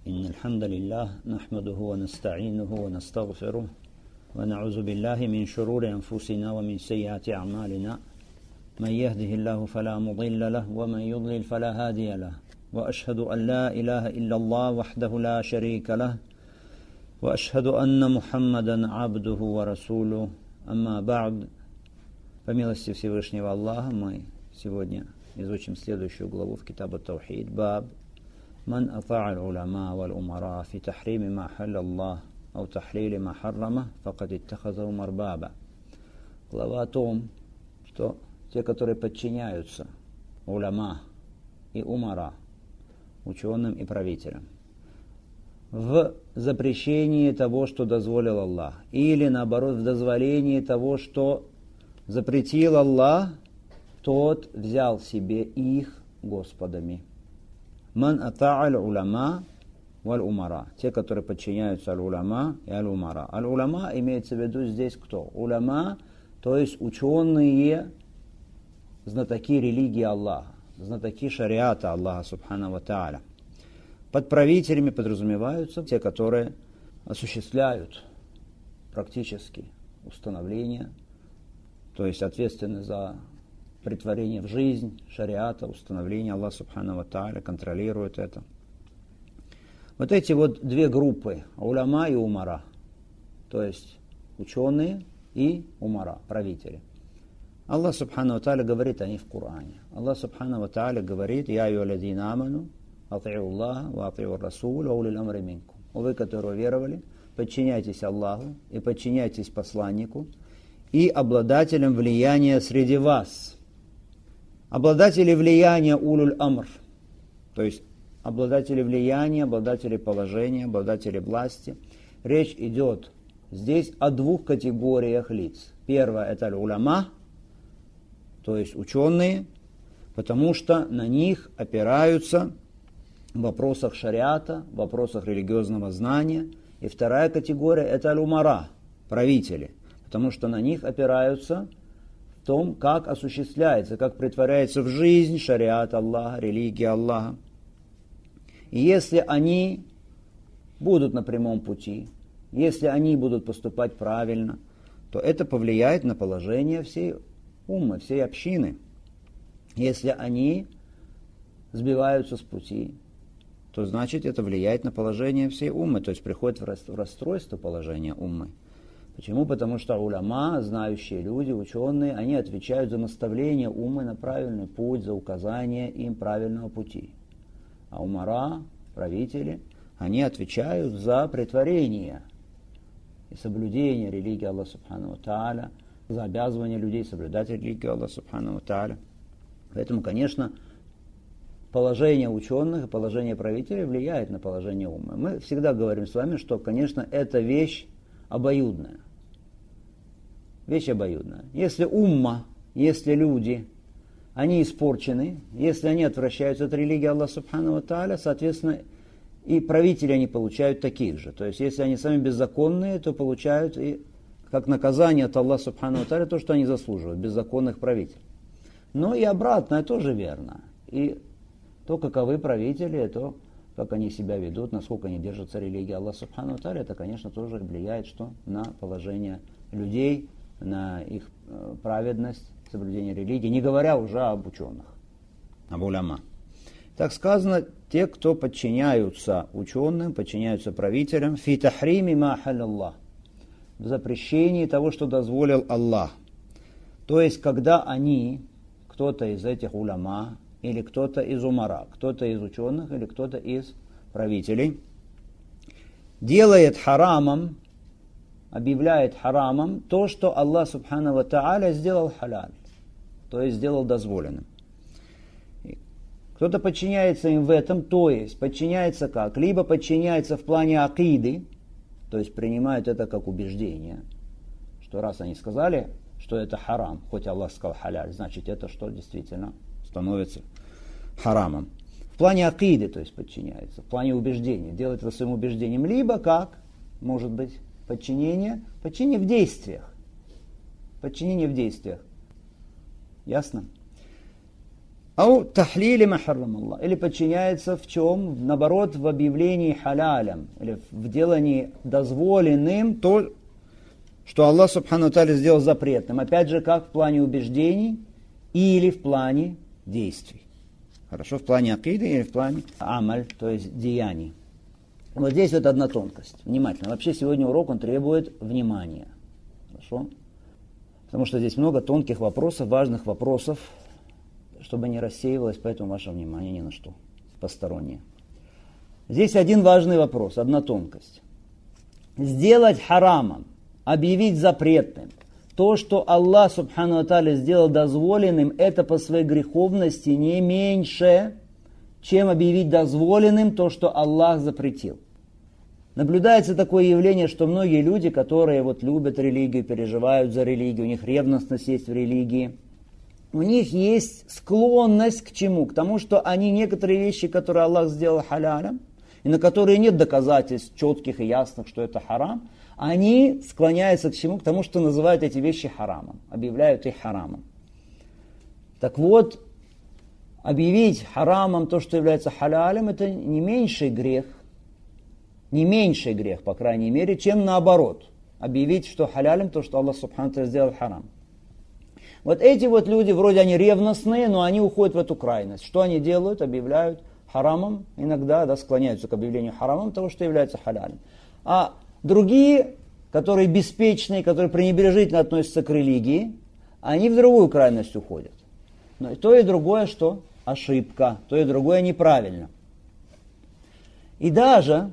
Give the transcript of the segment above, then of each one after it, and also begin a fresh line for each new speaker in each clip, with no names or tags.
إن الحمد لله نحمده ونستعينه ونستغفره ونعوذ بالله من شرور أنفسنا ومن سيئات أعمالنا من يهده الله فلا مضل له ومن يضلل فلا هادي له وأشهد أن لا إله إلا الله وحده لا شريك له وأشهد أن محمدا عبده ورسوله أما بعد. По милости Всевышнего Аллаха мы сегодня изучим следующую главу в Китаб ат-Таухид. Баб «Ман ата'а аль-уляма валь-умара фи тахрими ма халля Аллах ау тахлили ма харрама факад иттахазаху марбаба». Глава о том, что те, которые подчиняются уляма и умара, ученым и правителям, в запрещении того, что дозволил Аллах, или наоборот в дозволении того, что запретил Аллах, тот взял себе их господами. Ман ата'а аль-уляма валь-умара. Те, которые подчиняются аль-уляма и аль-умара. Аль-уляма имеется в виду здесь кто? Уляма, то есть ученые, знатоки религии Аллаха, знатоки шариата Аллаха субхану ва тааля. Под правителями подразумеваются те, которые осуществляют практически установление, то есть ответственны за претворение в жизнь шариата, установление Аллаха субхану ва тааля, контролируют это. Вот эти вот две группы, уляма и умара, то есть ученые и умара, правители. Аллах субхану ва тааля говорит о них в Коране. Аллах субхану ва тааля говорит: «Я айюхаллазина аману, ати'у Аллаха ва ати'у Расуля ва улил амри минкум». Вы, которые веровали, подчиняйтесь Аллаху и подчиняйтесь посланнику и обладателям влияния среди вас. Обладатели влияния улюль амр, то есть обладатели влияния, обладатели положения, обладатели власти. Речь идет здесь о двух категориях лиц. Первое – это аль-уляма, то есть ученые, потому что на них опираются в вопросах шариата, в вопросах религиозного знания. И вторая категория – это аль-умара, правители, потому что на них опираются в том, как осуществляется, как претворяется в жизнь шариат Аллаха, религия Аллаха. И если они будут на прямом пути, если они будут поступать правильно, то это повлияет на положение всей уммы, всей общины. Если они сбиваются с пути, то значит это влияет на положение всей уммы, то есть приходит в расстройство положения уммы. Почему? Потому что уляма, знающие люди, ученые, они отвечают за наставление уммы на правильный путь, за указание им правильного пути. А умара, правители, они отвечают за претворение и соблюдение религии Аллаха субхану ва тааля, за обязывание людей соблюдать религию Аллаха субхану ва тааля. Поэтому, конечно, положение ученых и положение правителей влияет на положение уммы. Мы всегда говорим с вами, что, конечно, это вещь обоюдная. Вещь обоюдная. Если умма, если люди, они испорчены, если они отвращаются от религии Аллаха субхану ва тааля, соответственно, и правители они получают таких же. То есть, если они сами беззаконные, то получают и как наказание от Аллаха субхану ва тааля то, что они заслуживают, беззаконных правителей. Но и обратное тоже верно. И то, каковы правители, то, как они себя ведут, насколько они держатся религии Аллаха субхану ва тааля, это, конечно, тоже влияет что? На положение людей, на их праведность, соблюдение религии, не говоря уже об ученых, об уляма. Так сказано, те, кто подчиняются ученым, подчиняются правителям, фи тахрими ма халяллах, в запрещении того, что дозволил Аллах. То есть, когда они, кто-то из этих уляма, или кто-то из умара, кто-то из ученых, или кто-то из правителей, делает харамом, объявляет харамом то, что Аллах субхану ва тааля сделал халяль, то есть сделал дозволенным. Кто-то подчиняется им в этом, то есть подчиняется как? Либо подчиняется в плане акиды, то есть принимает это как убеждение, что раз они сказали, что это харам, хоть Аллах сказал халяль, значит это что действительно становится харамом. В плане акиды, то есть подчиняется, в плане убеждения, делает это своим убеждением, либо как, может быть, подчинение в действиях. Подчинение в действиях. Ясно? Ау тахлили ма харрам Аллах. Или подчиняется в чем? Наоборот, в объявлении халялем. Или в делании дозволенным то, что Аллах Субхану Тааля сделал запретным. Опять же, как в плане убеждений или в плане действий. Хорошо, в плане акиды или в плане амаль, то есть деяний. Вот здесь вот одна тонкость. Внимательно. Вообще сегодня урок, он требует внимания. Хорошо? Потому что здесь много тонких вопросов, важных вопросов, чтобы не рассеивалось, поэтому ваше внимание ни на что постороннее. Здесь один важный вопрос, одна тонкость. Сделать харамом, объявить запретным то, что Аллах Субхану Тааля сделал дозволенным, это по своей греховности не меньше, чем объявить дозволенным то, что Аллах запретил. Наблюдается такое явление, что многие люди, которые вот любят религию, переживают за религию, у них ревностность есть в религии, у них есть склонность к чему? К тому, что они некоторые вещи, которые Аллах сделал халялем, и на которые нет доказательств четких и ясных, что это харам, они склоняются к чему? К тому, что называют эти вещи харамом, объявляют их харамом. Так вот, объявить харамом то, что является халялем, это не меньший грех, по крайней мере, чем наоборот. Объявить, что халялем то, что Аллах Субхану Тааля сделал харам. Вот эти вот люди, вроде они ревностные, но они уходят в эту крайность. Что они делают? Объявляют харамом, иногда склоняются к объявлению харамом того, что является халялем. А другие, которые беспечные, которые пренебрежительно относятся к религии, они в другую крайность уходят. Но и то, и другое что? Ошибка. То, и другое неправильно. И даже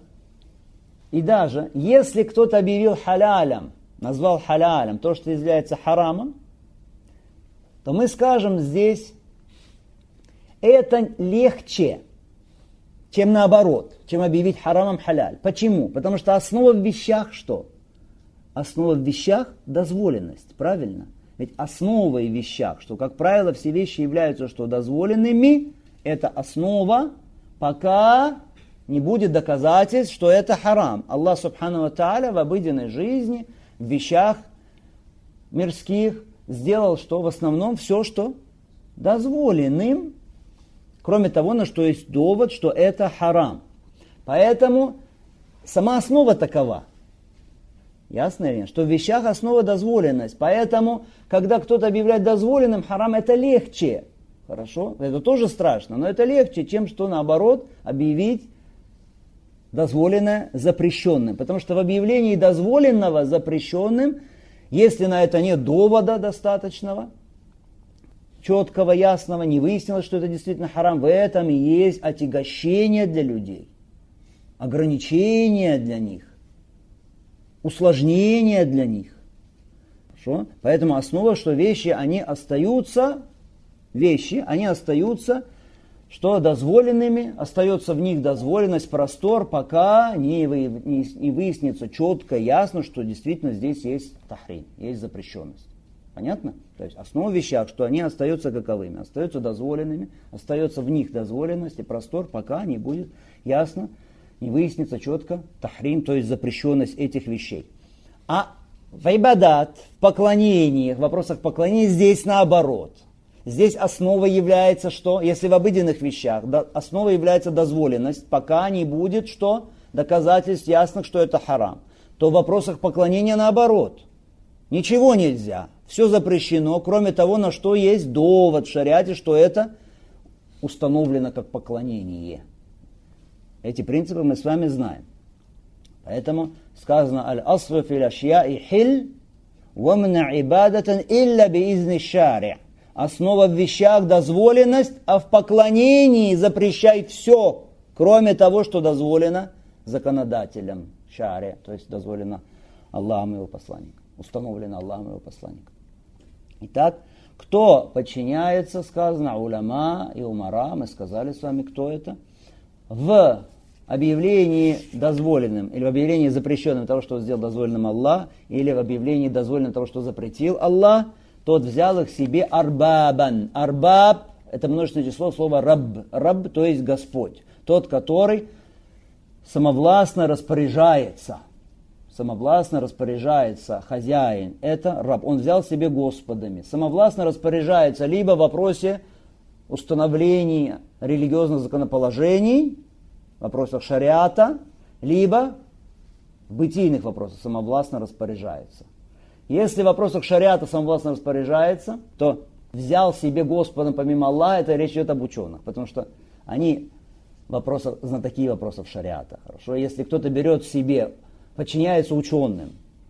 если кто-то объявил халялем, назвал халялем то, что является харамом, то мы скажем здесь, это легче, чем наоборот, чем объявить харамом халяль. Почему? Потому что основа в вещах что? Основа в вещах дозволенность, правильно? Ведь основой в вещах, что, как правило, все вещи являются что дозволенными, это основа, пока не будет доказательств, что это харам. Аллах Субхану Тааля в обыденной жизни, в вещах мирских, сделал что? В основном все, что дозволенным, кроме того, на что есть довод, что это харам. Поэтому сама основа такова. Ясно или нет? Что в вещах основа дозволенность. Поэтому, когда кто-то объявляет дозволенным харам, это легче. Хорошо? Это тоже страшно, но это легче, чем что наоборот объявить дозволенное запрещенным. Потому что в объявлении дозволенного запрещенным, если на это нет довода достаточного, четкого, ясного, не выяснилось, что это действительно харам, в этом и есть отягощение для людей, ограничение для них, усложнение для них. Хорошо? Поэтому основа, что вещи, они остаются, что дозволенными, остается в них дозволенность, простор, пока не выяснится четко, ясно, что действительно здесь есть тахрим, есть запрещенность. Понятно? То есть основа в вещах, что они остаются каковыми, остаются дозволенными, остается в них дозволенность и простор, пока не будет ясно, не выяснится четко тахрим, то есть запрещенность этих вещей. А в ибадат, в поклонении, в вопросах поклонения здесь наоборот. Здесь основой является что? Если в обыденных вещах основой является дозволенность, пока не будет что? Доказательств ясных, что это харам. То в вопросах поклонения наоборот. Ничего нельзя. Все запрещено, кроме того, на что есть довод в шариате, что это установлено как поклонение. Эти принципы мы с вами знаем. Поэтому сказано «Аль-асфу фил ашьяи хиль, вамна ибадатан илля биизни шари». Основа в вещах дозволенность, а в поклонении запрещай все, кроме того, что дозволено законодателем шари, то есть дозволено Аллахом и его посланником, установлено Аллахом и его посланником. Итак, кто подчиняется, сказано, уляма и умара, мы сказали с вами, кто это, в объявлении дозволенным, или в объявлении запрещенным того, что сделал дозволенным Аллах, или в объявлении дозволенным того, что запретил Аллах, тот взял их себе арбабан. Арбаб – это множественное число слова раб. Раб, то есть Господь. Тот, который самовластно распоряжается. Самовластно распоряжается хозяин. Это раб. Он взял себе господами. Самовластно распоряжается либо в вопросе установлении религиозных законоположений, в вопросах шариата, либо в бытийных вопросах самовластно распоряжается. Если в вопросах шариата самовластно распоряжается, то взял себе Господом помимо Аллаха, это речь идет об ученых, потому что они знатоки вопросов шариата. Хорошо, если кто-то берет себе, подчиняется ученым,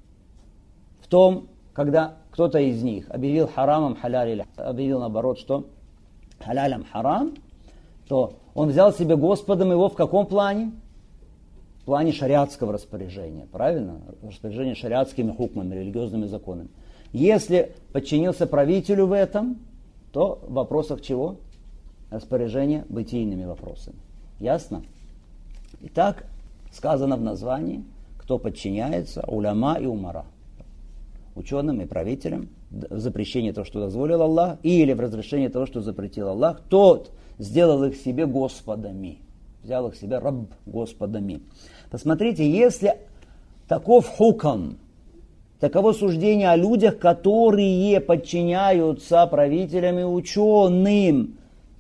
в том, когда кто-то из них объявил харамом халяль или объявил наоборот, что халялям харам, то он взял себе Господом его в каком плане? В плане шариатского распоряжения, правильно? Распоряжение шариатскими хукмами, религиозными законами. Если подчинился правителю в этом, то в вопросах чего? Распоряжение бытийными вопросами. Ясно? Итак, сказано в названии, кто подчиняется, уляма и умара. Ученым и правителям в запрещении того, что дозволил Аллах, или в разрешении того, что запретил Аллах, тот сделал их себе господами. Взял их себе раб господами. Посмотрите, если таков хукам, таково суждение о людях, которые подчиняются правителям и ученым,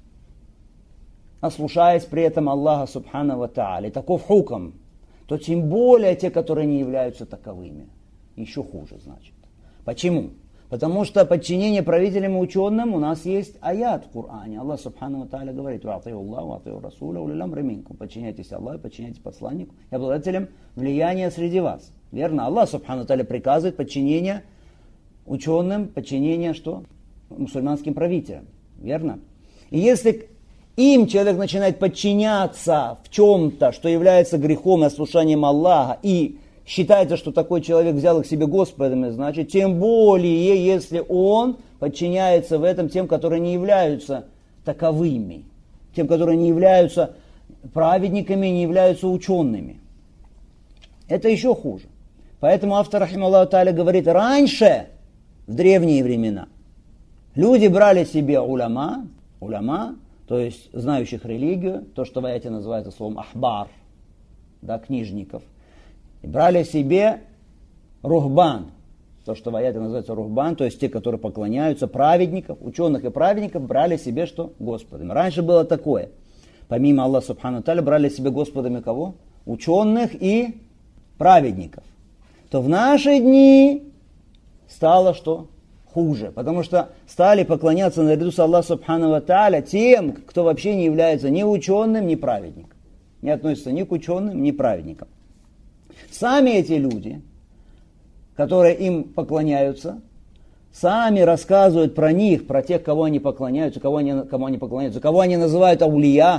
ослушаясь при этом Аллаха субхану ва тааля, таков хукам, то тем более те, которые не являются таковыми. Еще хуже, значит. Почему? Потому что подчинение правителям и ученым у нас есть аят в Коране. Аллах субхану ва тааля говорит: «Ва'атию Аллаху, ва'атию Расуля, улил амри минкум». Подчиняйтесь Аллаху, подчиняйтесь посланнику и обладателям влияния среди вас. Верно? Аллах субхану ва тааля приказывает подчинение ученым, подчинение что? Мусульманским правителям. Верно? И если им человек начинает подчиняться в чем-то, что является грехом и ослушанием Аллаха, и считается, что такой человек взял их себе Господом, значит, тем более, если он подчиняется в этом тем, которые не являются таковыми, тем, которые не являются праведниками, не являются учеными. Это еще хуже. Поэтому автор, рахималлаху тааля, говорит, раньше, в древние времена, люди брали себе уляма, то есть знающих религию, то, что в аяте называется словом ахбар, да, книжников, и брали себе рухбан, то, что в аяте называется рухбан, то есть те, которые поклоняются праведников, ученых и праведников, брали себе что? Господами. Раньше было такое. Помимо Аллаха субхану тааля, брали себе Господами кого? Ученых и праведников. То в наши дни стало что? Хуже, потому что стали поклоняться наряду с Аллахом субхану ва тааля тем, кто вообще не является ни ученым, ни праведником. Не относится ни к ученым, ни к праведникам. Сами эти люди, которые им поклоняются, сами рассказывают про них, про тех, кого они поклоняются, кого они называют аулия,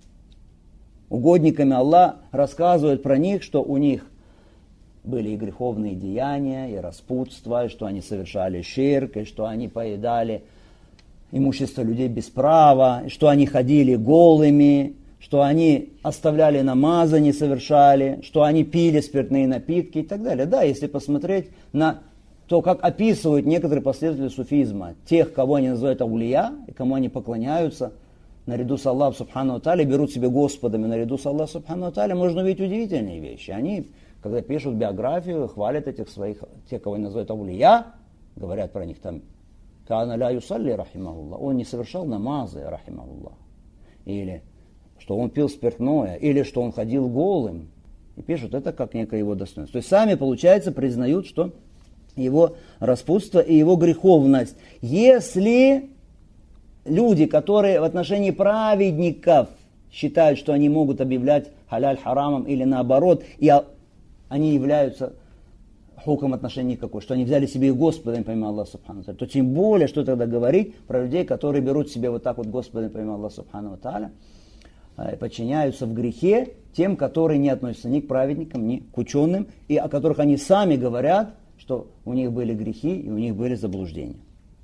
угодниками Аллаха, рассказывают про них, что у них были и греховные деяния, и распутство, и что они совершали ширк, и что они поедали имущество людей без права, и что они ходили голыми, что они оставляли намазы, не совершали, что они пили спиртные напитки и так далее. Да, если посмотреть на то, как описывают некоторые последователи суфизма, тех, кого они называют аулия, и кому они поклоняются, наряду с Аллахом субхану ва тааля, берут себе Господами наряду с Аллахом субхану ва тааля, можно увидеть удивительные вещи. Они, когда пишут биографию, хвалят этих своих, тех, кого они называют аулия, говорят про них там, «Каана ля юсалли, рахимахуллах», он не совершал намазы, рахимахуллах, или что он пил спиртное, или что он ходил голым. И пишут это как некое его достоинство. То есть сами, получается, признают, что его распутство и его греховность. Если люди, которые в отношении праведников считают, что они могут объявлять халяль харамом или наоборот, и они являются хуком в отношении какой, что они взяли себе и Господа помимо Аллаха субхану тааля, то тем более, что тогда говорить про людей, которые берут себе вот так вот Господа помимо Аллаха субхану тааля, подчиняются в грехе тем, которые не относятся ни к праведникам, ни к ученым, и о которых они сами говорят, что у них были грехи и у них были заблуждения.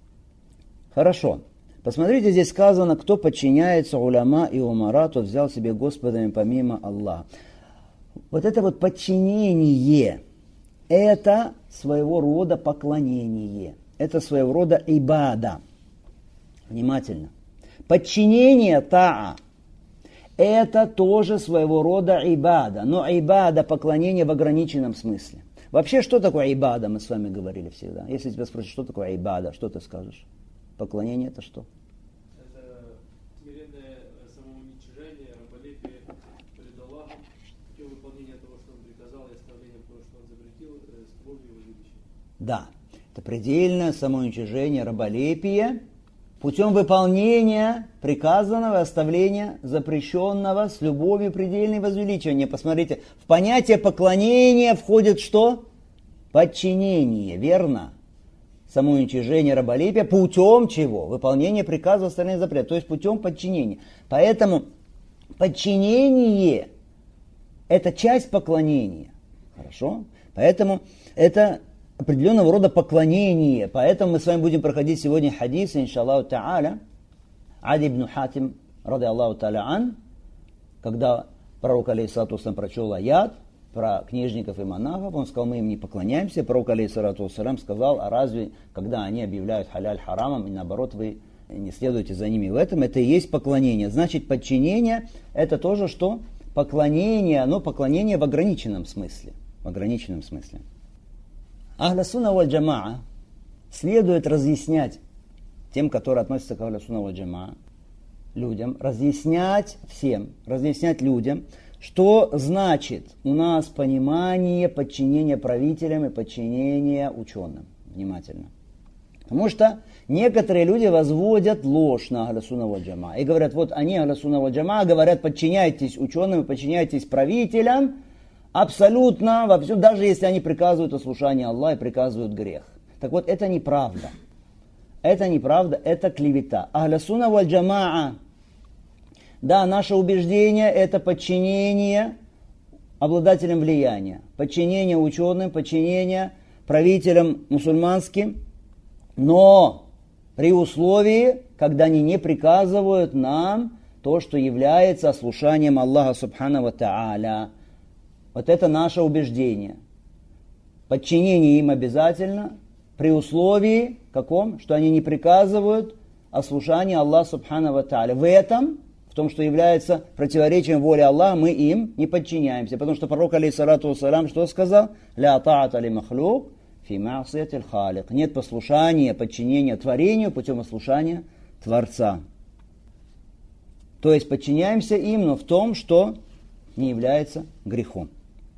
Хорошо. Посмотрите, здесь сказано, кто подчиняется уляма и умара, тот взял себе Господами помимо Аллаха. Вот это вот подчинение, это своего рода поклонение, это своего рода ибада. Внимательно. Подчинение таа, это тоже своего рода ибада, но ибада, поклонение в ограниченном смысле. Вообще, что такое ибада, мы с вами говорили всегда. Если тебя спросят, что такое ибада, что ты скажешь? Поклонение это что?
что он приказал, и оставлением того, что он запретил, с любовью возвеличивания.
Да, это предельное самоуничижение, раболепие путем выполнения приказанного, оставления запрещенного с любовью предельной возвеличивания. Посмотрите, в понятие поклонения входит что? Подчинение, верно? Самоуничижение, раболепие путем чего? Выполнения приказа, остальные запреты, то есть путем подчинения. Поэтому подчинение – это часть поклонения. Хорошо? Поэтому это определенного рода поклонение. Поэтому мы с вами будем проходить сегодня хадисы, иншаллаху та'аля. Ади ибн Хатим, ради Аллаху та'аля ан, когда пророк алейхиссалату вассалям прочел аят про книжников и монахов, он сказал, мы им не поклоняемся. Пророк алейхиссалату вассалям сказал, а разве, когда они объявляют халяль харамом, и наоборот вы не следуете за ними в этом, это и есть поклонение. Значит, подчинение это тоже что? Поклонение, но поклонение в ограниченном смысле. В ограниченном смысле. Ахля сунна валь джамаа следует разъяснять тем, которые относятся к ахля сунна валь джамаа, людям, разъяснять всем, разъяснять людям, что значит у нас понимание подчинения правителям и подчинения ученым. Внимательно. Потому что некоторые люди возводят ложь на ахля сунна валь джамаа и говорят, вот они ахля сунна валь джамаа говорят, подчиняйтесь ученым, подчиняйтесь правителям, абсолютно во всем, даже если они приказывают ослушание Аллаха и приказывают грех. Так вот, это неправда. Это неправда, это клевета. Ахля сунна валь джамаа, да, наше убеждение это подчинение обладателям влияния, подчинение ученым, подчинение правителям мусульманским, но при условии, когда они не приказывают нам то, что является ослушанием Аллаха субхана ва тааля. Вот это наше убеждение. Подчинение им обязательно при условии каком? Что они не приказывают ослушание Аллаха субхана ва тааля. В этом, в том, что является противоречием воле Аллаха, мы им не подчиняемся. Потому что пророк алейхиссалату вассалям что сказал? «Ля та'ата ли махлук фи ма'сиятиль халик». Нет послушания, подчинения творению путем ослушания Творца. То есть подчиняемся им, но в том, что не является грехом.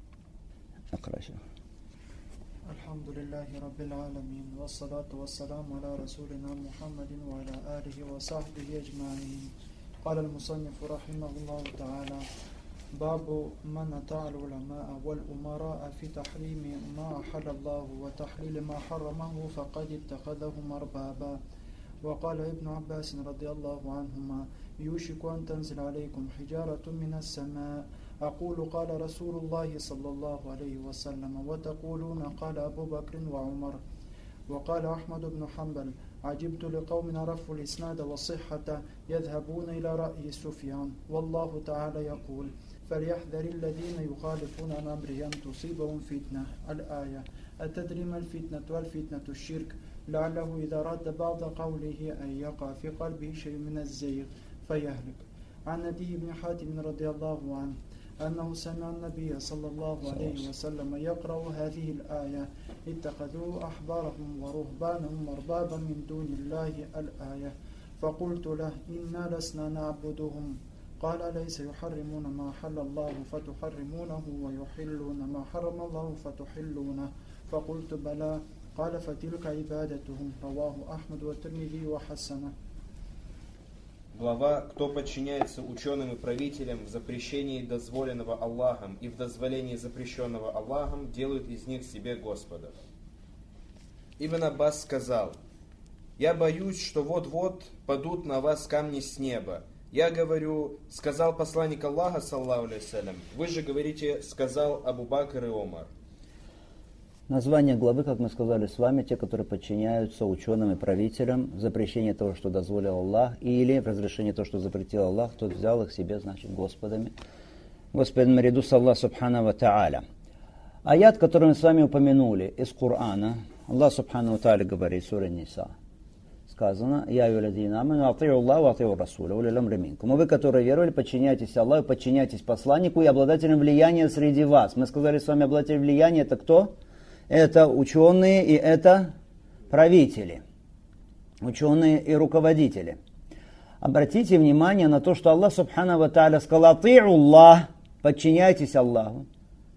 Альхамдулиллахи раббил аламин, вассалату вассаламу аля расулина Мухаммадин ва аля алихи ва сахбихи аджмаин. قال المصنف رحمه الله تعالى باب من أطاع العلماء والأمراء في تحريم ما أحل الله وتحليل ما حرمه فقد اتخذهم أربابا. وقال ابن عباس رضي الله عنهما يوشك أن تنزل عليكم حجارة من السماء أقول قال رسول الله صلى الله عليه وسلم وتقولون قال أبو بكر وعمر. وقال أحمد بن حنبل عجبت لقوم عرفوا الإسناد والصحة يذهبون إلى رأي سفيان والله تعالى يقول فليحذر الذين يخالفون عن أمره أن تصيبهم فتنة. الآية أتدري ما الفتنة؟ والفتنة الشرك لعله إذا رد بعض قوله أن يقع في قلبه شيء من الزيغ فيهلك. عن عدي بن حاتم رضي الله عنه أنه سمع النبي صلى الله عليه وسلم يقرأ هذه الآية اتخذوا أحبارهم ورهبانهم أربابا من دون الله. الآية فقلت له إنا لسنا نعبدهم. قال ليس يحرمون ما حل الله فتحرمونه ويحلون ما حرم الله فتحلونه. فقلت بلى. قال فتلك عبادتهم. رواه أحمد والترمذي وحسنه.
Глава «Кто подчиняется ученым и правителям в запрещении дозволенного Аллахом и в дозволении запрещенного Аллахом, делают из них себе Господа». Ибн Аббас сказал: «Я боюсь, что вот-вот падут на вас камни с неба. Я говорю, сказал посланник Аллаха, саллаллаху алейхи вассалям, вы же говорите, сказал Абу Бакр и Омар».
Название главы, как мы сказали с вами, те, которые подчиняются ученым и правителям, запрещение того, что дозволил Аллах, или разрешение того, что запретил Аллах, тот взял их себе, значит, Господами. Господом наряду с Аллахом субхана ва тааля. Аят, который мы с вами упомянули из Корана, Аллах субхана ва тааля говорит, сура Ниса, сказано: «Я юладина аману атиу Аллаху ва атиу Расуля, ули ламри минкум». Вы, которые веровали, подчиняйтесь Аллаху, подчиняйтесь посланнику и обладателям влияния среди вас. Мы сказали с вами, обладатель влияния это кто? Это ученые и это правители, ученые и руководители. Обратите внимание на то, что Аллах субхана ва тааля сказал: «Атиу Аллах», подчиняйтесь Аллаху.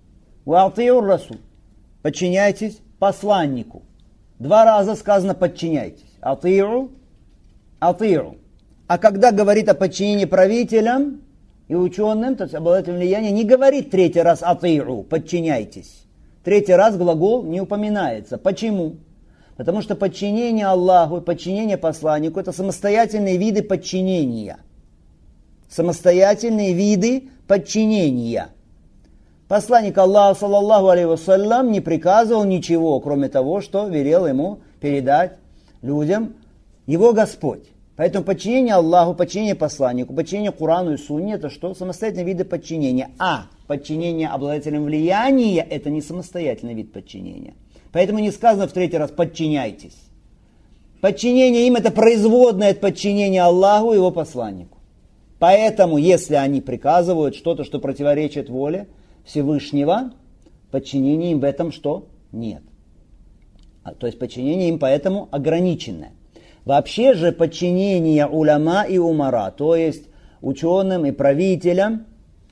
Ва ати'ур расуль. Подчиняйтесь посланнику. 2 раза сказано подчиняйтесь. Ати'у, ати'у. А когда говорит о подчинении правителям и ученым, то есть обладателям влияния, не говорит 3-й раз ати'у, подчиняйтесь. 3-й раз глагол не упоминается. Почему? Потому что подчинение Аллаху и подчинение посланнику — это самостоятельные виды подчинения. Самостоятельные виды подчинения. Посланник Аллаха, саллаллаху алейхи вассалям, не приказывал ничего, кроме того, что велел ему передать людям его Господь. Поэтому подчинение Аллаху, подчинение посланнику, подчинение Корану и Сунне — это что? Самостоятельные виды подчинения. А подчинение обладателям влияния — это не самостоятельный вид подчинения. Поэтому не сказано в 3-й раз «подчиняйтесь». Подчинение им — это производное от подчинения Аллаху и его посланнику. Поэтому, если они приказывают что-то, что противоречит воле Всевышнего, подчинение им в этом что? Нет. То есть подчинение им поэтому ограниченное. Вообще же подчинение уляма и умара, то есть ученым и правителям,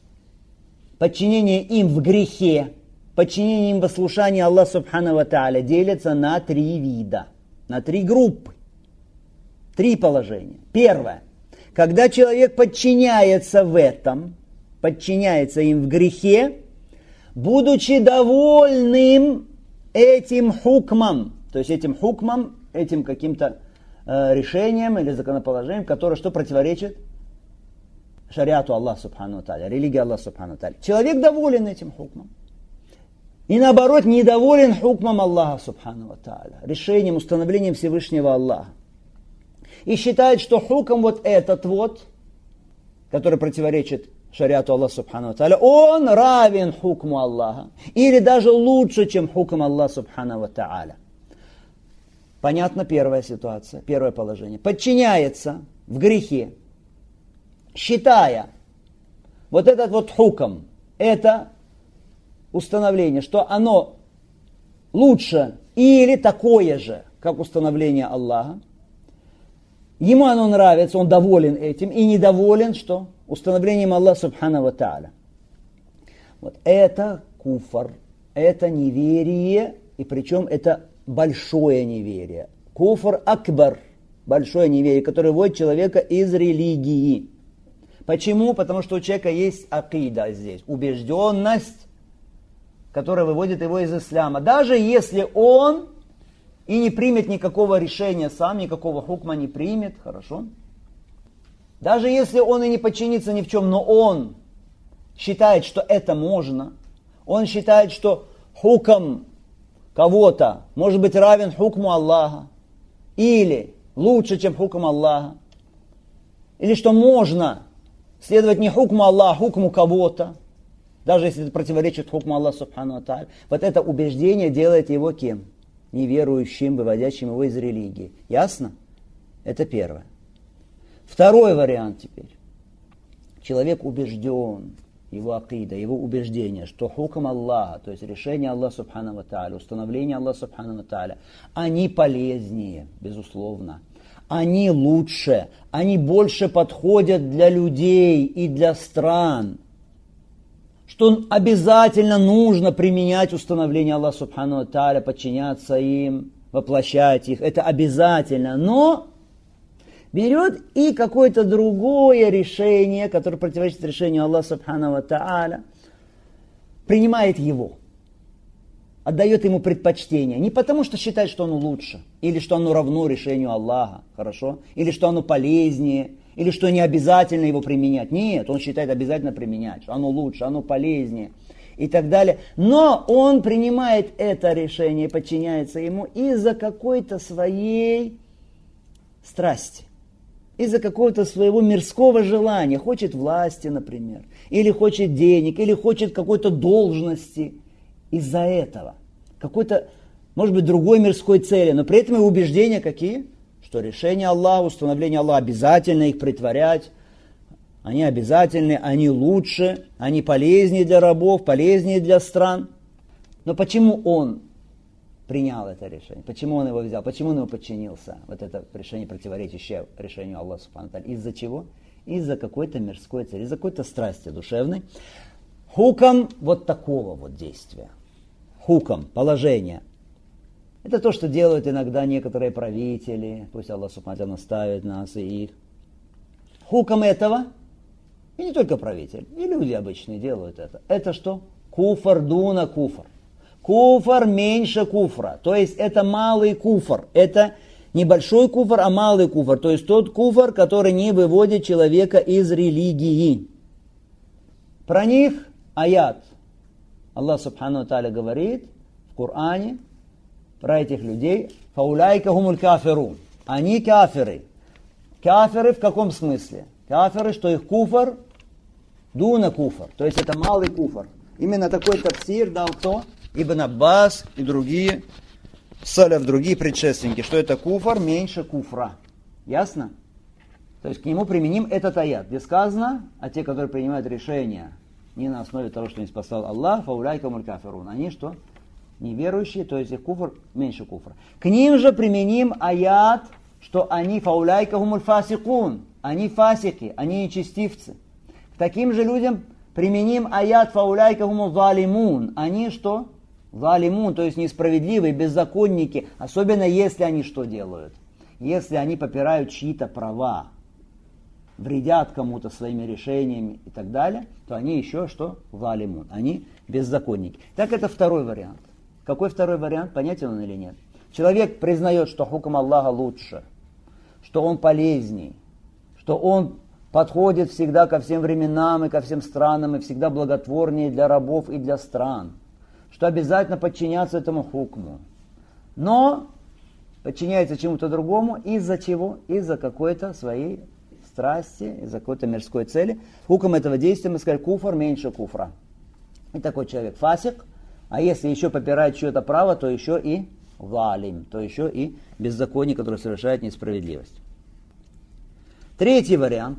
подчинение им в грехе, подчинение им в послушании Аллаха Субхану ва Тааля делится на 3 вида, на 3 группы, 3 положения. Первое. Когда человек подчиняется в этом, подчиняется им в грехе, будучи довольным этим хукмом, то есть этим хукмом, этим каким-то решением или законоположением, которое что противоречит шариату Аллаха Субхану ва Тааля, религии Аллаха Субхану ва Тааля. Человек доволен этим хукмом. И наоборот, недоволен хукмом Аллаха Субхану ва Тааля, решением, установлением Всевышнего Аллаха. И считает, что хукм вот этот вот, который противоречит шариату Аллаха Субхану ва Тааля, он равен хукму Аллаха. Или даже лучше, чем хукм Аллаха Субхану ва Тааля. Понятно, первая ситуация, первое положение. Подчиняется в грехе, считая вот этот вот хукм, это установление, что оно лучше или такое же, как установление Аллаха. Ему оно нравится, он доволен этим и недоволен, что? Установлением Аллаха Субхану ва Тааля. Вот это куфр, это неверие, и причем это большое неверие. Куфр акбар, большое неверие, которое вводит человека из религии. Почему? Потому что у человека есть акида здесь, убежденность, которая выводит его из ислама. Даже если он и не примет никакого решения сам, никакого хукма не примет, хорошо? Даже если он и не подчинится ни в чем, но он считает, что это можно, он считает, что хукм кого-то может быть равен хукму Аллаха, или лучше, чем хукм Аллаха, или что можно следовать не хукму Аллаха, а хукму кого-то, даже если это противоречит хукму Аллаха Субхану ва Тааля. Вот это убеждение делает его кем? Неверующим, выводящим его из религии. Ясно? Это первое. Второй вариант теперь. Человек убежден, его акида, его убеждение, что хукм Аллаха, то есть решение Аллаха Субхану ва Тааля, установление Аллаха Субхану ва Тааля, они полезнее, безусловно. Они лучше, они больше подходят для людей и для стран. Что обязательно нужно применять установление Аллаха Субхану ва Тааля, подчиняться им, воплощать их. Это обязательно. Но берет и какое-то другое решение, которое противоречит решению Аллаха Субхану ва Тааля, принимает его, отдает ему предпочтение. Не потому, что считает, что оно лучше, или что оно равно решению Аллаха, хорошо, или что оно полезнее, или что не обязательно его применять. Нет, он считает обязательно применять, что оно лучше, оно полезнее и так далее. Но он принимает это решение, подчиняется ему из-за какой-то своей страсти, из-за какого-то своего мирского желания. Хочет власти, например, или хочет денег, или хочет какой-то должности. Из-за этого. Какой-то, может быть, другой мирской цели. Но при этом и убеждения какие? Что решение Аллаха, установление Аллаха, обязательно их претворять. Они обязательны, они лучше, они полезнее для рабов, полезнее для стран. Но почему он принял это решение? Почему он его взял? Почему он его подчинился? Вот это решение, противоречащее решению Аллаха Субхану ва Тааля. Из-за чего? Из-за какой-то мирской цели, из-за какой-то страсти душевной. Хукам вот такого вот действия. Хукам, положение. Это то, что делают иногда некоторые правители, пусть Аллах Субхану ва Тааля наставит нас и их. Хукам этого, и не только правитель, и люди обычные делают это. Это что? Куфр дуна куфр. Куфр меньше куфра. То есть это малый куфр. Это не большой куфр, а малый куфр. То есть тот куфр, который не выводит человека из религии. Про них аят. Аллах Субхану ва Тааля говорит в Коране про этих людей. Фауляйка хумуль кафирун. Они кафиры. Кафиры в каком смысле? Кафиры, что их куфр дуна куфр. То есть это малый куфр. Именно такой тафсир дал кто? Ибн Аббас и другие саляф, другие предшественники, что это куфр меньше куфра. Ясно? То есть к нему применим этот аят, где сказано, а те, которые принимают решения не на основе того, что не спасал Аллах, фауляйка муль кафирун. Они что? Неверующие, то есть их куфр меньше куфра. К ним же применим аят, что они фауляйка хумуль фасикун. Они фасики, они нечестивцы. К таким же людям применим аят фауляйка хумуль залимун. Они что? Залимун, то есть несправедливые, беззаконники, особенно если они что делают? Если они попирают чьи-то права, вредят кому-то своими решениями и так далее, то они еще что? Залимун, они беззаконники. Так это второй вариант. Какой второй вариант? Понятен он или нет? Человек признает, что хукм Аллаха лучше, что он полезней, что он подходит всегда ко всем временам и ко всем странам, и всегда благотворнее для рабов и для стран, что обязательно подчиняться этому хукму. Но подчиняется чему-то другому из-за чего? Из-за какой-то своей страсти, из-за какой-то мирской цели. Хукм этого действия мы сказали куфр меньше куфра. И такой человек фасик, а если еще попирает чье-то право, то еще и валим, то еще и беззаконие, которое совершает несправедливость. Третий вариант.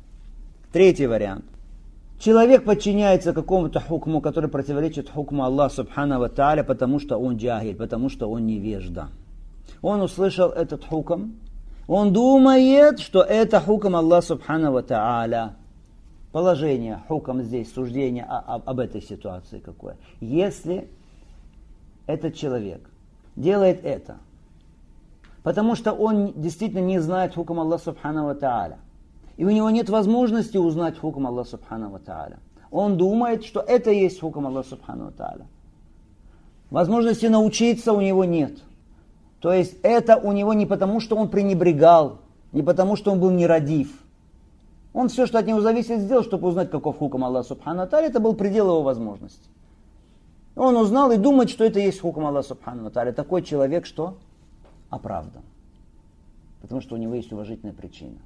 Человек подчиняется какому-то хукму, который противоречит хукму Аллаха Субхану ва Тааля, потому что он джахиль, потому что он невежда. Он услышал этот хукм, он думает, что это хукм Аллаха Субхану ва Тааля. Положение, хукм здесь, суждение об этой ситуации какое. Если этот человек делает это, потому что он действительно не знает хукм Аллаха Субхану ва Тааля, и у него нет возможности узнать хукм Аллаха Субхану ва Тааля, он думает, что это и есть хукм Аллаха Субхану ва Тааля. Возможности научиться у него нет. То есть это у него не потому, что он пренебрегал, не потому, что он был нерадив. Он все, что от него зависит, сделал, чтобы узнать, каков хукм Аллаха Субхану ва Тааля, это был предел его возможностей. Он узнал и думает, что это и есть хукм Аллаха Субхану ва Тааля. Такой человек что? Оправдан. Потому что у него есть уважительная причина.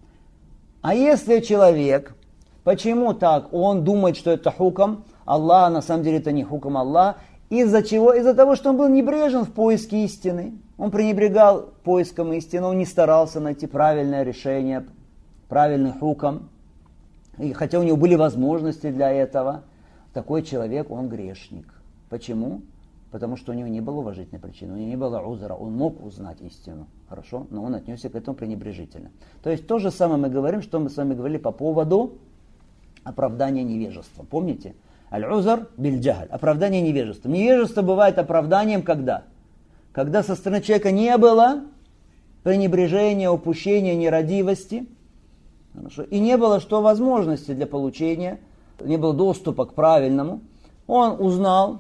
А если человек, почему так? Он думает, что это хукм Аллаха, на самом деле это не хукм Аллаха. Из-за чего? Из-за того, что он был небрежен в поиске истины. Он пренебрегал поиском истины, он не старался найти правильное решение, правильный хукм. И хотя у него были возможности для этого, такой человек, он грешник. Почему? Потому что у него не было уважительной причины, у него не было узра, он мог узнать истину, хорошо, но он отнесся к этому пренебрежительно. То есть то же самое мы говорим, что мы с вами говорили по поводу оправдания невежества. Помните? Аль-узр биль-джахаль, оправдание невежества. Невежество бывает оправданием когда? Когда со стороны человека не было пренебрежения, упущения, нерадивости, хорошо, и не было что возможности для получения, не было доступа к правильному. Он узнал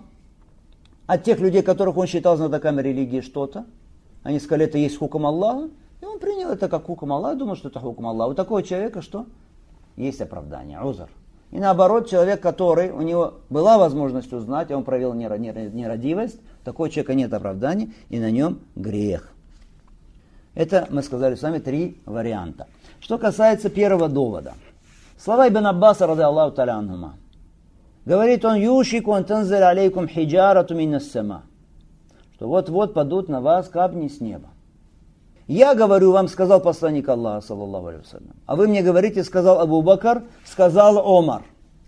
от тех людей, которых он считал знатоками религии, что-то. Они сказали, это есть хукм Аллаха. И он принял это как хукм Аллаха, думал, что это хукм Аллаха. У такого человека что? Есть оправдание, узр. И наоборот, человек, который, у него была возможность узнать, а он проявил нерадивость, у такого человека нет оправдания, и на нем грех. Это, мы сказали с вами, 3 варианта. Что касается первого довода. Слова Ибн Аббаса, ради Аллаху та'аля анхума. Говорит он, юшику антанзаль алейкум хиджарату минас сама. Что вот-вот падут на вас камни с неба. Я говорю вам, сказал посланник Аллаха, саллаллаху алейхи ва саллям. А вы мне говорите, сказал Абу Бакр, сказал Омар.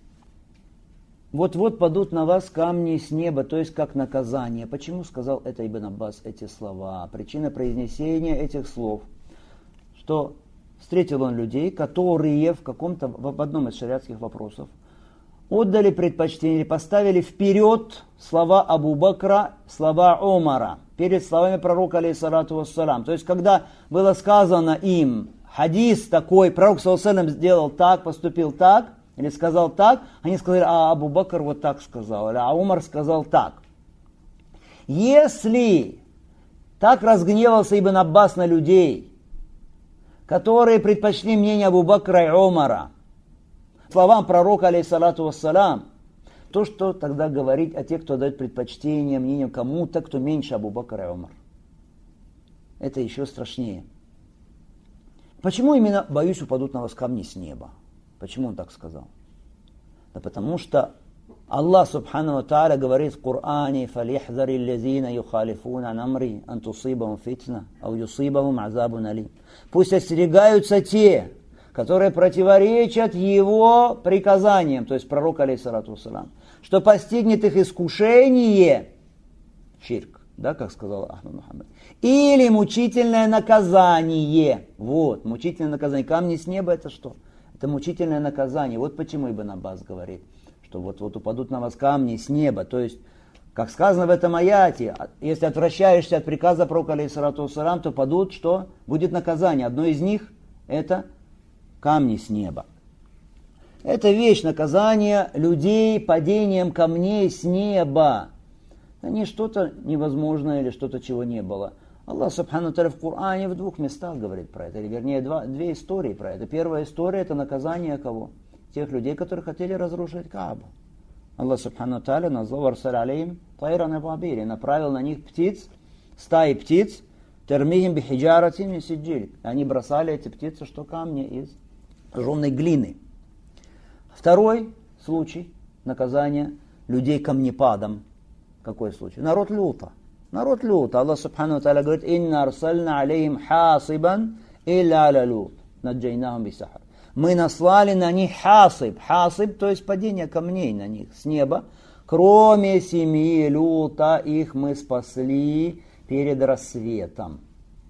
Вот-вот падут на вас камни с неба, то есть как наказание. Почему сказал это Ибн Аббас, эти слова? Причина произнесения этих слов, что встретил он людей, которые в одном из шариатских вопросов, отдали предпочтение, поставили вперед слова Абу Бакра, слова Умара, перед словами пророка, алейхиссалату вассалам. То есть, когда было сказано им хадис такой, пророк, саллаллаху алейхи ва саллям, сделал так, поступил так, или сказал так, они сказали, а Абу Бакр вот так сказал, а Умар сказал так. Если так разгневался Ибн Аббас на людей, которые предпочли мнение Абу Бакра и Умара словам пророка, алейхиссалату вассалам, то что тогда говорить о тех, кто дает предпочтение мнению кому-то, кто меньше Абу Бакра и Умар? Это еще страшнее. Почему именно, боюсь, упадут на вас камни с неба? Почему он так сказал? Да потому что Аллах Субхану ва Тааля говорит в Коране: «Фалихзари ллазина юхалифуна ан амри, ан тусибахум фитна, ау юсибахум азабун алим». Пусть остерегаются те, которые противоречат его приказаниям, то есть пророк, алейхиссалату вассалам, что постигнет их искушение, ширк, да, как сказал Ахмад Мухаммад, или мучительное наказание. Вот, мучительное наказание. Камни с неба это что? Это мучительное наказание. Вот почему Ибн Аббас говорит, что вот упадут на вас камни с неба. То есть, как сказано в этом аяте, если отвращаешься от приказа пророка, алейхиссалату вассалам, то падут, что? Будет наказание. Одно из них это камни с неба. Это вещь наказания людей падением камней с неба. Это не что-то невозможное или что-то, чего не было. Аллах Субхану Тааля в Коране в двух местах говорит про это, или вернее две истории про это. Первая история — это наказание кого? Тех людей, которые хотели разрушить Каабу. Аллах Субхану Тааля назвал «Варсаль алейхим тайран абабиль» и направил на них птиц, стаи птиц, термихим бихиджаратим мин сиджиль. Они бросали эти птицы, что камни из жженой глины. Второй случай наказания людей камнепадом. Какой случай? Народ Люта. Народ Люта. Аллах Субхану Тааля говорит: «Инна арсальна алейхим хасибан илля аля Лют, наджайнахум бисахар». Мы наслали на них хасиб. Хасиб, то есть падение камней на них с неба. Кроме семьи Люта, их мы спасли перед рассветом.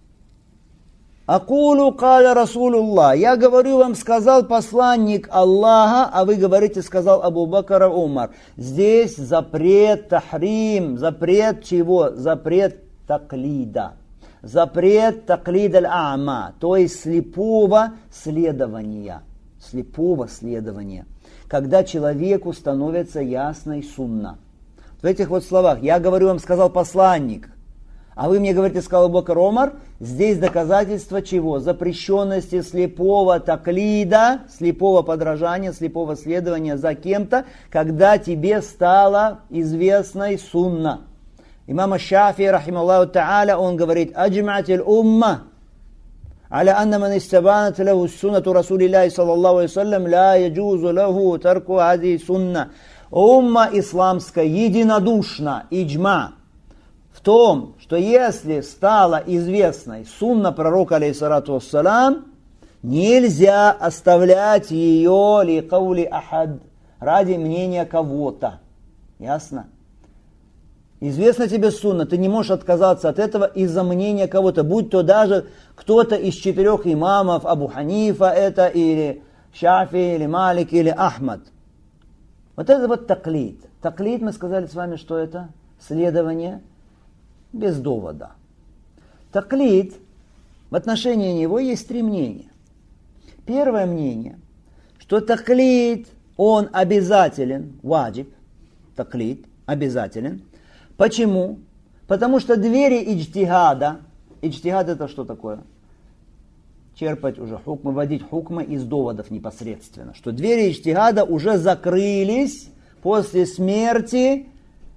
Акулу каля Расулуллах. Я говорю вам, сказал посланник Аллаха, а вы говорите, сказал Абу Бакр и Умар. Здесь запрет тахрим. Запрет чего? Запрет таклида. Запрет таклид аль-а'ма, то есть слепого следования. Слепого следования. Когда человеку становится ясной сунна. В этих вот словах: я говорю вам, сказал посланник, а вы мне говорите, сказал Абу Бакр Умар, здесь доказательство чего? Запрещенности слепого таклида, слепого подражания, слепого следования за кем-то, когда тебе стала известной сунна. Имам Шафии, рахималлаху та'аля, он говорит: «Аджматил умма, аля анна ман истабанат лаху суннату Расулиллахи саллаллаху алейхи ва саллям, ла яджузу лаху тарку хази сунна». Умма исламская единодушна, иджма, в том, что если стала известной сунна пророка, алейхиссалату вассалам, нельзя оставлять ее ли каули ахад, ради мнения кого-то. Ясно? Известна тебе сунна, ты не можешь отказаться от этого из-за мнения кого-то, будь то даже кто-то из 4 имамов, Абу Ханифа это, или Шафи, или Малик, или Ахмад. Вот это вот таклид. Таклид, мы сказали с вами, что это? Следование без довода. Таклид, в отношении него есть 3 мнения. Первое мнение, что таклид, он обязателен, ваджиб, таклид, обязателен. Почему? Потому что двери иджтихада, иджтихад это что такое? Черпать уже хукмы, вводить хукмы из доводов непосредственно. Что двери иджтихада уже закрылись после смерти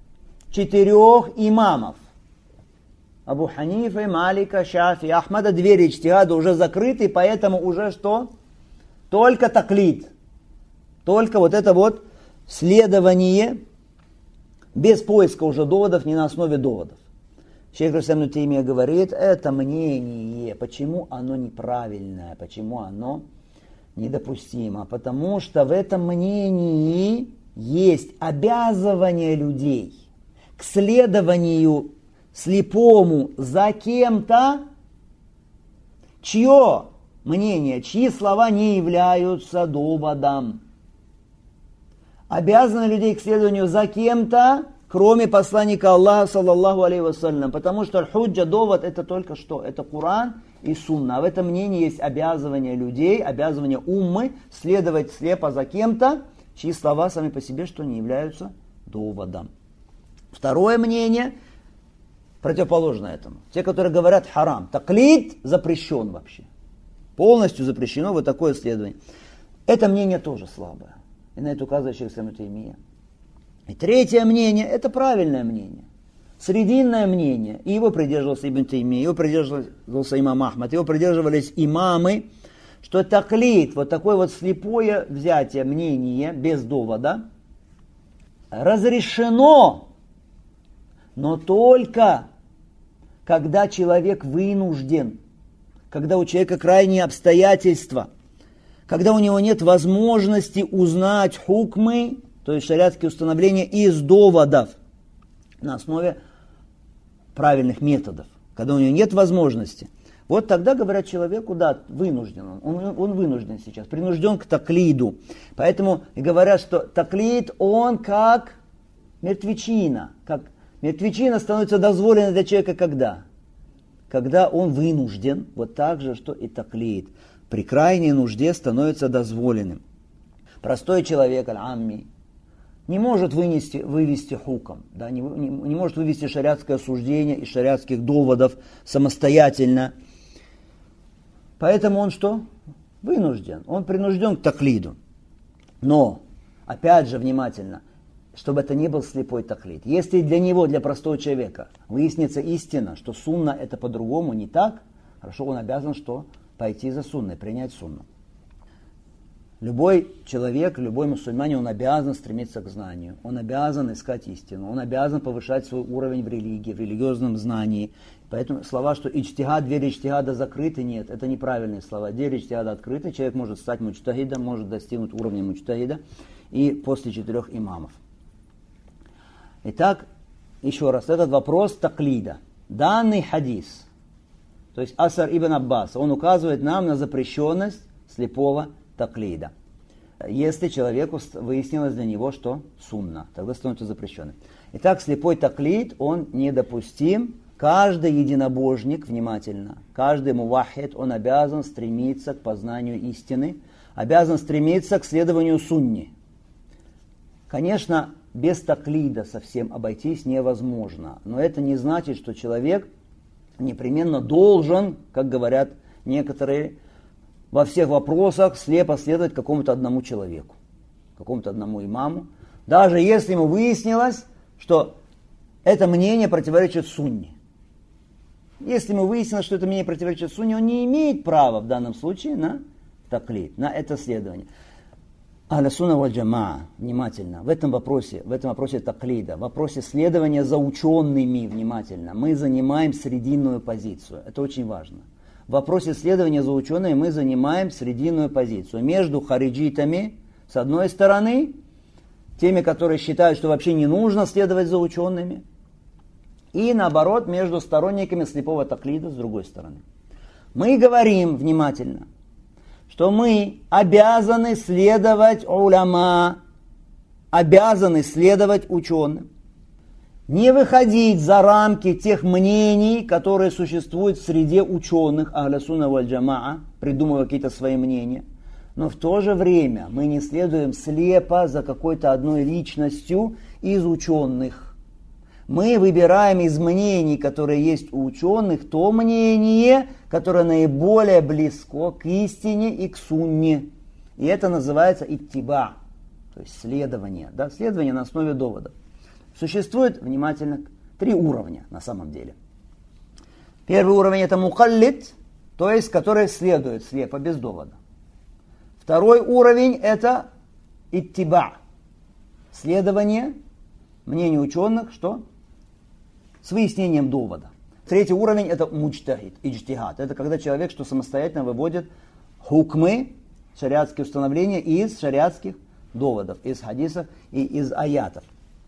4 имамов. Абу Ханифа, Малика, Шафи, Ахмада, двери иджтихада уже закрыты, поэтому уже что? Только таклид. Только вот это вот следование без поиска уже доводов, не на основе доводов. Шейх ибн Таймия говорит, это мнение, почему оно неправильное, почему оно недопустимо? Потому что в этом мнении есть обязывание людей к следованию слепому за кем-то, чье мнение, чьи слова не являются доводом. обязаны людей к следованию за кем-то, кроме посланника Аллаха, саллаллаху алейхи вассалям. Потому что аль-худжа, довод, это только что? Это Куран и Сунна. А в этом мнении есть обязывание людей, обязывание уммы следовать слепо за кем-то, чьи слова сами по себе что не являются доводом. Второе мнение противоположно этому. Те, которые говорят харам. Таклид запрещен вообще. Полностью запрещено вот такое следование. Это мнение тоже слабое. И на это указывает шейх ибн Таймия. И третье мнение, это правильное мнение. Срединное мнение. И его придерживался Ибн Таймия, его придерживался имам Ахмад, его придерживались имамы, что таклид, вот такое вот слепое взятие мнения без довода, разрешено, но только когда человек вынужден, когда у человека крайние обстоятельства, когда у него нет возможности узнать хукмы, то есть шариатские установления из доводов на основе правильных методов, когда у него нет возможности. Вот тогда говорят человеку, да, вынужден он вынужден сейчас, принужден к таклиду. Поэтому говорят, что таклид, он как мертвечина. Как мертвечина становится дозволенной для человека когда? Когда он вынужден, вот так же, что и таклид. При крайней нужде становится дозволенным. Простой человек, аль-амми, не может вывести хуком, да, не может вывести шариатское суждение из шариатских доводов самостоятельно. Поэтому он что? Вынужден, он принужден к таклиду. Но, опять же, внимательно, чтобы это не был слепой таклид. Если для него, для простого человека, выяснится истина, что сунна это по-другому, не так, хорошо, он обязан что? Пойти за сунной, принять сунну. Любой человек, любой мусульманин, он обязан стремиться к знанию, он обязан искать истину, он обязан повышать свой уровень в религии, в религиозном знании. Поэтому слова, что иджтихад, двери иджтихада закрыты, нет, это неправильные слова. Двери иджтихада открыты, человек может стать муджтахидом, может достигнуть уровня муджтахида и после 4 имамов. Итак, еще раз, этот вопрос таклида. Данный хадис, то есть Асар ибн Аббас, он указывает нам на запрещенность слепого таклида. Если человеку выяснилось для него, что сунна, тогда становится запрещенным. Итак, слепой таклид, он недопустим. Каждый единобожник, внимательно, каждый муваххид, он обязан стремиться к познанию истины, обязан стремиться к следованию сунне. Конечно, без таклида совсем обойтись невозможно, но это не значит, что человек непременно должен, как говорят некоторые, во всех вопросах слепо следовать какому-то одному человеку, какому-то одному имаму, даже если ему выяснилось, что это мнение противоречит сунне. Если ему выяснилось, что это мнение противоречит сунне, он не имеет права в данном случае на таклид, на это следование. Ахлю сунна валь джамаа, внимательно, в этом вопросе таклида, в вопросе следования за учеными, внимательно, мы занимаем срединную позицию. Это очень важно. В вопросе следования за учеными мы занимаем срединную позицию. Между хариджитами, с одной стороны, теми, которые считают, что вообще не нужно следовать за учеными, и наоборот, между сторонниками слепого таклида, с другой стороны. Мы говорим, внимательно, что мы обязаны следовать уляма, обязаны следовать ученым. Не выходить за рамки тех мнений, которые существуют в среде ученых, ахля сунна валь джамаа, придумывая какие-то свои мнения. Но в то же время мы не следуем слепо за какой-то одной личностью из ученых. Мы выбираем из мнений, которые есть у ученых, то мнение, которое наиболее близко к истине и к сунне. И это называется иттиба, то есть следование, да, следование на основе доводов. Существует, внимательно, 3 уровня на самом деле. Первый уровень это мукаллид, то есть который следует слепо, без довода. Второй уровень это иттиба, следование мнению ученых, что? С выяснением довода. Третий уровень это муджтахид, иджтихад. Это когда человек что самостоятельно выводит хукмы, шариатские установления из шариатских доводов, из хадисов и из аятов.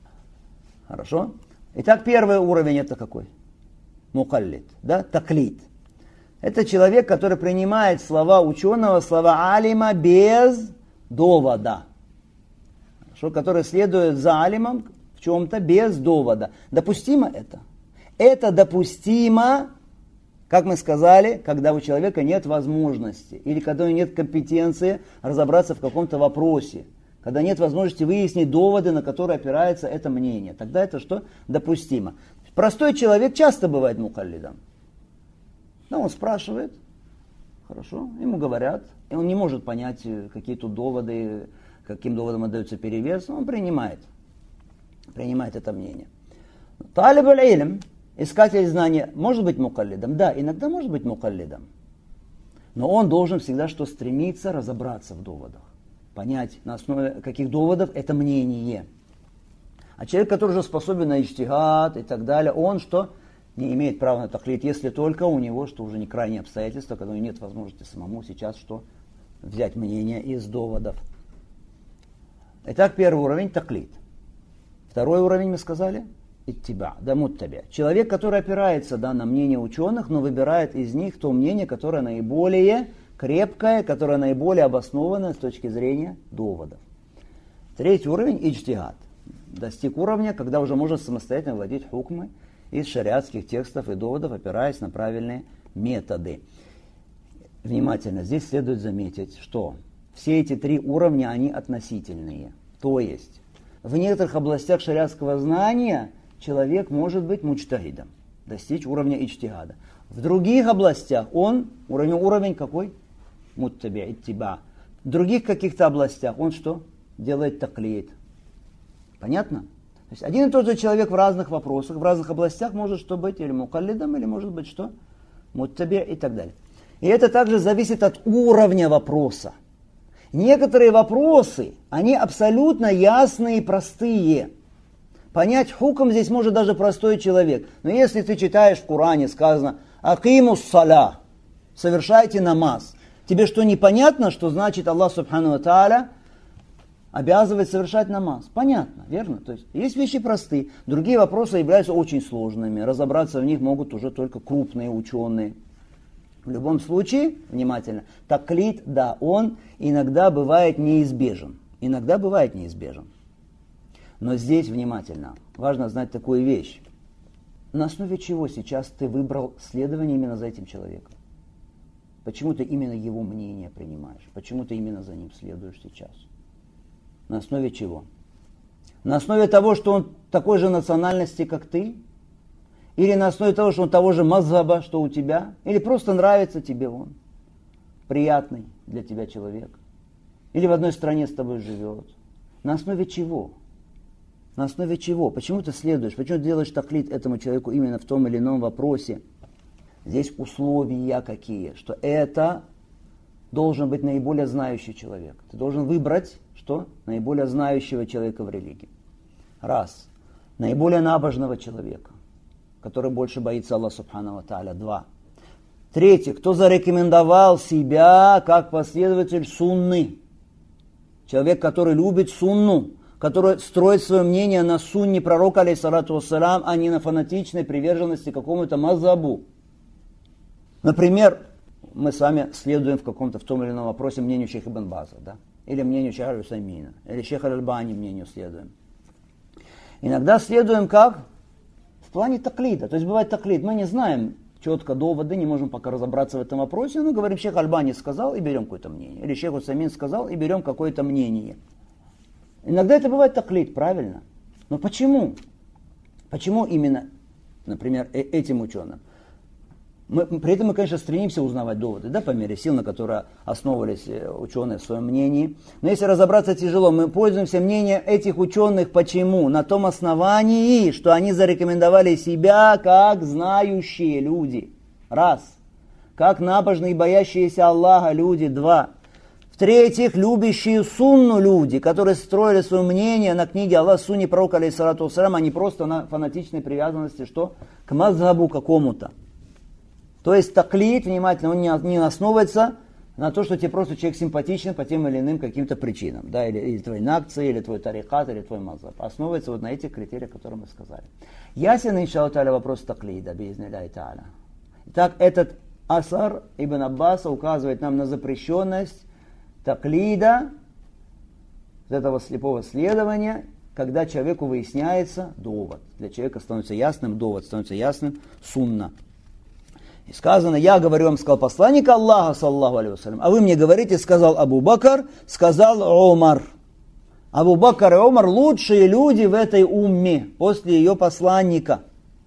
Хорошо? Итак, первый уровень это какой? Мукаллид, да? Таклид. Это человек, который принимает слова ученого, слова алима без довода. хорошо, который следует за алимом в чем-то без довода. Допустимо это? Это допустимо, как мы сказали, когда у человека нет возможности или когда у него нет компетенции разобраться в каком-то вопросе, когда нет возможности выяснить доводы, на которые опирается это мнение. Тогда это что? Допустимо. Простой человек часто бывает мукаллидом. Да, он спрашивает, хорошо, ему говорят, и он не может понять, какие тут доводы, каким доводом отдается перевес, но он принимает это мнение. Талиб аль-илм, искатель знания, может быть мукаллидом? Да, иногда может быть мукаллидом. Но он должен всегда что стремиться разобраться в доводах. Понять, на основе каких доводов это мнение. А человек, который уже способен на иджтигад и так далее, он что? Не имеет права на таклид, если только у него что уже не крайние обстоятельства, когда у него нет возможности самому сейчас что? Взять мнение из доводов. Итак, первый уровень таклид. Второй уровень мы сказали? Иттиба, да муттаби. Человек, который опирается на мнение ученых, но выбирает из них то мнение, которое наиболее крепкое, которое наиболее обоснованное с точки зрения доводов. Третий уровень иджтигад. Достиг уровня, когда уже можно самостоятельно владеть хукмой из шариатских текстов и доводов, опираясь на правильные методы. Внимательно, здесь следует заметить, что все эти три уровня, они относительные. То есть, в некоторых областях шариатского знания человек может быть муджтахидом, достичь уровня иджтигада. В других областях он, уровень какой? Муттаби, иттиба. В других каких-то областях он что? Делает таклид. Понятно? То есть один и тот же человек в разных вопросах, в разных областях может что быть или мукаллидом, или может быть что? Муттаби и так далее. И это также зависит от уровня вопроса. Некоторые вопросы, они абсолютно ясные и простые. Понять хукм здесь может даже простой человек. Но если ты читаешь в Коране, сказано «Акимус саля», совершайте намаз. Тебе что, непонятно, что значит Аллах Субхану ва Тааля обязывает совершать намаз? Понятно, верно? То есть вещи простые. Другие вопросы являются очень сложными. Разобраться в них могут уже только крупные ученые. В любом случае, внимательно, таклид, да, он иногда бывает неизбежен. Иногда бывает неизбежен. Но здесь, внимательно, важно знать такую вещь. На основе чего сейчас ты выбрал следование именно за этим человеком? Почему ты именно его мнение принимаешь? Почему ты именно за ним следуешь сейчас? На основе чего? На основе того, что он такой же национальности, как ты? Или на основе того, что он того же мазхаба, что у тебя? Или просто нравится тебе он? Приятный для тебя человек? Или в одной стране с тобой живет? На основе чего? На основе чего? Почему ты следуешь? Почему ты делаешь таклид этому человеку именно в том или ином вопросе? Здесь условия какие? Что это должен быть наиболее знающий человек. Ты должен выбрать, что? Наиболее знающего человека в религии. Раз. Наиболее набожного человека, который больше боится Аллаха Субхану ва Тааля. Два. Третье. Кто зарекомендовал себя как последователь сунны. Человек, который любит сунну, который строит свое мнение на сунне пророка, алейхиссалату вассалям, а не на фанатичной приверженности какому-то мазхабу. Например, мы с вами следуем в том или ином вопросе мнению шейха Ибн База, да? Или мнению шейха Аль-Усаймина, или шейха Аль-Альбани мнению следуем. Иногда следуем как? В плане таклида. То есть бывает таклид. Мы не знаем четко доводы, не можем пока разобраться в этом вопросе, но говорим, шейх Аль-Альбани сказал и берем какое-то мнение. Или шейх Усаймин сказал и берем какое-то мнение. Иногда это бывает таклид, правильно? Но почему? Почему именно, например, этим ученым? При этом мы, конечно, стремимся узнавать доводы, да, по мере сил, на которые основывались ученые в своем мнении. Но если разобраться тяжело, мы пользуемся мнением этих ученых. Почему? На том основании, что они зарекомендовали себя как знающие люди. Раз. Как набожные и боящиеся Аллаха люди. Два. В-третьих, любящие сунну люди, которые строили свое мнение на книге Аллах Сунни пророка, алейхиссалату вассалям, а не просто на фанатичной привязанности, что? К мазхабу какому-то. То есть таклид, внимательно, он не основывается на то, что тебе просто человек симпатичен по тем или иным каким-то причинам. Да, или твои накции, или твой тарикат, или твой мазхаб. Основывается вот на этих критериях, которые мы сказали. Ясен, иншаллаху та'аля, вопрос таклида, биизнилляхи та'аля. Итак, этот асар Ибн Аббаса указывает нам на запрещенность таклида этого слепого следования, когда человеку выясняется довод. Для человека становится ясным довод, становится ясным сунна. И сказано, я говорю вам, сказал посланник Аллаха, саллаху алейхи вассалям, а вы мне говорите, сказал Абу Бакр, сказал Умар. Абу Бакр и Умар лучшие люди в этой умме, после ее посланника.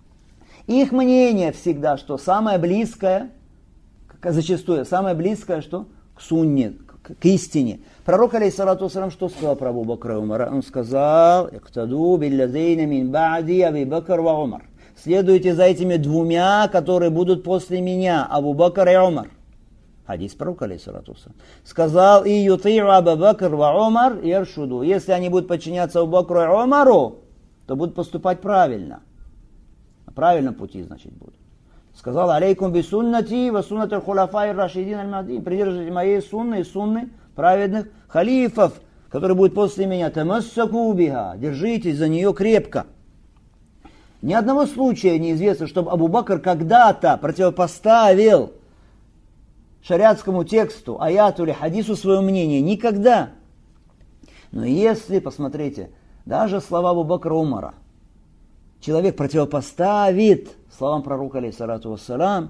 Их мнение всегда, что самое близкое, зачастую самое близкое, что к сунне, к истине. Пророк, алейхиссалату вассалям, что сказал про Абу Бакра и Умара? Он сказал, «Иктаду биллазейна мин ба'ди Аби Бакр ва Умар». Следуйте за этими двумя, которые будут после меня, Абу Бакр и Умар. Хадис пророка, алейхиссалату вассалям. Сказал, «И юти'у Абу Бакр ва Умар яршуду». Если они будут подчиняться Абу Бакру и Умару, то будут поступать правильно. На правильном пути, значит, будут. Сказал, алейкум би суннати ва суннати хулафай рашидин аль-мадин. Придерживайте моей сунны и сунны праведных халифов, которые будут после меня. Тамассаку биха. Держитесь за нее крепко. Ни одного случая неизвестно, чтобы Абу Бакр когда-то противопоставил шариатскому тексту, аяту или хадису свое мнение. Никогда. Но если, посмотрите, даже слова Абу Бакра Умара человек противопоставит словам пророка, алейхиссалату вассалям,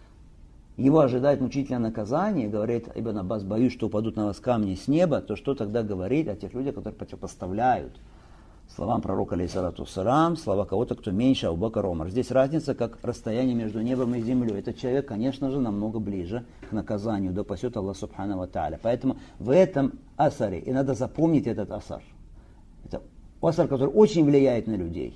его ожидает мучительное наказание, говорит Ибн Аббас, боюсь, что упадут на вас камни с неба, то что тогда говорить о тех людях, которые противопоставляют словам пророка, алейхиссалату вассалям, слова кого-то, кто меньше Абу Бакр Умар. Здесь разница, как расстояние между небом и землей. Этот человек, конечно же, намного ближе к наказанию, да пасет Аллах субхану ва тааля. Поэтому в этом асаре, и надо запомнить этот асар, это асар, который очень влияет на людей.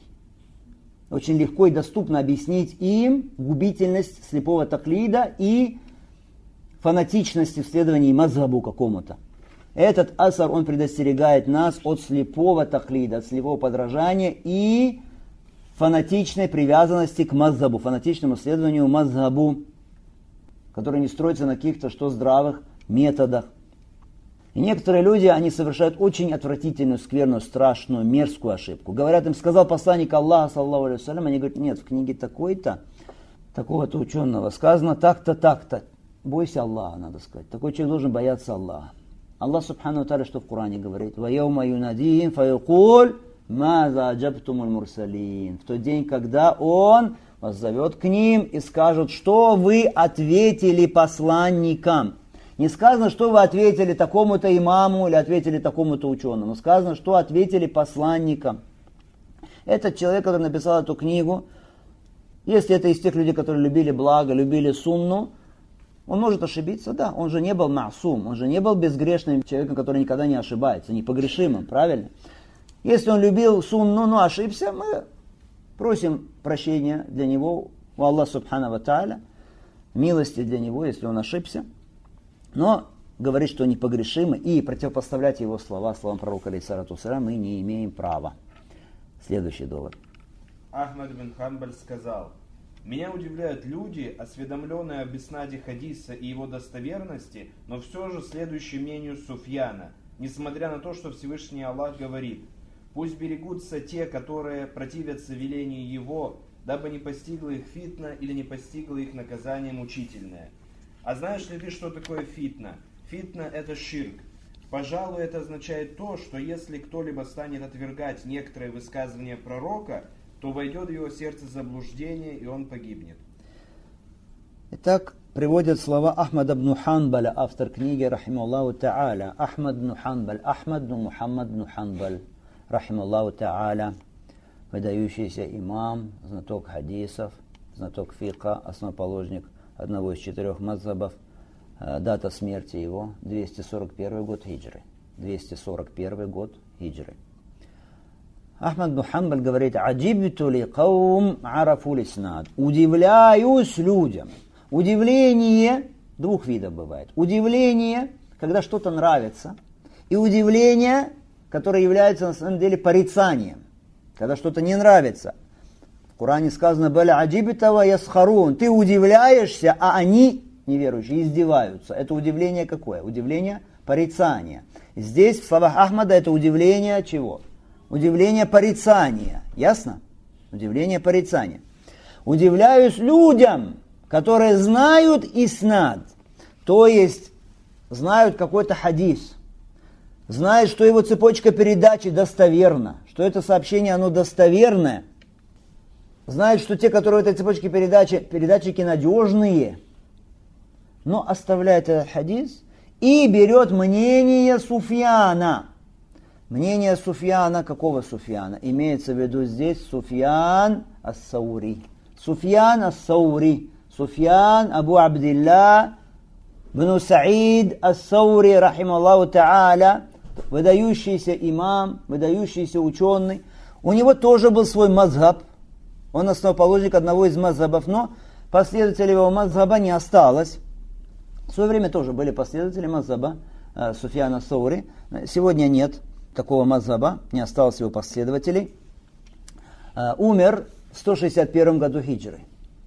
Очень легко и доступно объяснить им губительность слепого таклида и фанатичности в следовании мазхабу какому-то. Этот асар, он предостерегает нас от слепого таклида, от слепого подражания и фанатичной привязанности к мазхабу, фанатичному следованию мазхабу, который не строится на каких-то здравых методах. И некоторые люди, они совершают очень отвратительную, скверную, страшную, мерзкую ошибку. Говорят, им сказал посланник Аллаха, саллаху алейхи вассалям, они говорят, нет, в книге такой-то, такого-то ученого сказано так-то, так-то. Бойся Аллаха, надо сказать. Такой человек должен бояться Аллаха. Аллах субхану ва тааля что в Коране говорит? «Ва яума юнадихим фаякуль маза аджабтумуль мурсалин». В тот день, когда Он вас зовет к ним и скажет, что вы ответили посланникам. Не сказано, что вы ответили такому-то имаму или ответили такому-то ученому. Сказано, что ответили посланникам. Этот человек, который написал эту книгу, если это из тех людей, которые любили благо, любили сунну, он может ошибиться, да. Он же не был ма'сум, он же не был безгрешным человеком, который никогда не ошибается, непогрешимым, правильно? Если он любил сунну, но ошибся, мы просим прощения для него у Аллаха субхану ва тааля, милости для него, если он ошибся. Но говорить, что непогрешимы, и противопоставлять его словам пророка, алейхиссалату вассалям, мы не имеем права. Следующий довод.
Ахмад бин Ханбаль сказал, «Меня удивляют люди, осведомленные об иснаде хадиса и его достоверности, но все же следующие мнению Суфьяна, несмотря на то, что Всевышний Аллах говорит, пусть берегутся те, которые противятся велению Его, дабы не постигла их фитна или не постигло их наказание мучительное». А знаешь ли ты, что такое фитна? Фитна – это ширк. Пожалуй, это означает то, что если кто-либо станет отвергать некоторые высказывания пророка, то войдет в его сердце заблуждение, и он погибнет.
Итак, приводят слова Ахмада ибн Ханбаля, автор книги, рахималлаху та'аля. Ахмад ибн Ханбаль, Ахмад ибн Мухаммад ибн Ханбаль, рахималлаху та'аля, выдающийся имам, знаток хадисов, знаток фикха, основоположник одного из 4 мазхабов. Дата смерти его 241 год хиджры. 241 год хиджры. Ахмад ибн Ханбаль говорит, «Аджибту ли каум арафу лиснад». Удивляюсь людям. Удивление двух видов бывает. Удивление, когда что-то нравится, и удивление, которое является на самом деле порицанием, когда что-то не нравится. В Коране сказано, «Баля аджибта ва ясхарун». Ты удивляешься, а они, неверующие, издеваются. Это удивление какое? Удивление порицания. Здесь в словах Ахмада это удивление чего? Удивление порицания. Ясно? Удивление порицания. Удивляюсь людям, которые знают иснад, то есть знают какой-то хадис, знает, что его цепочка передачи достоверна, что это сообщение, оно достоверное, знает, что те, которые в этой цепочке передачи, передатчики надежные, но оставляет этот хадис и берет мнение Суфьяна. Мнение Суфьяна, какого Суфьяна? Имеется в виду здесь Суфьян ас-Саури. Суфьян ас-Саури. Суфьян Абу Абдилла бн Саид ас-Саури, рахималлаху та'аля, выдающийся имам, выдающийся ученый. У него тоже был свой мазхаб. Он основоположник одного из мазхабов, но последователей его мазхаба не осталось. В свое время тоже были последователи мазхаба Суфьяна ас-Саури. Сегодня нет такого мазхаба, не осталось его последователей. Умер в 161 году хиджры.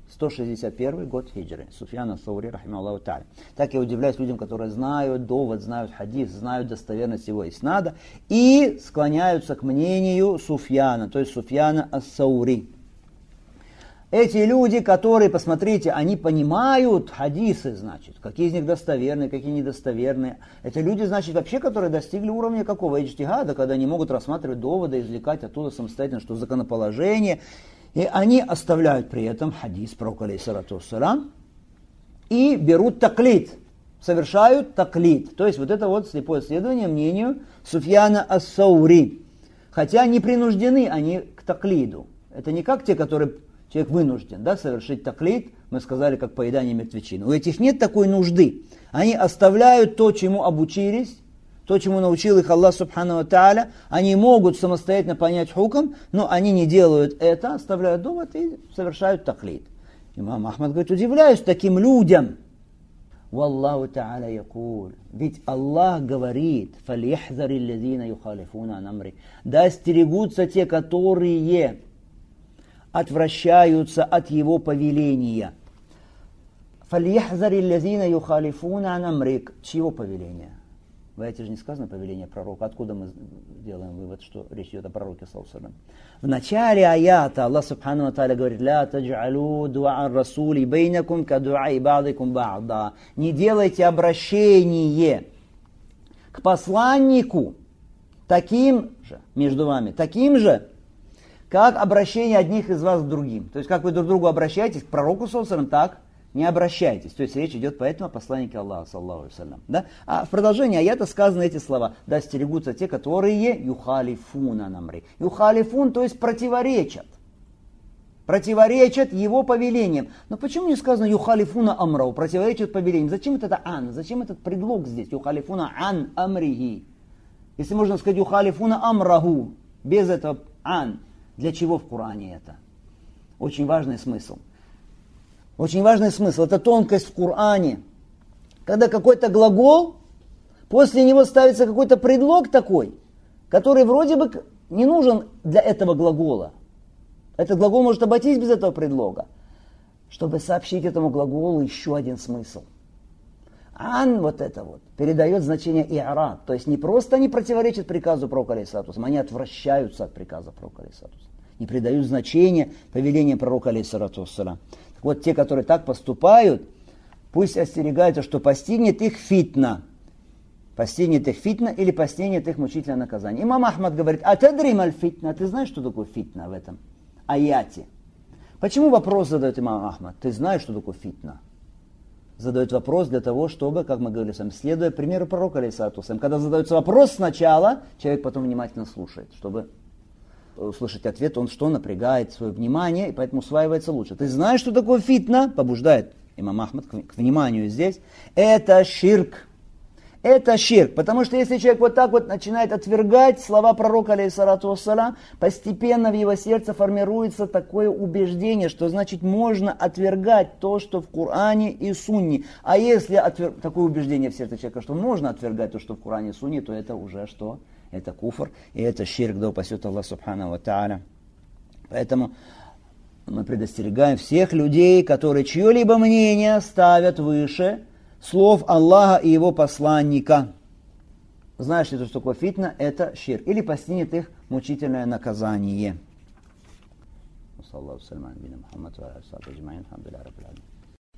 161 год хиджры. Суфьян ас-Саури, рахимахуллаху та'аля. Так я удивляюсь людям, которые знают довод, знают хадис, знают достоверность его иснада и склоняются к мнению Суфьяна, то есть Суфьяна ас-Саури. Эти люди, которые, посмотрите, они понимают хадисы, значит, какие из них достоверные, какие недостоверные. Это люди, значит, вообще, которые достигли уровня какого? Иджтихада, когда они могут рассматривать доводы, извлекать оттуда самостоятельно, что законоположение. И они оставляют при этом хадис пророка, алейхиссалату вассалям, и берут таклид, совершают таклид. То есть вот это вот слепое следование мнению Суфьяна ас-Саури. Хотя не принуждены они к таклиду. Это не как те, которые... Человек вынужден, да, совершить таклид, мы сказали, как поедание мертвечины. У этих нет такой нужды. Они оставляют то, чему обучились, то, чему научил их Аллах Субхану ва Тааля. Они могут самостоятельно понять хукм, но они не делают это, оставляют довод и совершают таклид. Имам Ахмад говорит, удивляюсь таким людям. Валлаху Тааля якуль. Ведь Аллах говорит, фальяхзари ллазина юхалифуна ан амри. Да остерегутся те, которые отвращаются от его повеления. Фальяхзари ллазина юхалифуна ан амри. Чьего повеления? В аяте же не сказано повеление пророка. Откуда мы делаем вывод, что речь идет о пророке, саллаллаху алейхи ва саллям? В начале аята Аллах Субхану ва Тааля говорит: «Ля тадж'алу дуа расули бейнакум ка дуаи ба'дикум ба'да». Не делайте обращение к посланнику таким же, между вами, таким же, как обращение одних из вас к другим. То есть, как вы друг к другу обращаетесь, к пророку, саллаллаху алейхи ва саллям, так не обращайтесь. То есть, речь идет поэтому о посланнике Аллаха, саллаллаху алейхи ва саллям. Да? А в продолжении аята сказаны эти слова: да остерегутся те, которые юхалифуна ан амри. Юхалифун, то есть противоречат. Противоречат его повелениям. Но почему не сказано юхалифуна амрау, противоречат повелениям? Зачем это ан? Зачем этот предлог здесь? Юхалифуна ан амрихи. Если можно сказать юхалифуна амраху, без этого ан. Для чего в Коране это? Очень важный смысл. Очень важный смысл. Это тонкость в Коране. Когда какой-то глагол, после него ставится какой-то предлог такой, который вроде бы не нужен для этого глагола. Этот глагол может обойтись без этого предлога. Чтобы сообщить этому глаголу еще один смысл. Ан, вот это вот, передает значение и'рад. То есть не просто они противоречат приказу пророка, алейхиссалату вассалям, они отвращаются от приказа пророка, алейхиссалату вассалям. Не придают значения повелениям пророка, алейхиссалату вассалям. Так вот, те, которые так поступают, пусть остерегаются, что постигнет их фитна. Постигнет их фитна или постигнет их мучительное наказание. Имам Ахмад говорит: а тадрим аль фитна. Ты знаешь, что такое фитна в этом аяте? Почему вопрос задает имам Ахмад? Ты знаешь, что такое фитна? Задает вопрос для того, чтобы, как мы говорили с вами, следуя примеру пророка, алейхиссалату вассалям, когда задается вопрос сначала, человек потом внимательно слушает, чтобы услышать ответ, он что напрягает свое внимание, и поэтому усваивается лучше. Ты знаешь, что такое фитна? Побуждает имам Ахмад к вниманию здесь. Это ширк. Это ширк. Потому что если человек вот так вот начинает отвергать слова пророка, алейхиссалату вассалям, постепенно в его сердце формируется такое убеждение, что значит можно отвергать то, что в Коране и Сунне. А если такое убеждение в сердце человека, что можно отвергать то, что в Коране и Сунне, то это уже что? Это куфр, и это ширк, да упасет Аллах Субхану ва Тааля. Поэтому мы предостерегаем всех людей, которые чье-либо мнение ставят выше слов Аллаха и его посланника. Знаешь ли, что такое фитна? Это ширк. Или постигнет их мучительное наказание.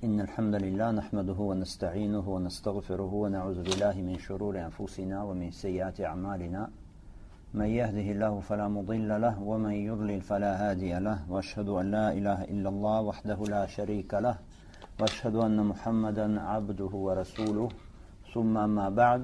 إن الحمد لله نحمده ونستعينه ونستغفره ونعوذ بالله من شرور أنفسنا ومن سيئات أعمالنا من يهده الله فلا مضل له ومن يضلل فلا هادي له وأشهد أن لا إله إلا الله وحده لا شريك له وأشهد أن محمدا عبده ورسوله ثم أما بعد.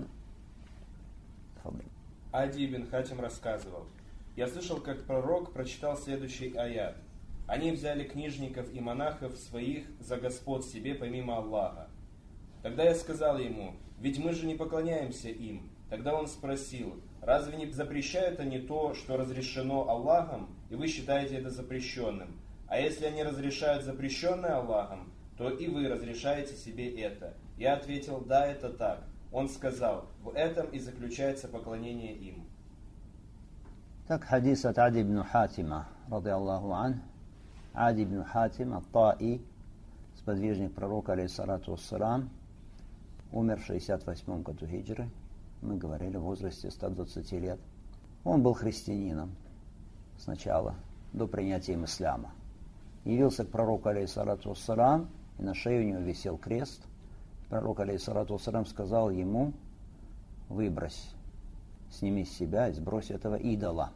Ади ибн Хатим рассказывал: «Я слышал, как пророк прочитал следующий аят. Они взяли книжников и монахов своих за господ себе помимо Аллаха. Тогда я сказал ему: ведь мы же не поклоняемся им. Тогда он спросил: разве не запрещают они то, что разрешено Аллахом, и вы считаете это запрещенным? А если они разрешают запрещенное Аллахом, то и вы разрешаете себе это? Я ответил: да, это так. Он сказал: в этом и заключается поклонение им».
Так хадис от Ади ибн Хатима, ради Аллаху ан. Ади ибн Хатим ат-Таи, сподвижник пророка, алейхиссалату вассалам, умер в 68 году хиджры. Мы говорили, в возрасте 120 лет. Он был христианином сначала, до принятия им ислама. Явился к пророку, алейхиссалату вассалам, и на шее у него висел крест. Пророк, алейхиссалату вассалам, сказал ему: выбрось, сними с себя и сбрось этого идола.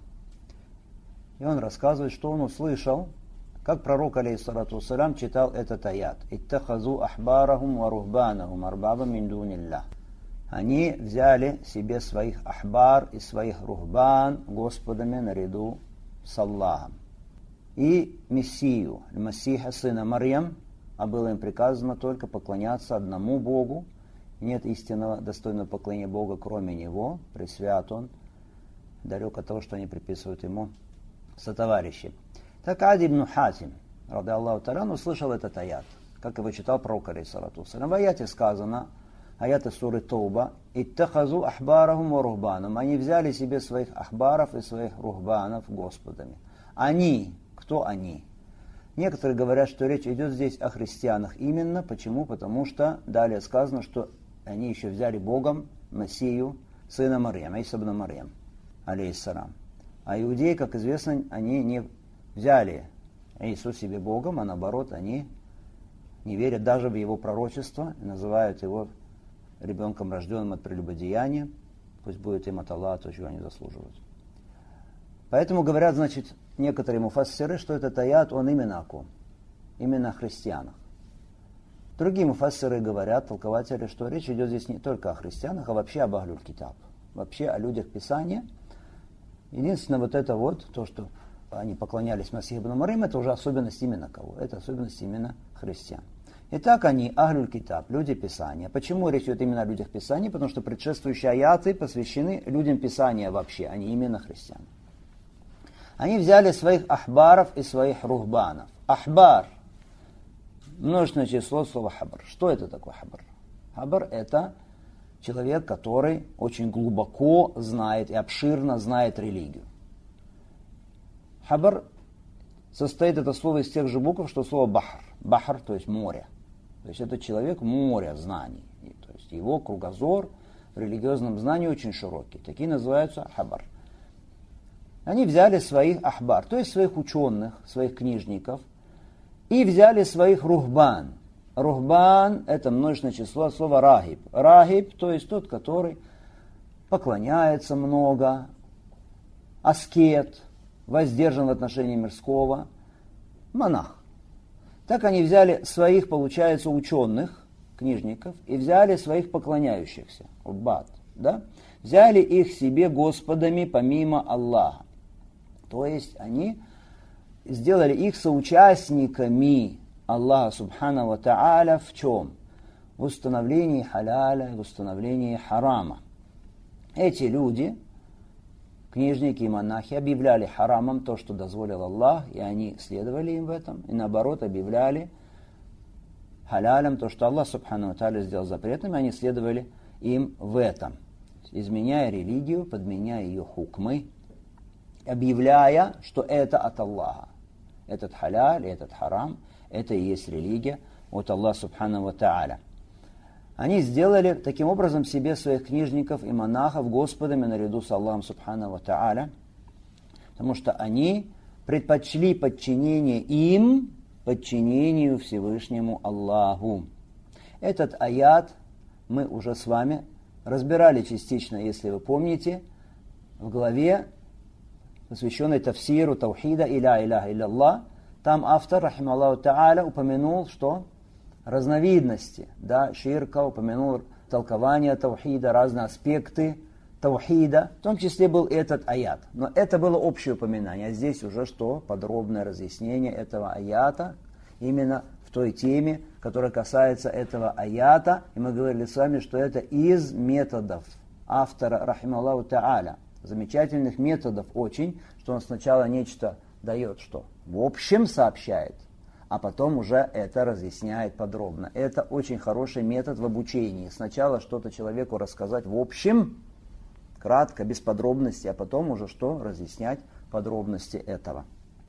И он рассказывает, что он услышал, как пророк, алейхиссалату вассалам, читал этот аят: «Иттахазу ахбарахум ва рухбанахум арбаба мин дуниллах». Они взяли себе своих ахбар и своих рухбан господами наряду с Аллахом. И Мессию, Масиха, сына Марьям, а было им приказано только поклоняться одному Богу. Нет истинного достойного поклонения Бога, кроме Него. Пресвят Он, далек от того, что они приписывают Ему сотоварищи. Так Ади ибн Хатим, ради Аллаху та'аля, услышал этот аят, как его читал пророк, алейхиссалату вассалям. В аяте сказано, аяты суры Тауба: «Иттахазу ахбарахум ва рухбанам». Они взяли себе своих ахбаров и своих рухбанов господами. Они, кто они? Некоторые говорят, что речь идет здесь о христианах. Именно почему? Потому что далее сказано, что они еще взяли Богом Мессию, сына Марьям, Иса ибн Марьям, алейхиссалам. А иудеи, как известно, они не взяли Иису себе Богом, а наоборот, они не верят даже в его пророчество, называют его ребенком, рожденным от прелюбодеяния. Пусть будет им от Аллаха то, чего они заслуживают. Поэтому говорят, значит, некоторые муфассиры, что этот аят, он именно о ком? Именно о христианах. Другие муфассиры говорят, толкователи, что речь идет здесь не только о христианах, а вообще об Ахлюль Китаб. Вообще о людях Писания. Единственное, вот это вот, то, что они поклонялись Масиху ибн Марьям, это уже особенность именно кого? Это особенность именно христиан. Итак, они Ахлюль Китаб, люди Писания. Почему речь идет именно о людях Писания? Потому что предшествующие аяты посвящены людям Писания вообще, а не именно христианам. Они взяли своих ахбаров и своих рухбанов. Ахбар, множественное число слова хабар. Что это такое хабар? Хабар – это человек, который очень глубоко знает и обширно знает религию. Хабар состоит это слово из тех же букв, что слово бахр. Бахр, то есть море. То есть это человек море знаний. То есть его кругозор в религиозном знании очень широкий. Такие называются хабар. Они взяли своих ахбар, то есть своих ученых, своих книжников, и взяли своих рухбан. Рухбан – это множественное число от слова рахиб. Рахиб, то есть тот, который поклоняется много, аскет, воздержан в отношении мирского, монах. Так они взяли своих, получается, ученых, книжников, и взяли своих поклоняющихся, уббат, да? Взяли их себе господами помимо Аллаха. То есть они сделали их соучастниками Аллаха Субхану ва Тааля в чем? В установлении халяля, в установлении харама. Эти люди, книжники и монахи, объявляли харамом то, что дозволил Аллах, и они следовали им в этом, и наоборот объявляли халялем то, что Аллах Субхану ва Тааля сделал запретным, и они следовали им в этом, изменяя религию, подменяя ее хукмы, объявляя, что это от Аллаха. Этот халяль, этот харам, это и есть религия от Аллаха Субхану ва Тааля. Они сделали таким образом себе своих книжников и монахов господами наряду с Аллахом Субхану ва Тааля, потому что они предпочли подчинение им подчинению Всевышнему Аллаху. Этот аят мы уже с вами разбирали частично, если вы помните, в главе, посвященной тафсиру таухида «Иля иляха илля-Аллах». Там автор, рахималлаху та'аля, упомянул, что разновидности, да, ширка, упомянул толкование таухида, разные аспекты таухида, в том числе был этот аят. Но это было общее упоминание, а здесь уже что? Подробное разъяснение этого аята, именно в той теме, которая касается этого аята. И мы говорили с вами, что это из методов автора, рахималлаху та'аля, замечательных методов очень, что он сначала нечто дает, что в общем сообщает, а потом уже это разъясняет подробно. Это очень хороший метод в обучении. Сначала что-то человеку рассказать в общем, кратко, без подробностей, а потом уже что? Разъяснять подробности этого.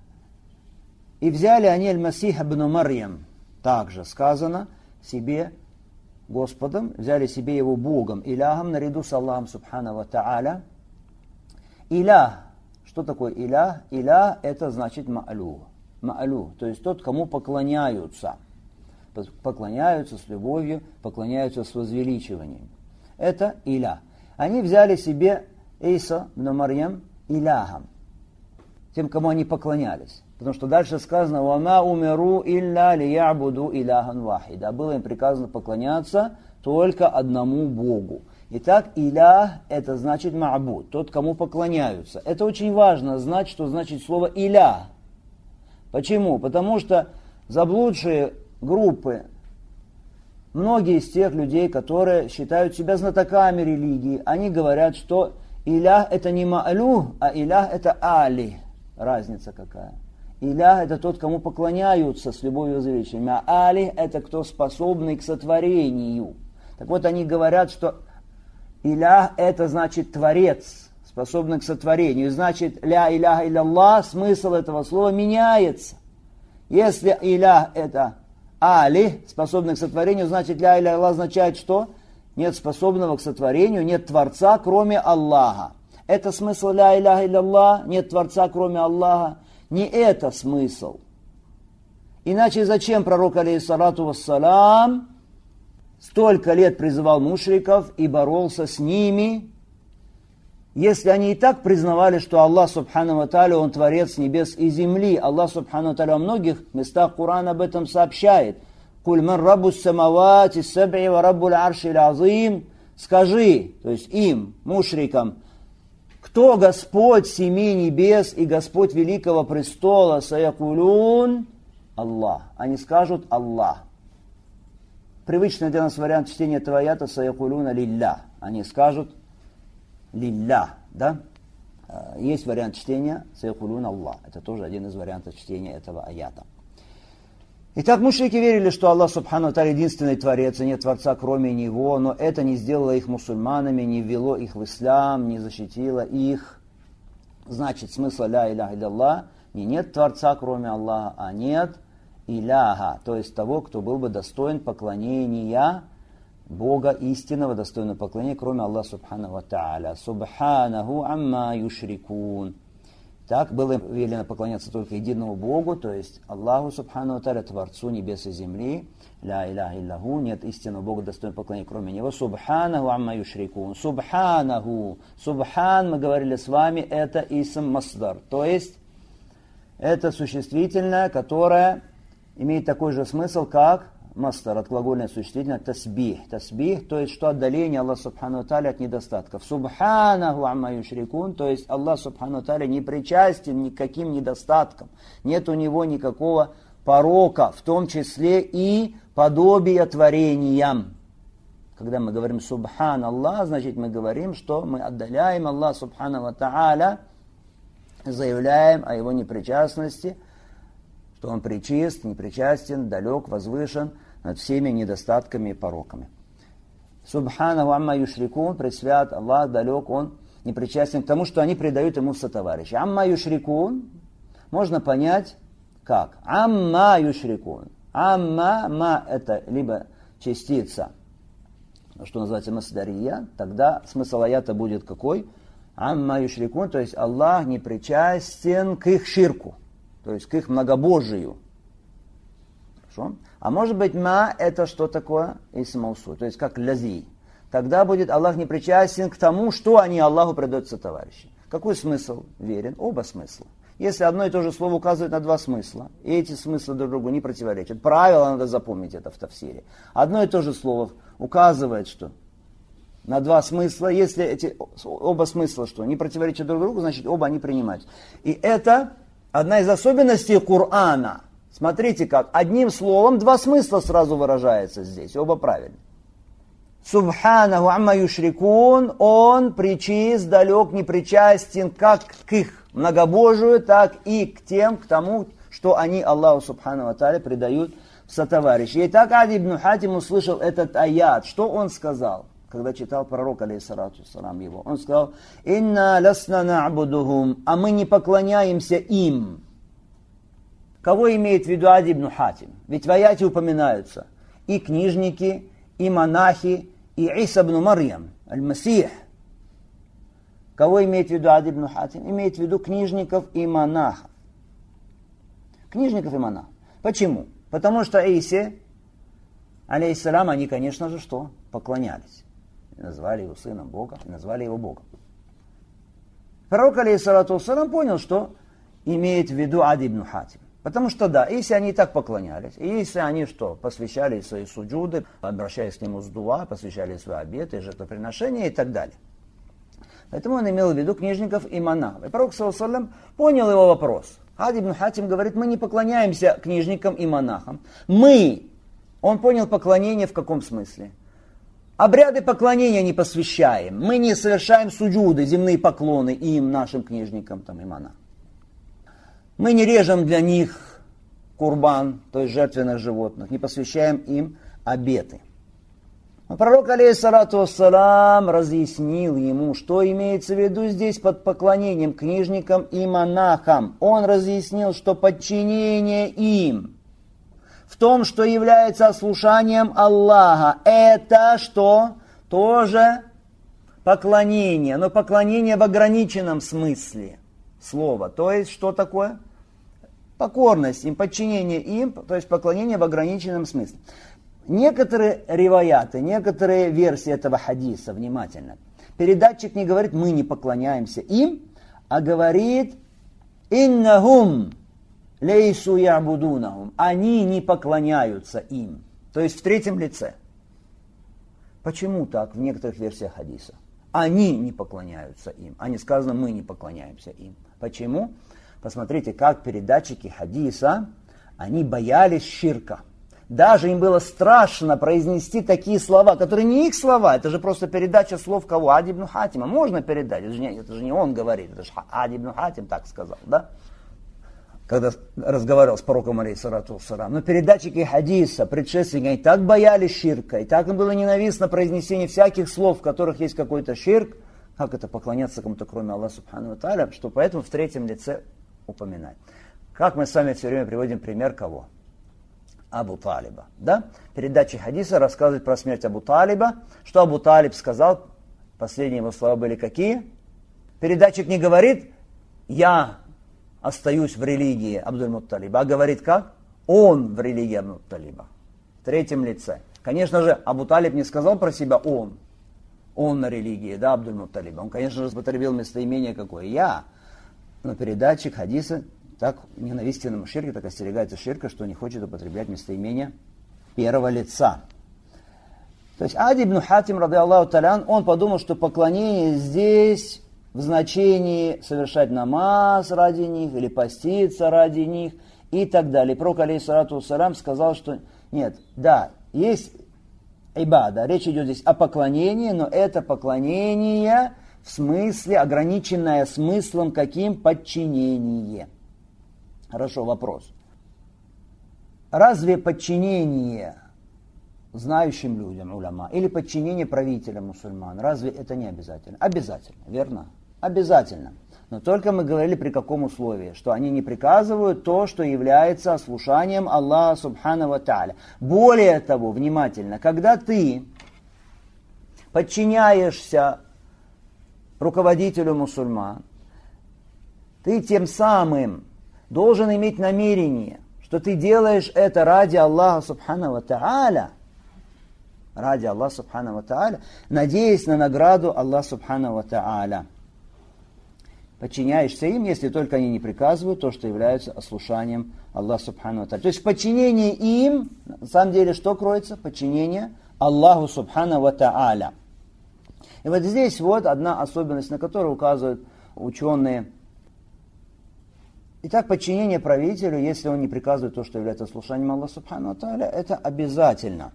И взяли они аль-Масих ибн Марьям, также сказано, себе Господом, взяли себе его Богом, Иляхом, наряду с Аллахом субхану ва та'аля. Илях. Что такое илях? Илях это значит ма'лю. Ма'лю, то есть тот, кому поклоняются. Поклоняются с любовью, поклоняются с возвеличиванием. Это илях. Они взяли себе Иса ибн Марьям иляхом, тем, кому они поклонялись. Потому что дальше сказано «Вама умиру илля лиябуду иляхан вахида». Было им приказано поклоняться только одному Богу. Итак, илях это значит ма'буд, тот, кому поклоняются. Это очень важно знать, что значит слово илях. Почему? Потому что заблудшие группы, многие из тех людей, которые считают себя знатоками религии, они говорят, что илях это не ма'лю, а илях это али. Разница какая? Илях это тот, кому поклоняются с любовью и возвеличением, а али это кто способный к сотворению. Так вот, они говорят, что илях это значит творец, способный к сотворению. Значит, ля иляха илля-Аллах, смысл этого слова меняется. Если илях это али, способный к сотворению, значит, ля иляха илля-Аллах означает что? Нет способного к сотворению, нет Творца, кроме Аллаха. Это смысл ля иляха илля-Аллах, нет Творца, кроме Аллаха. Не это смысл. Иначе зачем пророк, алейхиссалату вассалам, столько лет призывал мушриков и боролся с ними, если они и так признавали, что Аллах субхану ва тааля, Он творец небес и земли. Аллах субхану ва тааля во многих местах Корана об этом сообщает. «Куль ман раббус самавати саб'и ва раббуль аршил азим». Скажи, то есть им, мушрикам, кто Господь семи небес и Господь великого престола, саякулун Аллах. Они скажут Аллах. Привычный для нас вариант чтения этого аята саякулуна лилля. Они скажут лилля, да? Есть вариант чтения саякулун Аллах. Это тоже один из вариантов чтения этого аята. Итак, мушрики верили, что Аллах субхану ва тааля единственный творец, и нет Творца кроме Него, но это не сделало их мусульманами, не ввело их в ислам, не защитило их. Значит, смысл ля иляха илля-Аллах не нет Творца кроме Аллаха, а нет иляха, то есть того, кто был бы достоин поклонения, Бога истинного, достойного поклонения, кроме Аллаха субхану ва тааля. Субханаху амма юшрикун. Так было велено поклоняться только единому Богу, то есть Аллаху субхану ва тааля, Творцу небес и земли. Ля иляха иллаху, нет истинного Бога, достойного поклонения, кроме Него. Субханаху амма юшрикун. Субханаху. Субхан, мы говорили с вами, это исм масдар, то есть это существительное, которое имеет такой же смысл, как мастер, от глагольное существительное тасбих. Тасбих, то есть что отдаление Аллаха субхану ва тааля от недостатков. Субханаху амма юшрикун, то есть Аллах субхану ва тааля не причастен ни к каким недостаткам. Нет у него никакого порока, в том числе и подобия творениям. Когда мы говорим субхан Аллах, значит мы говорим, что мы отдаляем Аллаха субхану ва тааля, заявляем о его непричастности, что он причист, непричастен, далек, возвышен над всеми недостатками и пороками. Субханаху амма юшрикун, пресвят Аллах, далек, он непричастен к тому, что они предают ему сотоварища. Амма юшрикун можно понять как? Амма юшрикун. Амма, ма это либо частица, что называется масдария, тогда смысл аята будет какой? Амма юшрикун, то есть Аллах не причастен к их ширку, то есть к их многобожию. Хорошо? А может быть, ма это что такое? Исм маусуль, то есть как лази. Тогда будет Аллах не причастен к тому, что они Аллаху предают сотоварищи. Какой смысл верен? Оба смысла. Если одно и то же слово указывает на два смысла, и эти смыслы друг другу не противоречат, правило надо запомнить это в тафсире. Одно и то же слово указывает, что на два смысла, если эти оба смысла что, не противоречат друг другу, значит оба они принимаются. И это одна из особенностей Корана. Смотрите как, одним словом два смысла сразу выражается здесь, оба правильно. Субханаху амма юшрикун, он причист, далек, не причастен как к их многобожию, так и к тому, что они Аллаху субхану ва тааля предают в сотоварищи. Итак, Ади ибн Хатим услышал этот аят. Что он сказал, когда читал пророк, алейхиссалату вассалам, его? Он сказал, «Инна ласна на'будухум», а мы не поклоняемся им. Кого имеет в виду Ади ибн Хатим? Ведь в аяте упоминаются и книжники, и монахи, и Иса ибн Марьям, аль-Масих. Кого имеет в виду Ади ибн Хатим? Имеет в виду книжников и монахов. Книжников и монахов. Почему? Потому что Исе, алейхиссалам, они, конечно же, что? Поклонялись. Назвали его сыном Бога, назвали его Богом. Пророк, алейхиссалату вассалам, понял, что имеет в виду Ади ибн Хатим. Потому что да, если они и так поклонялись, и если они что, посвящали свои суджуды, обращаясь к нему с дуа, посвящали свои обеты, жертвоприношения и так далее. Поэтому он имел в виду книжников и монахов. И пророк, саллаллаху алейхи ва саллям, понял его вопрос. Ади ибн Хатим говорит, мы не поклоняемся книжникам и монахам. Он понял поклонение в каком смысле? Обряды поклонения не посвящаем. Мы не совершаем суджуды, земные поклоны им, нашим книжникам там, и монахам. Мы не режем для них курбан, то есть жертвенных животных, не посвящаем им обеты. Но пророк, алейхиссалату вассалам, разъяснил ему, что имеется в виду здесь под поклонением книжникам и монахам. Он разъяснил, что подчинение им в том, что является ослушанием Аллаха, это что? Тоже поклонение, но поклонение в ограниченном смысле слова. То есть, что такое? Покорность им, подчинение им, то есть поклонение в ограниченном смысле. Некоторые риваяты, некоторые версии этого хадиса, внимательно, передатчик не говорит, мы не поклоняемся им, а говорит, иннахум лейсу ябудунахум, они не поклоняются им. То есть в третьем лице. Почему так в некоторых версиях хадиса? Они не поклоняются им, а не сказано, мы не поклоняемся им. Почему? Посмотрите, как передатчики хадиса, они боялись ширка. Даже им было страшно произнести такие слова, которые не их слова, это же просто передача слов кого? Ади ибн Хатима. Можно передать, это же не он говорит, это же Ади ибн Хатим так сказал, да? Когда разговаривал с пророком, алейхиссалату вассалам. Но передатчики хадиса, предшественники, они так боялись ширка, и так им было ненавистно произнесение всяких слов, в которых есть какой-то ширк, как это поклоняться кому-то, кроме Аллаха субхану ва тааля, что поэтому в третьем лице упоминать. Как мы с вами все время приводим пример кого? Абу Талиба. Да? Передача хадиса рассказывает про смерть Абу Талиба. Что Абу Талиб сказал? Последние его слова были какие? Передатчик не говорит, я остаюсь в религии Абдуль-Мутталиба, а говорит как? Он в религии Абдуль-Мутталиба. В третьем лице. Конечно же, Абу Талиб не сказал про себя он на религии, да, Абдуль-Мутталиба. Он, конечно же, употребил местоимение какое? Я. Но передатчик хадиса так ненавистен ширке, так остерегается ширка, что не хочет употреблять местоимение первого лица. То есть Ади ибн Хатим, ради Аллаху та'аля, он подумал, что поклонение здесь в значении совершать намаз ради них, или поститься ради них, и так далее. Пророк, алейхиссалату вассалам, сказал, что нет, да, есть ибада, речь идет здесь о поклонении, но это поклонение в смысле, ограниченное смыслом каким? Подчинение. Хорошо, вопрос. Разве подчинение знающим людям, уляма, или подчинение правителям мусульман, разве это не обязательно? Обязательно, верно? Обязательно. Но только мы говорили при каком условии, что они не приказывают то, что является ослушанием Аллаха субхану ва тааля. Более того, внимательно, когда ты подчиняешься руководителю мусульман, ты тем самым должен иметь намерение, что ты делаешь это ради Аллаха Субхану ва Тааля, ради Аллаха Субхану ва Тааля, надеясь на награду Аллаха Субхану ва Тааля. Подчиняешься им, если только они не приказывают то, что является ослушанием Аллаха Субхану ва Тааля. То есть в подчинении им, на самом деле, что кроется? Подчинение Аллаху Субхану ва Тааля. И вот здесь вот одна особенность, на которую указывают ученые. Итак, подчинение правителю, если он не приказывает то, что является слушанием Аллаха Субхану ва Тааля, это обязательно.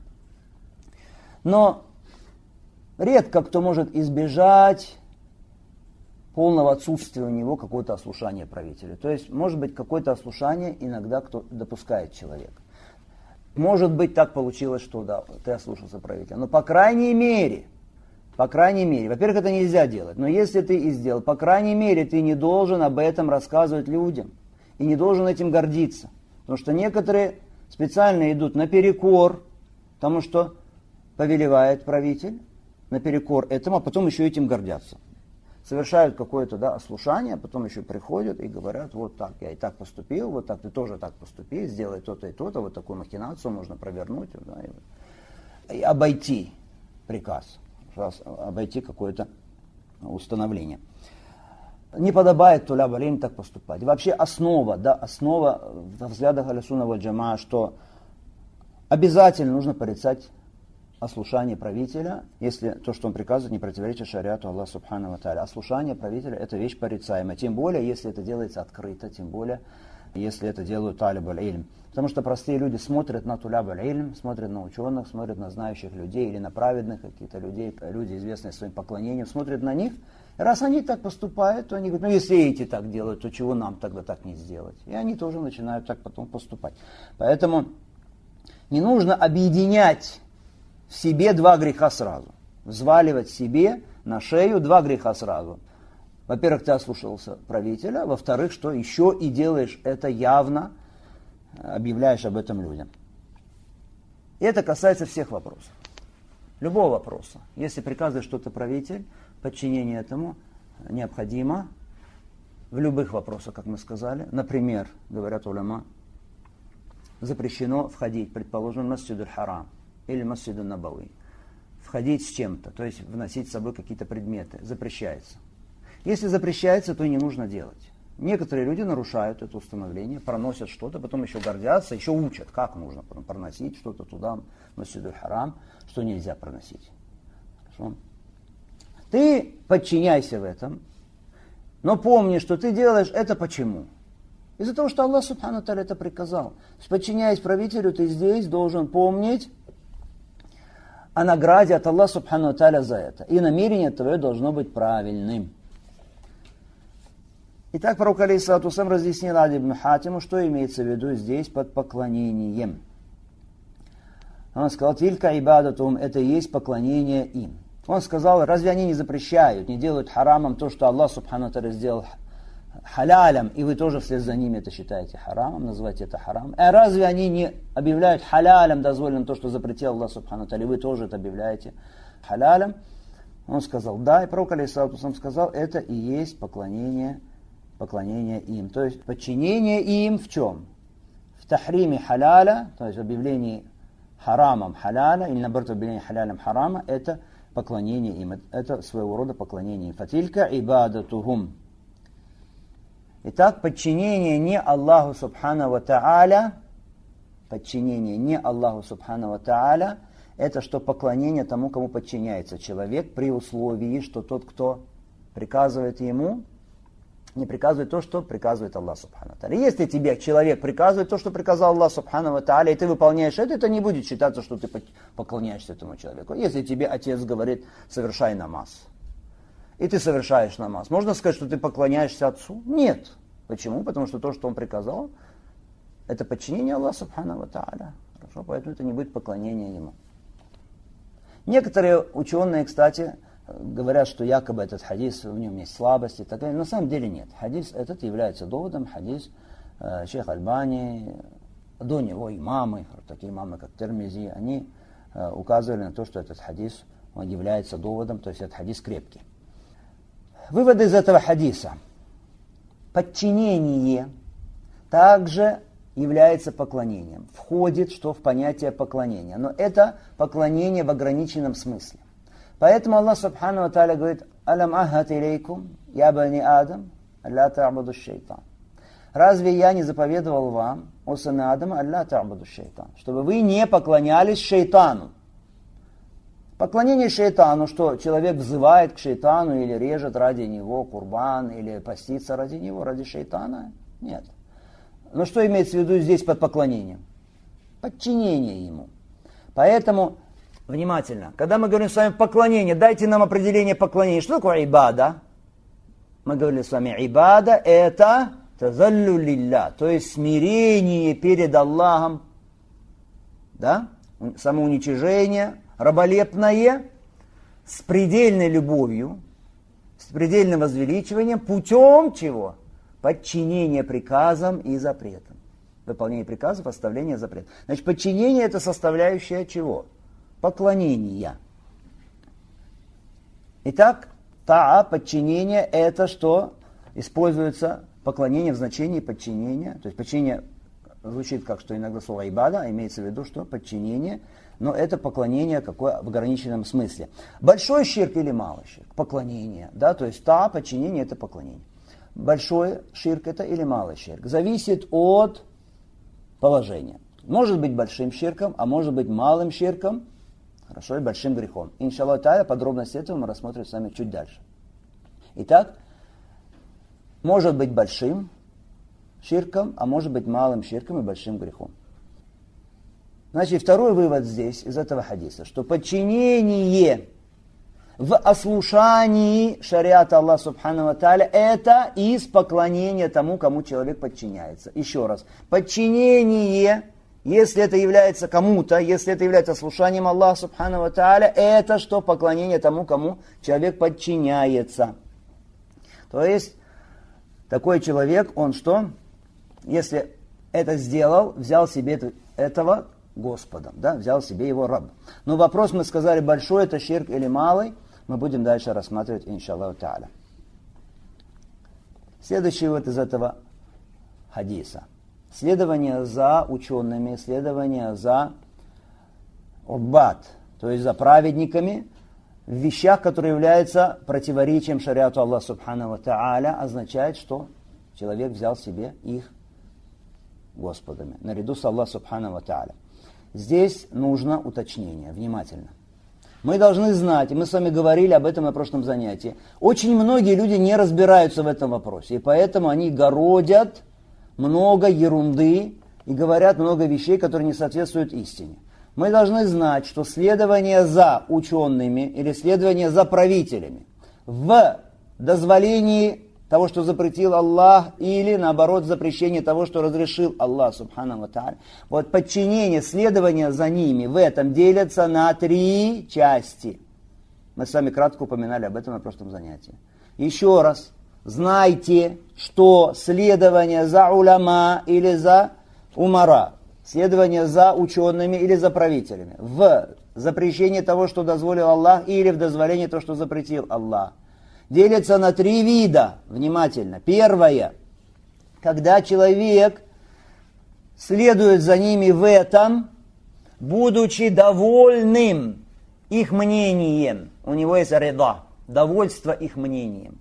Но редко кто может избежать полного отсутствия у него какого-то ослушания правителя. То есть, может быть, какое-то ослушание иногда кто допускает человек. Может быть, так получилось, что да, ты ослушался правителя. Но по крайней мере, во-первых, это нельзя делать, но если ты и сделал, по крайней мере, ты не должен об этом рассказывать людям и не должен этим гордиться. Потому что некоторые специально идут наперекор тому, что повелевает правитель, наперекор этому, а потом еще этим гордятся. Совершают какое-то ослушание, а потом еще приходят и говорят, вот так, я и так поступил, вот так, ты тоже так поступи, сделай то-то и то-то, вот такую махинацию можно провернуть, и обойти приказ, обойти какое-то установление. Не подобает туля балейн так поступать. Вообще основа во взглядах Ахлю-Сунна валь Джамаа, что обязательно нужно порицать ослушание правителя, если то, что он приказывает, не противоречит шариату Аллаха Субхану ва Тааля. Ослушание правителя – это вещь порицаемая. Тем более, если это делается открыто, тем более, если это делают талиб аль-илм. Потому что простые люди смотрят на туляб аль-илм, смотрят на ученых, смотрят на знающих людей или на праведных каких-то людей, люди, известные своим поклонением, смотрят на них. И раз они так поступают, то они говорят, если эти так делают, то чего нам тогда так не сделать? И они тоже начинают так потом поступать. Поэтому не нужно объединять в себе два греха сразу. Взваливать себе на шею два греха сразу. Во-первых, ты ослушался правителя. Во-вторых, что еще и делаешь это явно, объявляешь об этом людям. И это касается всех вопросов. Любого вопроса. Если приказывает что-то правитель, подчинение этому необходимо в любых вопросах, как мы сказали. Например, говорят уляма, запрещено входить, предположим, в Масджид аль-Харам или Масджид аль-Набави. Входить с чем-то, то есть вносить с собой какие-то предметы, запрещается. Если запрещается, то и не нужно делать. Некоторые люди нарушают это установление, проносят что-то, потом еще гордятся, еще учат, как нужно проносить что-то туда, в Масджид аль-Харам, что нельзя проносить. Хорошо? Ты подчиняйся в этом, но помни, что ты делаешь это почему? Из-за того, что Аллах Субхану Тааля это приказал. Подчиняясь правителю, ты здесь должен помнить о награде от Аллаха Субхану Тааля за это. И намерение твое должно быть правильным. Итак, пророк алейхиссалату вассалям разъяснил Ади ибн Хатиму, что имеется в виду здесь под поклонением. Он сказал, тилька ибадатум, это и есть поклонение им. Он сказал, разве они не запрещают, не делают харамом то, что Аллах Субхану Тааля сделал халялем, и вы тоже вслед за ними это считаете харамом, называете это харамом. А разве они не объявляют халялем дозволенным то, что запретил Аллах Субхану Тааля, и вы тоже это объявляете халялем? Он сказал, да, и пророк алейхиссалату вассалям сказал, это и есть поклонение им. То есть подчинение им в чем? В тахриме халяля, то есть в объявлении харамом халяля, или наоборот в объявлении халялем харама, это поклонение им. Это своего рода поклонение им. Фатилька ибадатухум. Итак, подчинение не Аллаху Субхану ва Тааля, это что поклонение тому, кому подчиняется человек, при условии, что тот, кто приказывает ему, не приказывает то, что приказывает Аллах Субхану ва Тааля. Если тебе человек приказывает то, что приказал Аллах Субхану ва Тааля, и ты выполняешь это не будет считаться, что ты поклоняешься этому человеку. Если тебе отец говорит, совершай намаз, и ты совершаешь намаз, можно сказать, что ты поклоняешься отцу? Нет. Почему? Потому что то, что он приказал, это подчинение Аллаху Субхану ва Тааля. Хорошо, поэтому это не будет поклонение ему. Некоторые ученые, кстати, говорят, что якобы этот хадис, в нем есть слабости, так далее. На самом деле нет. Хадис этот является доводом, хадис шейх Альбани, до него имамы, такие имамы, как Тирмизи, они указывали на то, что этот хадис, он является доводом, то есть этот хадис крепкий. Выводы из этого хадиса. Подчинение также
является поклонением. Входит что в понятие поклонения. Но это поклонение в ограниченном смысле. Поэтому Аллах Субхану ва Тааля говорит: «Алям ахат илейкум, я бани Адам, алла та'буду шайтан». Разве я не заповедовал вам, о сыны Адама, алла та'буду шайтан, чтобы вы не поклонялись шайтану? Поклонение шайтану, что человек взывает к шайтану или режет ради него курбан, или постится ради него, ради шайтана? Нет. Но что имеется в виду здесь под поклонением? Подчинение ему. Поэтому, внимательно, когда мы говорим с вами поклонение, дайте нам определение поклонения. Что такое ибада? Мы говорили с вами, ибада это тазаллю лилля, то есть смирение перед Аллахом, да? Самоуничижение, раболепное, с предельной любовью, с предельным возвеличиванием, путем чего? Подчинения приказам и запретам. Выполнение приказов, оставление запретов. Значит, подчинение это составляющая чего? Поклонения. Итак, таа, подчинение, это что? Используется поклонение в значении подчинения. То есть подчинение звучит как, что иногда слово ибада, а имеется в виду, что подчинение, но это поклонение какое в ограниченном смысле. Большой ширк или малый ширк? Поклонение. Да? То есть таа, подчинение, это поклонение. Большой ширк это или малый ширк? Зависит от положения. Может быть большим ширком, а может быть малым ширком, хорошо, и большим грехом. Иншаллах тааля, подробности этого мы рассмотрим с вами чуть дальше. Итак, может быть большим ширком, а может быть малым ширком и большим грехом. Значит, второй вывод здесь, из этого хадиса, что подчинение в ослушании шариата Аллаха Субхану ва Тааля это из поклонения тому, кому человек подчиняется. Еще раз, подчинение, если это является кому-то, если это является ослушанием Аллаха Субхану ва Тааля, это что? Поклонение тому, кому человек подчиняется. То есть, такой человек, он что? Если это сделал, взял себе этого Господом, да, взял себе его раб. Но вопрос, мы сказали, большой это ширк или малый, мы будем дальше рассматривать, иншаллаху тааля. Следующий вот из этого хадиса. Следование за учеными, следование за уббат, то есть за праведниками, в вещах, которые являются противоречием шариату Аллаха Субхану ва Тааля, означает, что человек взял себе их Господами, наряду с Аллахом Субхану ва Тааля. Здесь нужно уточнение, внимательно. Мы должны знать, и мы с вами говорили об этом на прошлом занятии, очень многие люди не разбираются в этом вопросе, и поэтому они городят много ерунды и говорят много вещей, которые не соответствуют истине. Мы должны знать, что следование за учеными или следование за правителями в дозволении того, что запретил Аллах, или наоборот запрещение того, что разрешил Аллах Субхану ва Тааля. Вот подчинение, следование за ними в этом делятся на 3 части. Мы с вами кратко упоминали об этом на прошлом занятии. Еще раз, знайте, что следование за уляма или за умара, следование за учеными или за правителями в запрещении того, что дозволил Аллах, или в дозволении того, что запретил Аллах, делится на 3 вида. Внимательно. Первое. Когда человек следует за ними в этом, будучи довольным их мнением. У него есть рида, довольство их мнением.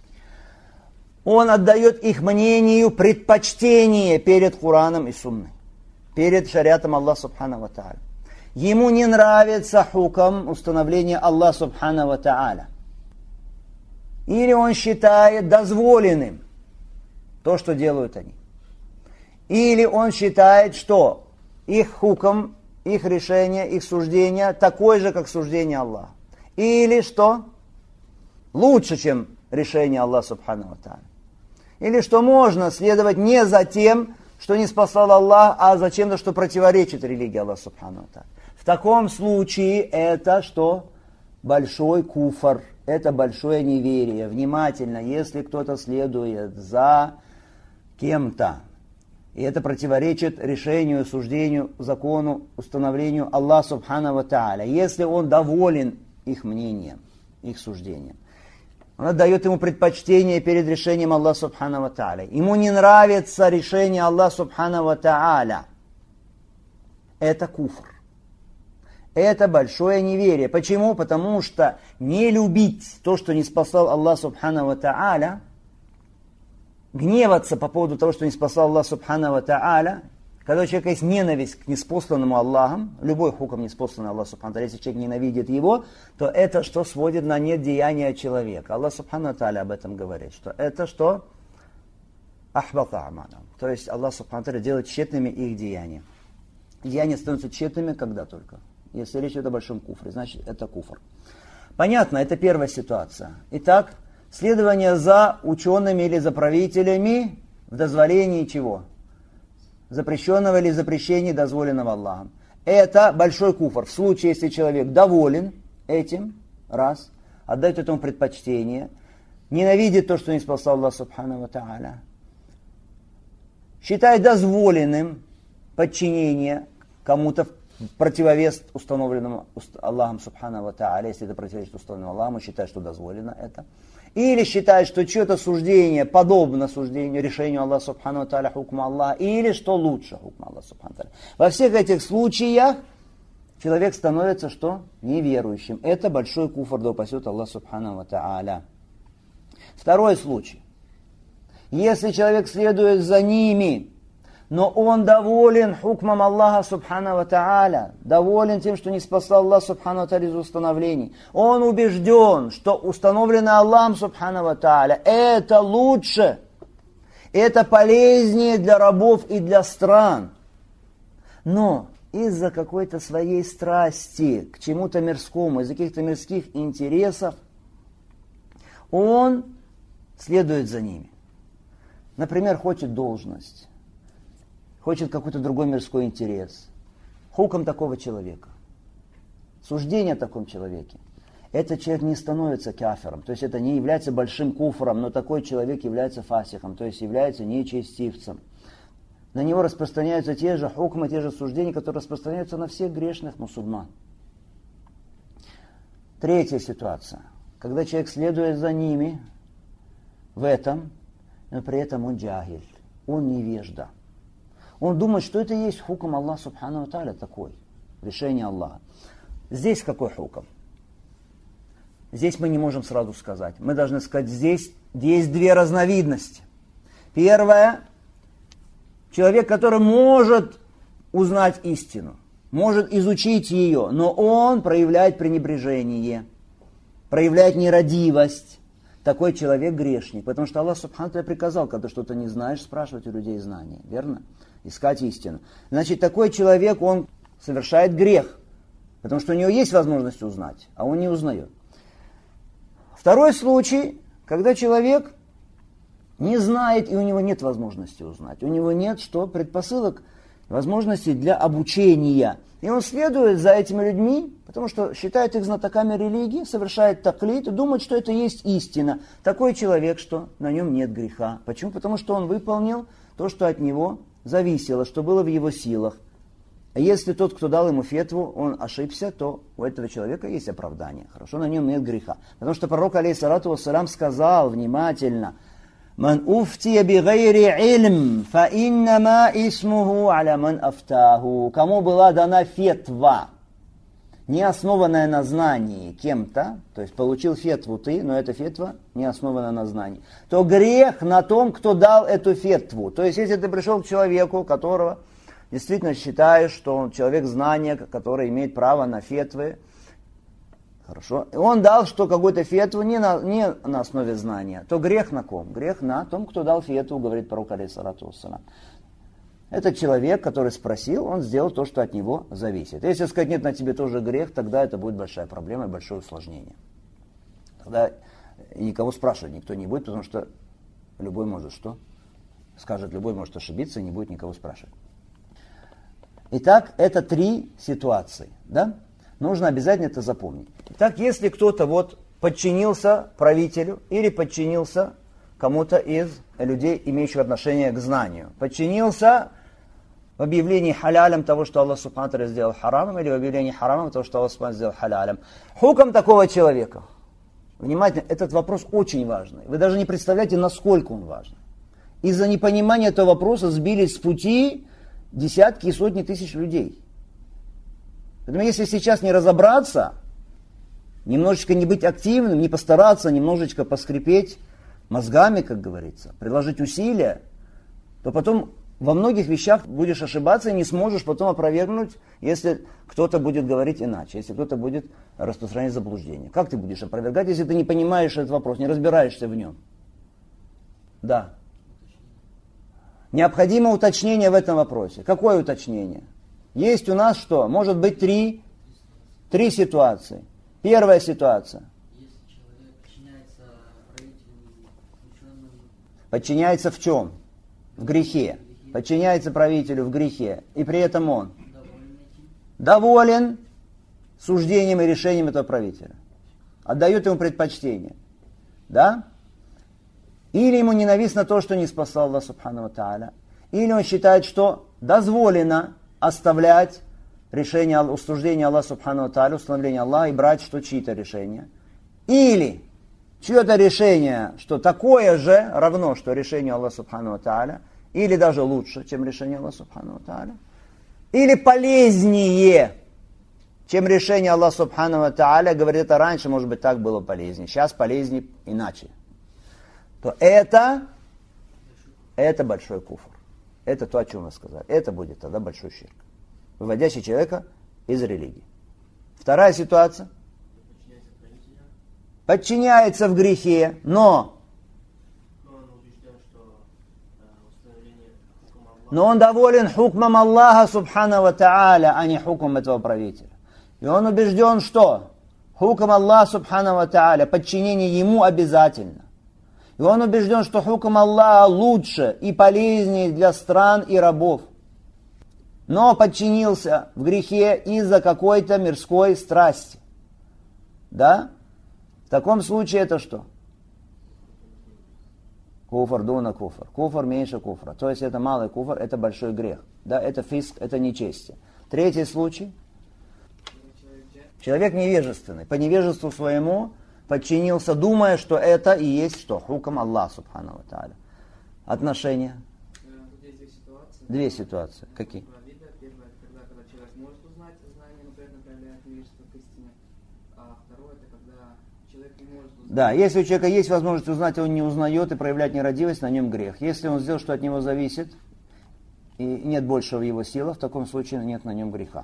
Он отдает их мнению предпочтение перед Кураном и Сунной, перед шариатом Аллаха Субхану ва Тааля. Ему не нравится хукам установления Аллаха Субхану ва Тааля. Или он считает дозволенным то, что делают они. Или он считает, что их хукам, их решение, их суждение такое же, как суждение Аллаха. Или что? Лучше, чем решение Аллаха Субхану ва Тааля. Или что можно следовать не за тем, что не спасал Аллах, а за чем-то, что противоречит религии Аллаха Субхану ва Тааля. В таком случае это что? Большой куфр. Это большое неверие. Внимательно, если кто-то следует за кем-то, и это противоречит решению, суждению, закону, установлению Аллаха Субхану ва Тааля, если он доволен их мнением, их суждением, Он отдает ему предпочтение перед решением Аллаха Субхану ва Тааля. Ему не нравится решение Аллаха Субхану ва Тааля. Это куфр. Это большое неверие. Почему? Потому что не любить то, что не спасал Аллах Субхану ва Тааля, гневаться по поводу того, что не спасал Аллах Субхану ва Тааля, когда у человека есть ненависть к неспосланному Аллахом, любой хуком неспосланный Аллах Субхану ва Тааля, если человек ненавидит его, то это что сводит на нет деяния человека. Аллах Субхану ва Тааля об этом говорит, что это что? Ахбата амалам. То есть Аллах Субхану ва Тааля делает тщетными их деяния. Деяния становятся тщетными когда только. Если речь идет о большом куфре, значит это куфр. Понятно, это первая ситуация. Итак, следование за учеными или за правителями в дозволении чего? Запрещенного или запрещении дозволенного Аллахом. Это большой куфр. В случае, если человек доволен этим, раз, отдает этому предпочтение, ненавидит то, что не спасал Аллах Субхану ва Тааля, считает дозволенным подчинение кому-то в противовес установленному Аллахом Субхану ва Тааля, если это противоречит установленному Аллаху, считает, что дозволено это. Или считает, что чье-то суждение подобно суждению, решению Аллаха Субхану ва Тааля, хукма Аллаха, или что лучше хукма Аллаха Субхану ва Тааля. Во всех этих случаях человек становится что? Неверующим. Это большой куфр, да упасет Аллах Субхану ва Тааля. Второй случай. Если человек следует за ними, но он доволен хукмом Аллаха Субхану ва Тааля, доволен тем, что не спасал Аллах Субхану ва Тааля из установлений. Он убежден, что установлено Аллахом Субхану ва Тааля это лучше, это полезнее для рабов и для стран. Но из-за какой-то своей страсти к чему-то мирскому, из-за каких-то мирских интересов, он следует за ними. Например, хочет должность. Хочет какой-то другой мирской интерес. Хуком такого человека. Суждение о таком человеке. Этот человек не становится кафиром. То есть это не является большим куфром, но такой человек является фасихом. То есть является нечестивцем. На него распространяются те же хукмы, те же суждения, которые распространяются на всех грешных мусульман. Третья ситуация. Когда человек следует за ними в этом, но при этом он джахиль. Он невежда. Он думает, что это и есть хукм Аллаха Субхану ва Тааля такой. Решение Аллаха. Здесь какой хукм? Здесь мы не можем сразу сказать. Мы должны сказать, здесь есть две разновидности. Первое. Человек, который может узнать истину, может изучить ее, но он проявляет пренебрежение, проявляет нерадивость. Такой человек грешник. Потому что Аллах Субхану ва Тааля приказал, когда что-то не знаешь, спрашивать у людей знания. Верно? Искать истину. Значит, такой человек, он совершает грех. Потому что у него есть возможность узнать, а он не узнает. Второй случай, когда человек не знает, и у него нет возможности узнать. У него нет что? Предпосылок, возможностей для обучения. И он следует за этими людьми, потому что считает их знатоками религии, совершает таклид и думает, что это есть истина. Такой человек, что на нем нет греха. Почему? Потому что он выполнил то, что от него зависело, что было в его силах. А если тот, кто дал ему фетву, он ошибся, то у этого человека есть оправдание. Хорошо, на нем нет греха. Потому что пророк, алейхиссалату вассалям, сказал внимательно: «Ман уфтия би гайри ильм, фа иннама исмуху аля ман афтаху». Кому была дана фетва, не основанная на знании кем-то, то есть получил фетву ты, но эта фетва не основана на знании, то грех на том, кто дал эту фетву. То есть если ты пришел к человеку, которого действительно считаешь, что он человек знания, который имеет право на фетвы, хорошо, и он дал что какую-то фетву не на основе знания, то грех на ком? Грех на том, кто дал фетву, говорит пророк, алейхиссалату вассалям. Этот человек, который спросил, он сделал то, что от него зависит. Если сказать, нет, на тебе тоже грех, тогда это будет большая проблема и большое усложнение. Тогда никого спрашивать никто не будет, потому что любой может что? Скажет, любой может ошибиться и не будет никого спрашивать. Итак, это три ситуации. Да? Нужно обязательно это запомнить. Итак, если кто-то вот подчинился правителю или подчинился кому-то из людей, имеющих отношение к знанию, подчинился в объявлении халялем того, что Аллах Субхану ва Тааля сделал харамом, или в объявлении харамом того, что Аллах Субхану ва Тааля сделал халялем. Хукм такого человека. Внимательно, этот вопрос очень важный. Вы даже не представляете, насколько он важный. Из-за непонимания этого вопроса сбились с пути десятки и сотни тысяч людей. Поэтому если сейчас не разобраться, немножечко не быть активным, не постараться немножечко поскрипеть мозгами, как говорится, приложить усилия, то потом во многих вещах будешь ошибаться и не сможешь потом опровергнуть, если кто-то будет говорить иначе, если кто-то будет распространять заблуждение. Как ты будешь опровергать, если ты не понимаешь этот вопрос, не разбираешься в нем? Да. Необходимо уточнение в этом вопросе. Какое уточнение? Есть у нас что? Может быть три ситуации. Первая ситуация.
Если человек подчиняется правителю, ученым...
Подчиняется в чем? В грехе. Подчиняется правителю в грехе. И при этом он доволен суждением и решением этого правителя. Отдает ему предпочтение. Да? Или ему ненавистно то, что не спасал Аллах Субхану ва Тааля. Или он считает, что дозволено оставлять решение, усуждение Аллаха Субхану ва Тааля, установление Аллаха и брать что чьи-то решения. Или чье-то решение, что такое же равно, что решение Аллаха Субхану ва Тааля, или даже лучше, чем решение Аллаха Субхану ва Тааля, или полезнее, чем решение Аллаха Субхану ва Тааля, говорит, это раньше, может быть, так было полезнее, сейчас полезнее иначе, то это большой куфр. Это то, о чем мы сказали. Это будет тогда большой ширк, выводящий человека из религии. Вторая ситуация. Подчиняется в грехе, но он доволен хукмом Аллаха Субхану ва Тааля, а не хукмом этого правителя. И он убежден, что хукм Аллаха Субхану ва Тааля, подчинение ему обязательно. И он убежден, что хукм Аллаха лучше и полезнее для стран и рабов. Но подчинился в грехе из-за какой-то мирской страсти. Да? В таком случае это что? Куфр дуна куфр. Куфр меньше куфра. То есть это малый куфр, это большой грех. Да? Это фиск, это нечестие. Третий случай. Человек невежественный. По невежеству своему подчинился, думая, что это и есть что? Хукм Аллах Субхану ва Тааля. Отношения. Две ситуации. Какие?
Первое, когда человек может узнать знание, но при этом проявляет невежество к истине. А второе, это когда человек не может узнать.
Да, если у человека есть возможность узнать, он не узнает и проявляет нерадивость, на нем грех. Если он сделал, что от него зависит, и нет больше в его силах, в таком случае нет на нем греха.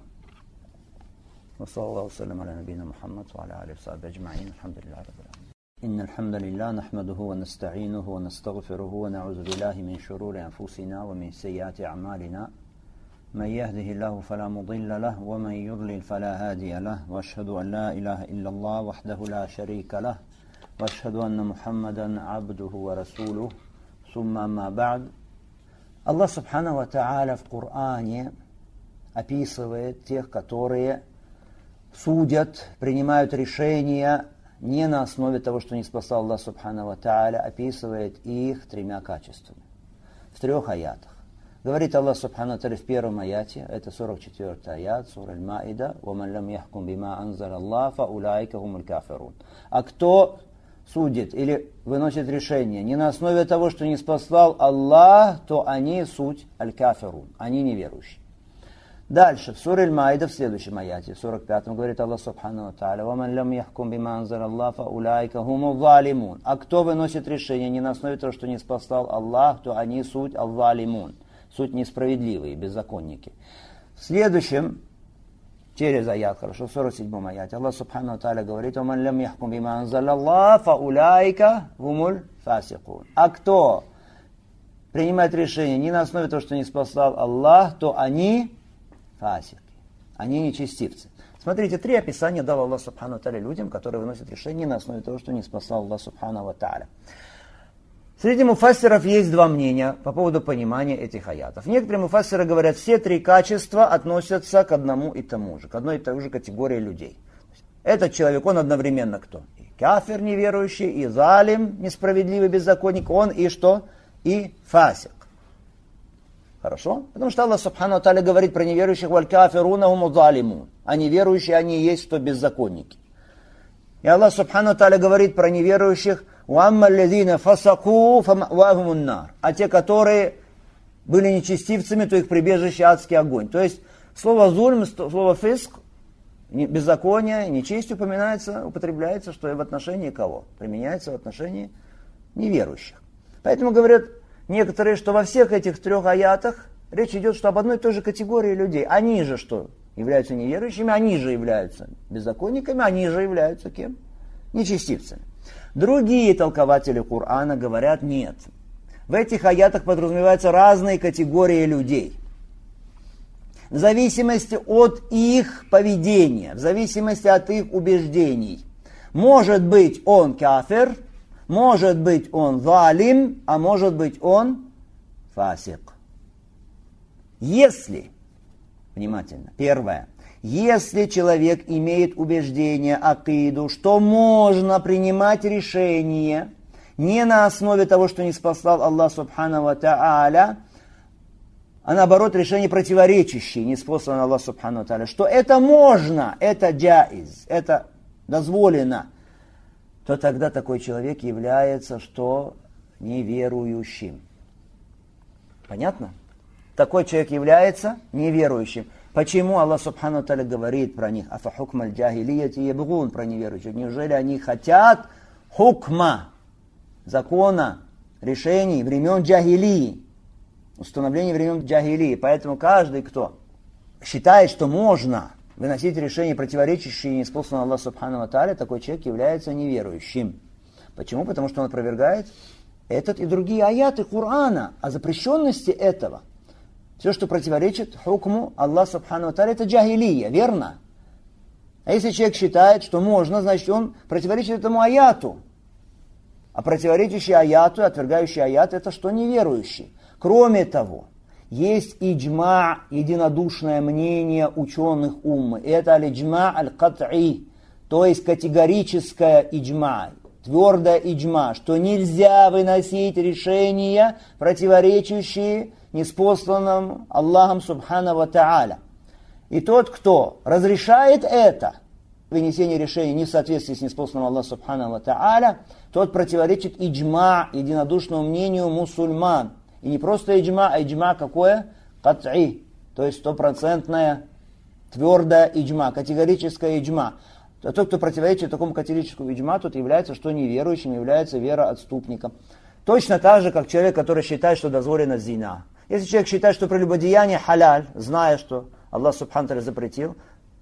وصلى الله وسلم على نبينا محمد وعلى آله وصحبه أجمعين الحمد لله رب العالمين إن الحمد لله نحمده ونستعينه ونستغفره ونعوذ بالله من شرور أنفسنا ومن سيئات أعمالنا من يهده الله فلا مضل له ومن يضلل فلا هادي له وأشهد أن لا إله إلا الله وحده لا شريك له وأشهد أن محمدا عبده ورسوله ثم أما بعد. Аллах Субхану ва Тааля в Коране описывает тех, которые судят, принимают решения не на основе того, что не спасал Аллах Субхану ва Тааля, описывает их тремя качествами. В 3 аятах. Говорит Аллах Субхану ва Тааля в 1 аяте, это 44 аят, сура Аль-Маида, وَمَنْ لَمْ يَحْكُمْ بِمَا أَنزَلَ اللَّهُ فَأُولَٰئِكَ هُمُ الْكَافِرُونَ. А кто судит или выносит решение не на основе того, что не спасал Аллах, то они суть аль-кафирун, они неверующие. Дальше, в суре Аль-Маида, в следующем аяте, в 45-м, говорит Аллах Субхану ва Тааля, وَمَنْ لَمْ يَحْكُمْ بِمَا أَنزَلَ اللَّهُ فَأُولَٰئِكَ هُمُ الظَّالِمُونَ. А кто выносит решение не на основе того, что не спасал Аллах, то они суть аль-залимун, суть несправедливые, беззаконники. В следующем, через аят, хорошо, в 47-м аяте, Аллах Субхану ва Тааля говорит, وَمَنْ لَمْ يَحْكُمْ بِمَا أَنزَلَ اللَّهُ فَأُولَٰئِكَ هُمُ الْفَاسِقُونَ. А кто принимает решение не на основе того, что не спасал Аллах, то они фасики, они нечестивцы. Смотрите, 3 описания дал Аллах Субхану ва Тааля людям, которые выносят решение на основе того, что не спасал Аллах Субхану ва Тааля. Среди муфассиров есть 2 мнения по поводу понимания этих аятов. Некоторые муфассиры говорят, все 3 качества относятся к одному и тому же, к одной и той же категории людей. Этот человек, он одновременно кто? И кафир неверующий, и залим, несправедливый беззаконник, он и что? И фасик. Хорошо? Потому что Аллах Субхану ва Тааля говорит про неверующих, валь кафируна хуму залимун. А неверующие, они есть что беззаконники. И Аллах Субхану Тааля говорит про неверующих: «Уамма лязина фасаку фама'вахумун нар». А те, которые были нечестивцами, то их прибежище адский огонь. То есть слово зульм, слово фиск, беззаконие, нечесть употребляется, что и в отношении кого? Применяется в отношении неверующих. Поэтому говорят некоторые, что во всех этих 3 аятах речь идет, что об одной и той же категории людей. Они же что? Являются неверующими, они же являются беззаконниками, они же являются кем? Нечестивцами. Другие толкователи Корана говорят: нет. В этих аятах подразумеваются разные категории людей. В зависимости от их поведения, в зависимости от их убеждений. Может быть он кафир, может быть он залим, а может быть он фасик. Если, внимательно, первое, если человек имеет убеждение, акиду, что можно принимать решение не на основе того, что не спасал Аллах Субхану ва Тааля, а наоборот решение противоречащее неспосланное Аллах Субхану ва Тааля, что это можно, это джаиз, это дозволено, то тогда такой человек является что? Неверующим. Понятно? Такой человек является неверующим. Почему Аллах Субхану ва Тааля говорит про них? Афа хукма аль-джахилияти ябгун, про неверующих. Неужели они хотят хукма, закона, решений времен джахилии, установления времен джахилии? Поэтому каждый, кто считает, что можно выносить решения, противоречащие неспосланному Аллаху Субхану ва Тааля, такой человек является неверующим. Почему? Потому что он опровергает этот и другие аяты Корана о запрещенности этого. Все, что противоречит хукму Аллаха Субхану ва Тааля, это джахилия, верно? А если человек считает, что можно, значит он противоречит этому аяту. А противоречащий аяту, отвергающий аят, это что? Неверующий. Кроме того, есть иджма, единодушное мнение ученых уммы. Это аль-иджма аль-кат'и, то есть категорическое иджма, твердое иджма, что нельзя выносить решения, противоречащие неспосланному Аллахом Субхану ва Тааля. И тот, кто разрешает это, вынесение решений не в соответствии с неспосланным Аллахом Субхану ва Тааля, тот противоречит иджма, единодушному мнению мусульман. И не просто иджма, а иджма какое? Кат'и, то есть 100% твердое иджма, категорическое иджма. А тот, кто противоречит такому категорическому иджма, тот является что? Неверующим, является вероотступником. Точно так же, как человек, который считает, что дозволено зина. Если человек считает, что прелюбодеяние халяль, зная, что Аллах Субхану Тааля запретил,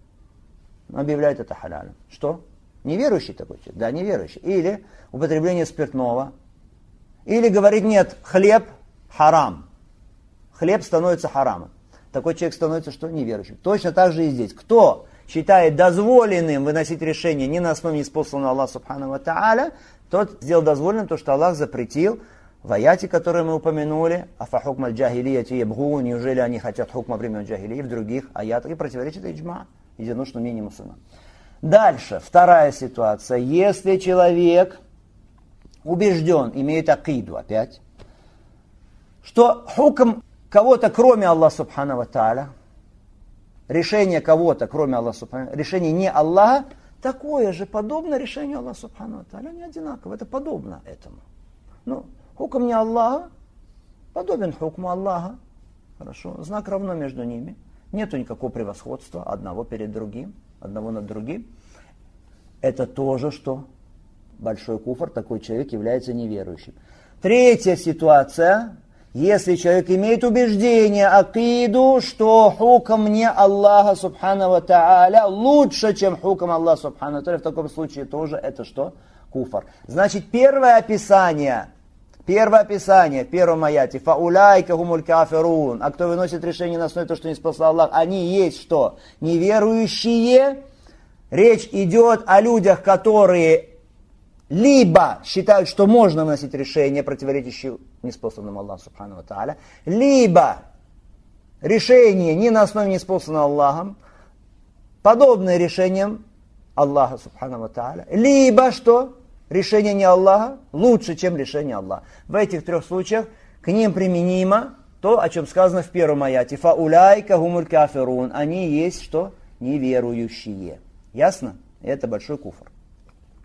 объявляет это халялем. Что? Неверующий такой человек? Да, неверующий. Или употребление спиртного. Или говорит: нет, хлеб харам. Хлеб становится харамом. Такой человек становится что? Неверующим. Точно так же и здесь. Кто считает дозволенным выносить решение не на основе неспосланного Аллаха Субхану ва Тааля, тот сделал дозволенным то, что Аллах запретил в аяте, который мы упомянули, афа хукма аль-джахилияти ябгун, неужели они хотят хукма времен джахилии, в других аятах, и противоречит иджма, единодушному мнению мусульман. Дальше, вторая ситуация. Если человек убежден, имеет акиду опять, что хукм кого-то, кроме Аллаха Субхану ва Тааля, решение кого-то, кроме Аллаха Субхану ва Тааля, решение не Аллаха, такое же подобно решению Аллаха Субхану ва Тааля, не одинаково, это подобно этому. Ну, хукм не Аллаха подобен хукму Аллаха. Хорошо, знак равно между ними. Нету никакого превосходства одного перед другим, одного над другим. Это тоже что? Большой куфр, такой человек является неверующим. Третья ситуация. Если человек имеет убеждение, акиду, что хукм не Аллаха Субхану ва Тааля лучше, чем хукм Аллаха Субхану ва Тааля, в таком случае тоже это что? Куфр. Значит, первое описание в первом аяте, фауляйка гумуль кафирун, а кто выносит решение на основе того, что не спасал Аллах, они есть что? Неверующие. Речь идет о людях, которые либо считают, что можно выносить решение, противоречащее неспосланному Аллаху Субхану ва Тааля, либо решение не на основе неспосланного Аллахом, подобное решениям Аллаха Субхану ва Тааля, либо что? Решение не Аллаха лучше, чем решение Аллаха. В этих 3 случаях к ним применимо то, о чем сказано в первом аяте. Фауляйка гумуль кафирун. Они есть что? Неверующие. Ясно? Это большой куфр.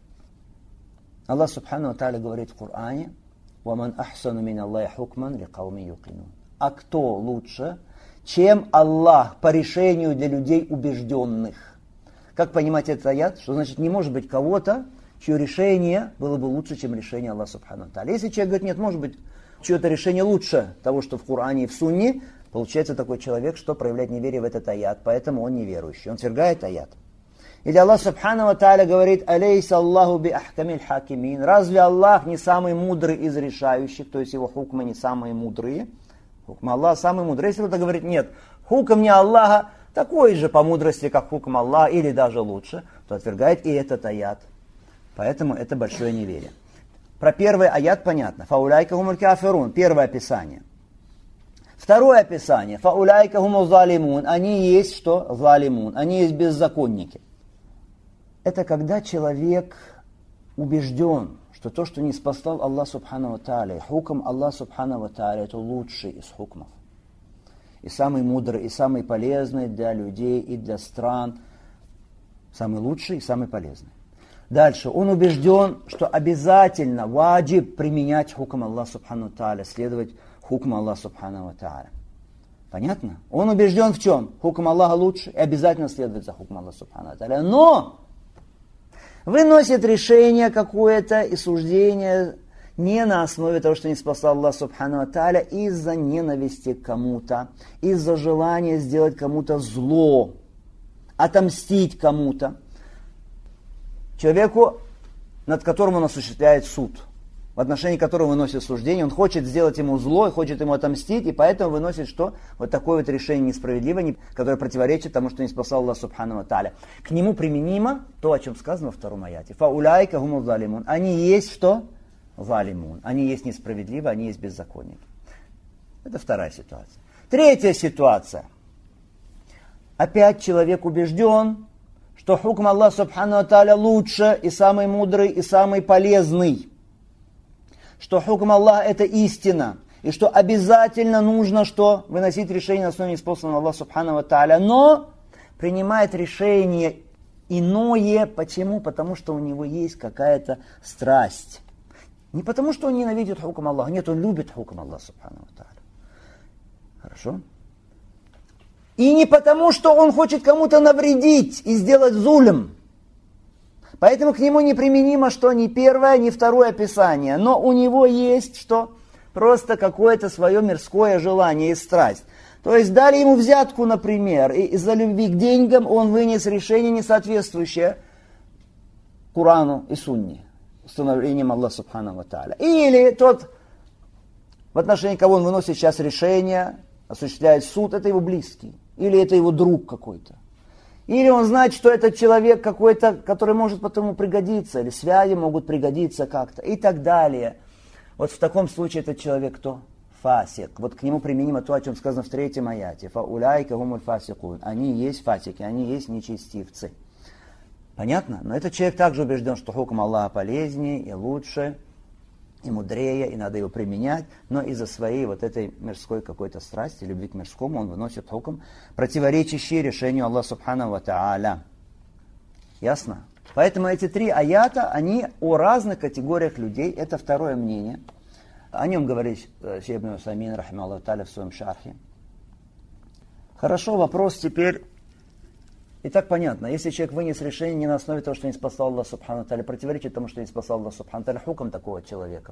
Аллах Субхану Тааля говорит в Коране: «Ваман ахсану мин Аллахи хукман ли кауми юкинун». А кто лучше, чем Аллах по решению для людей убежденных? Как понимать этот аят? Что значит не может быть кого-то, чье решение было бы лучше, чем решение Аллаха Субхану Тааля. Если человек говорит, нет, может быть, чье-то решение лучше того, что в Коране и в Сунне, получается такой человек, что проявляет неверие в этот аят, поэтому он неверующий, он свергает аят. Или Аллах Субхану Тааля говорит: «Алейса Аллаху би ахкамиль хакимин». Разве Аллах не самый мудрый из решающих, то есть его хукмы не самые мудрые? Хукм Аллаха самый мудрый. Если кто-то говорит: нет, хукм не Аллаха такой же по мудрости, как хукм Аллаха, или даже лучше, то отвергает и этот аят. Поэтому это большое неверие. Про первый аят понятно. «Фауляйка гумуль кафирун». Первое описание. Второе описание. «Фауляйка гумул залимун». Они есть что? Залимун. Они есть беззаконники. Это когда человек убежден, что то, что не спасал Аллах Субхану Тааля, хукм Аллах Субхану Тааля, это лучший из хукмов. И самый мудрый, и самый полезный для людей, и для стран. Самый лучший и самый полезный. Дальше. Он убежден, что обязательно ваджиб применять хукм Аллах Субхану Тааля, следовать хукму Аллах Субхану Тааля. Понятно? Он убежден в чем? Хукм Аллаха лучше, и обязательно следовать за хукм Аллаха Субхану Тааля. Но выносит решение какое-то и суждение не на основе того, что не спасал Аллах Субхану Тааля, из-за ненависти к кому-то, из-за желания сделать кому-то зло, отомстить кому-то. Человеку, над которым он осуществляет суд, в отношении которого выносит суждение, он хочет сделать ему зло, и хочет ему отомстить, и поэтому выносит что? Вот такое вот решение несправедливое, которое противоречит тому, что не спасал Аллах Субхану Тааля. К нему применимо то, о чем сказано во втором аяте. «Фауляйка гумул залимун». Они есть что? Залимун. Они есть несправедливые, они есть беззаконники. Это вторая ситуация. Третья ситуация. Опять человек убежден, что хукм Аллаха Субхану Тааля лучше, и самый мудрый, и самый полезный. Что хукм Аллаха это истина. И что обязательно нужно что? Выносить решение на основе неспосланного Аллаха Субхану Тааля. Но принимает решение иное. Почему? Потому что у него есть какая-то страсть. Не потому, что он ненавидит хукм Аллаха. Нет, он любит хукм Аллаха Субхану Тааля. Хорошо? И не потому, что он хочет кому-то навредить и сделать зулем. Поэтому к нему неприменимо, что ни первое, ни второе описание. Но у него есть что? Просто какое-то свое мирское желание и страсть. То есть дали ему взятку, например, и из-за любви к деньгам он вынес решение, не соответствующее Корану и Сунне, установлением Аллаха Субхану Тааля. Или тот, в отношении кого он выносит сейчас решение, осуществляет суд, это его близкий. Или это его друг какой-то. Или он знает, что этот человек какой-то, который может потом пригодиться, или связи могут пригодиться как-то, и так далее. Вот в таком случае этот человек кто? Фасик. Вот к нему применимо то, о чем сказано в третьем аяте. «Фауляйка гумуль фасикун». Они есть фасики, они есть нечестивцы. Понятно? Но этот человек также убежден, что хукм Аллаха полезнее и лучше, и мудрее, и надо его применять, но из-за своей вот этой мирской какой-то страсти, любви к мирскому, он выносит хукм, противоречащий решению Аллаха Субхану ва Тааля. Ясно? Поэтому эти три аята, они о разных категориях людей, это второе мнение. О нем говорит Шейх ибн Усаймин, рахимахуллаху тааля, в своем шархе. Хорошо, вопрос теперь. Итак, понятно, если человек вынес решение не на основе того, что не спасал Аллах Субхану Тааля, противоречит тому, что не спасал Аллах Субхану Тааля, хукм такого человека?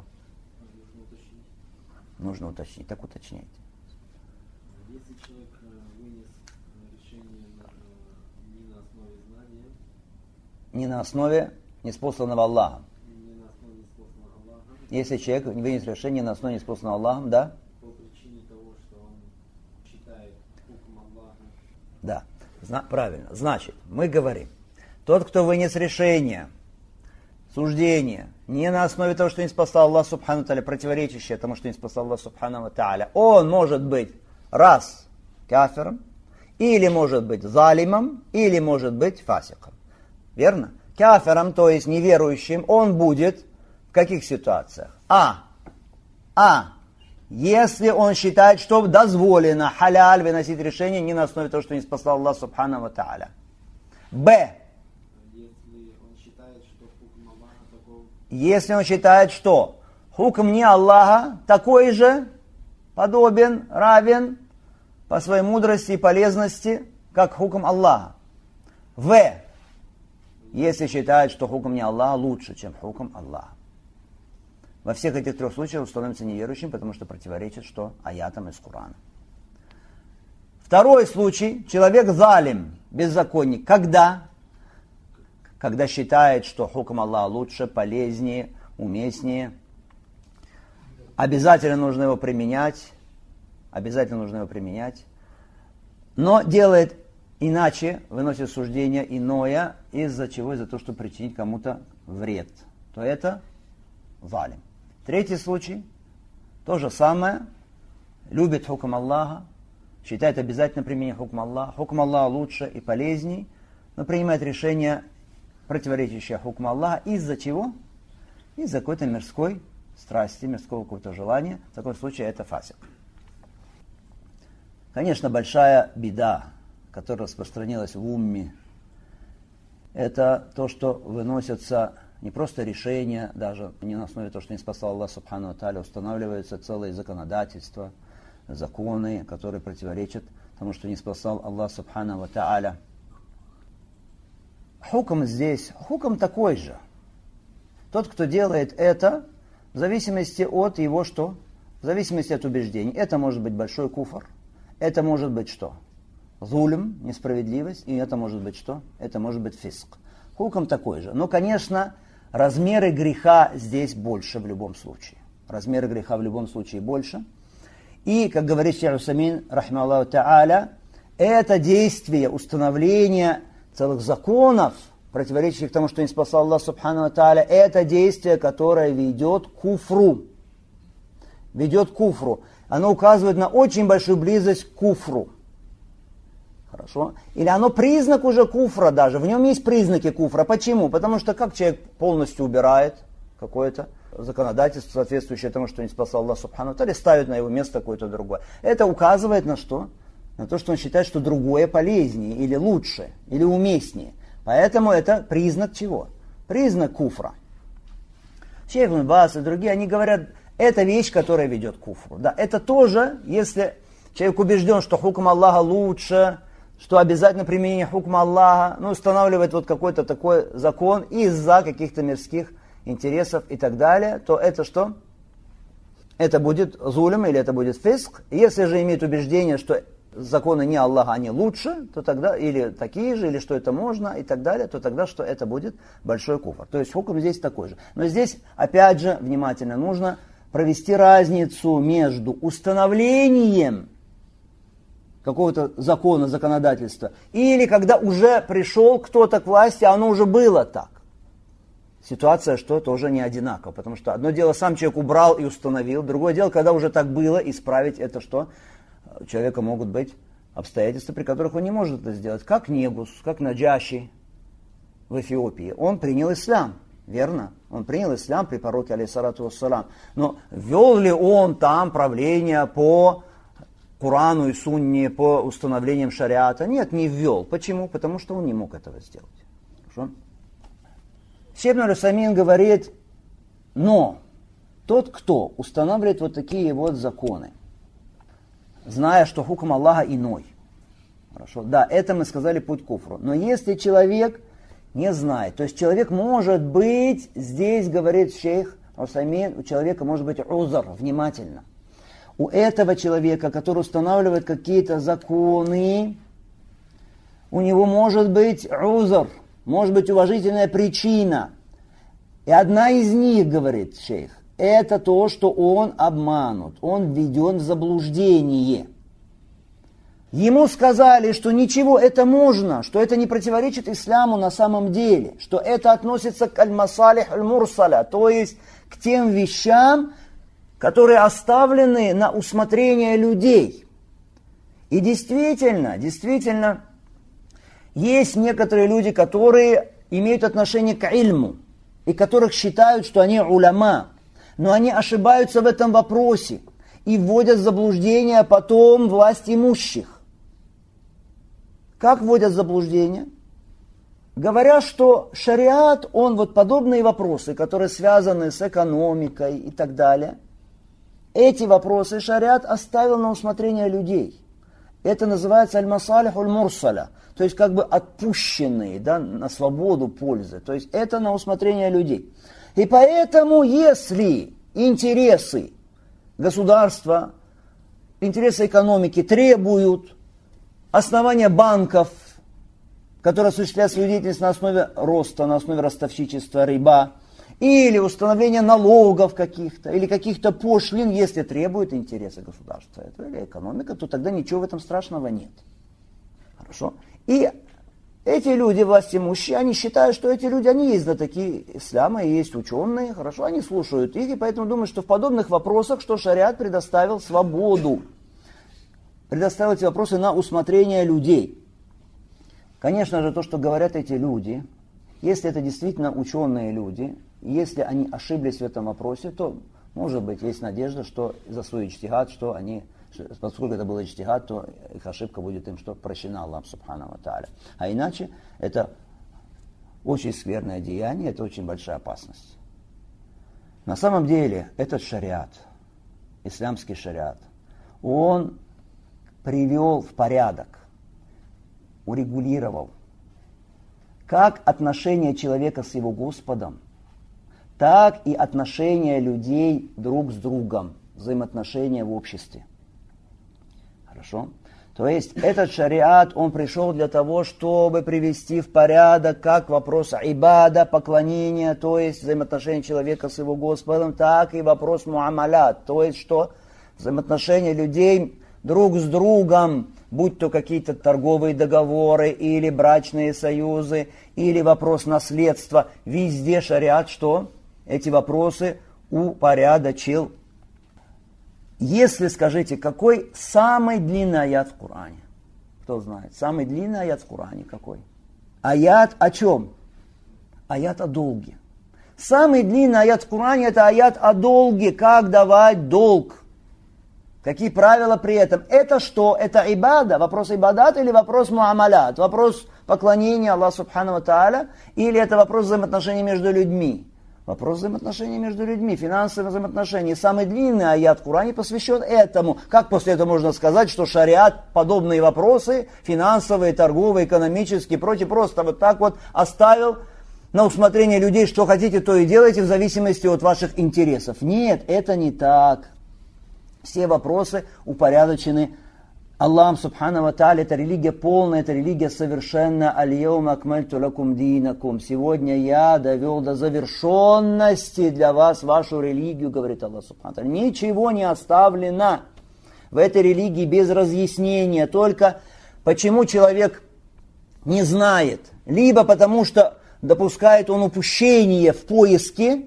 Нужно уточнить. Так уточняйте.
Если человек вынес решение не на основе знания,
не на основе неспосланного Аллахом.
не на основе неспосланного Аллаха,
Если человек вынес решение на основе неспосланного Аллахом, да?
по причине того, что он читает хукм Аллаха,
Да. Правильно. Значит, мы говорим, тот, кто вынес решение, суждение, не на основе того, что не спасал Аллах Субхану Тааля, противоречащее тому, что не спасал Аллах Субхану Тааля, он может быть раз кафиром, или может быть залимом, или может быть фасиком. Верно? Кафиром, то есть неверующим, он будет в каких ситуациях? Если он считает, что дозволено халяль выносить решение не на основе того, что не спасал Аллах Субхану Тааля. Б.
если он считает, что хукм Аллаха таков,
если он считает, что хукм не Аллаха такой же, подобен, равен по своей мудрости и полезности, как хукм Аллаха. Если считает, что хукм не Аллаха лучше, чем хукм Аллаха. Во всех этих трех случаях он становится неверующим, потому что противоречит что? Аятам из Корана. Второй случай. Человек залим, беззаконник. Когда? Когда считает, что хукм Аллаха лучше, полезнее, уместнее. Обязательно нужно его применять. Обязательно нужно его применять. Но делает иначе, выносит суждение иное, из-за чего? Из-за того, чтобы причинить кому-то вред. То это залим. Третий случай. То же самое. Любит хукм Аллаха. Считает обязательно применение хукм Аллаха. Хукм Аллаха лучше и полезней. Но принимает решение, противоречащее хукм Аллаха. Из-за чего? Из-за какой-то мирской страсти, мирского какого-то желания. В таком случае это фасик. Конечно, большая беда, которая распространилась в умме, это то, что выносятся не просто решения, даже не на основе того, что не спасал Аллах Субхану ва Тааля, устанавливаются целые законодательства, законы, которые противоречат тому, что не спасал Аллах Субхану ва Тааля. Хукм здесь, хукм такой же. Тот, кто делает это, в зависимости от его что? В зависимости от убеждений. Это может быть большой куфр, это может быть что? Зулм, несправедливость, и это может быть что? Это может быть фиск. Хукм такой же. Но, конечно, размеры греха здесь больше в любом случае. Размеры греха в любом случае больше. И, как говорит Шейх Усаймин, рахмаллаху та'аля, это действие установления целых законов, противоречащих тому, что не спасал Аллах Субхану ва Тааля, это действие, которое ведет к куфру. Ведет к куфру. Оно указывает на очень большую близость к куфру. Хорошо? Или оно признак уже куфра даже. В нем есть признаки куфра. Почему? Потому что как человек полностью убирает какое-то законодательство, соответствующее тому, что не спасал Аллах Субхану ва Тааля, ставит на его место какое-то другое. Это указывает на что? На то, что он считает, что другое полезнее, или лучше, или уместнее. Поэтому это признак чего? Признак куфра. Шейх ибн Баз и другие, они говорят, это вещь, которая ведет к куфру. Да, это тоже, если человек убежден, что хукм Аллаха лучше, что обязательно применение хукма Аллаха, устанавливает вот какой-то такой закон из-за каких-то мирских интересов и так далее, то это что? Это будет зулем или это будет фиск. Если же имеет убеждение, что законы не Аллаха, они лучше, то тогда, или такие же, или что это можно, и так далее, то тогда что это будет большой куфр. То есть хукм здесь такой же. Но здесь, опять же, внимательно нужно провести разницу между установлением какого-то закона, законодательства, или когда уже пришел кто-то к власти, а оно уже было так. Ситуация, что тоже не одинакова, потому что одно дело сам человек убрал и установил, другое дело, когда уже так было, исправить это что? У человека могут быть обстоятельства, при которых он не может это сделать. Как Негус, как Наджаши в Эфиопии. Он принял ислам, верно? Он принял ислам при пророке, алейхиссалату вассалам. Но вел ли он там правление по Корану и Сунне, по установлениям шариата? Нет, не ввел. Почему? Потому что он не мог этого сделать. Хорошо? Шейх ибн Усаймин говорит, но тот, кто устанавливает вот такие вот законы, зная, что хукм Аллаха иной. Хорошо, да, это мы сказали путь к куфру. Но если человек не знает, то есть человек может быть, здесь говорит шейх Усаймин, у человека может быть узр, внимательно. У этого человека, который устанавливает какие-то законы, у него может быть узр, может быть уважительная причина. И одна из них, говорит шейх, это то, что он обманут, он введен в заблуждение. Ему сказали, что ничего, это можно, что это не противоречит исламу на самом деле, что это относится к аль-масалих аль-мурсаля, то есть к тем вещам, которые оставлены на усмотрение людей. И действительно, есть некоторые люди, которые имеют отношение к ильму, и которых считают, что они уляма. Но они ошибаются в этом вопросе и вводят в заблуждение потом власть имущих. Как вводят в заблуждение? говоря, что шариат, он вот подобные вопросы, которые связаны с экономикой и так далее, эти вопросы шариат оставил на усмотрение людей. Это называется аль-масалих аль-мурсаля, то есть как бы отпущенные, да, на свободу пользы. То есть это на усмотрение людей. И поэтому, если интересы государства, интересы экономики требуют основания банков, которые осуществляют свою деятельность на основе роста, на основе ростовщичества, риба, или установления налогов каких-то, или каких-то пошлин, если требуют интересы государства или экономика, то тогда ничего в этом страшного нет. Хорошо? И эти люди, властимущие, они считают, что эти люди, они есть знатоки ислама, и есть ученые, хорошо, они слушают их, и поэтому думают, что в подобных вопросах, что шариат предоставил свободу, предоставил эти вопросы на усмотрение людей. Конечно же, то, что говорят эти люди, если это действительно ученые люди, если они ошиблись в этом вопросе, то, может быть, есть надежда, что за свой иджтихад, что они, поскольку это был иджтихад, то их ошибка будет им что прощена Аллах Субхану ва Тааля. А иначе это очень скверное деяние, это очень большая опасность. На самом деле, этот шариат, исламский шариат, он привел в порядок, урегулировал как отношения человека с его Господом, так и отношения людей друг с другом, взаимоотношения в обществе. Хорошо? То есть этот шариат, он пришел для того, чтобы привести в порядок как вопрос ибада, поклонения, то есть взаимоотношения человека с его Господом, так и вопрос муамалят, то есть что? Взаимоотношения людей друг с другом, будь то какие-то торговые договоры, или брачные союзы, или вопрос наследства. Везде шариат что? Эти вопросы упорядочил. Если, скажите, какой самый длинный аят в Коране? Кто знает? Самый длинный аят в Коране какой? Аят о чем? Аят о долге. Самый длинный аят в Коране это аят о долге. Как давать долг? Какие правила при этом? Это что? Это ибада? Вопрос ибадат или вопрос муамалят? Вопрос поклонения Аллаху Субхану ва Тааля? Или это вопрос взаимоотношений между людьми? Вопрос взаимоотношений между людьми, финансовые взаимоотношения. Самый длинный аят в Коране посвящен этому. Как после этого можно сказать, что шариат подобные вопросы, финансовые, торговые, экономические, прочее, просто вот так вот оставил на усмотрение людей, что хотите, то и делайте в зависимости от ваших интересов. Нет, это не так. Все вопросы упорядочены Аллахом Субхану ва Тааля. Это религия полная, это религия совершенная. Аль-яума акмальту лакум динакум. Сегодня я довел до завершенности для вас вашу религию, говорит Аллах Субхану ва Тааля. Ничего не оставлено в этой религии без разъяснения. Только почему человек не знает. Либо потому что допускает он упущение в поиске,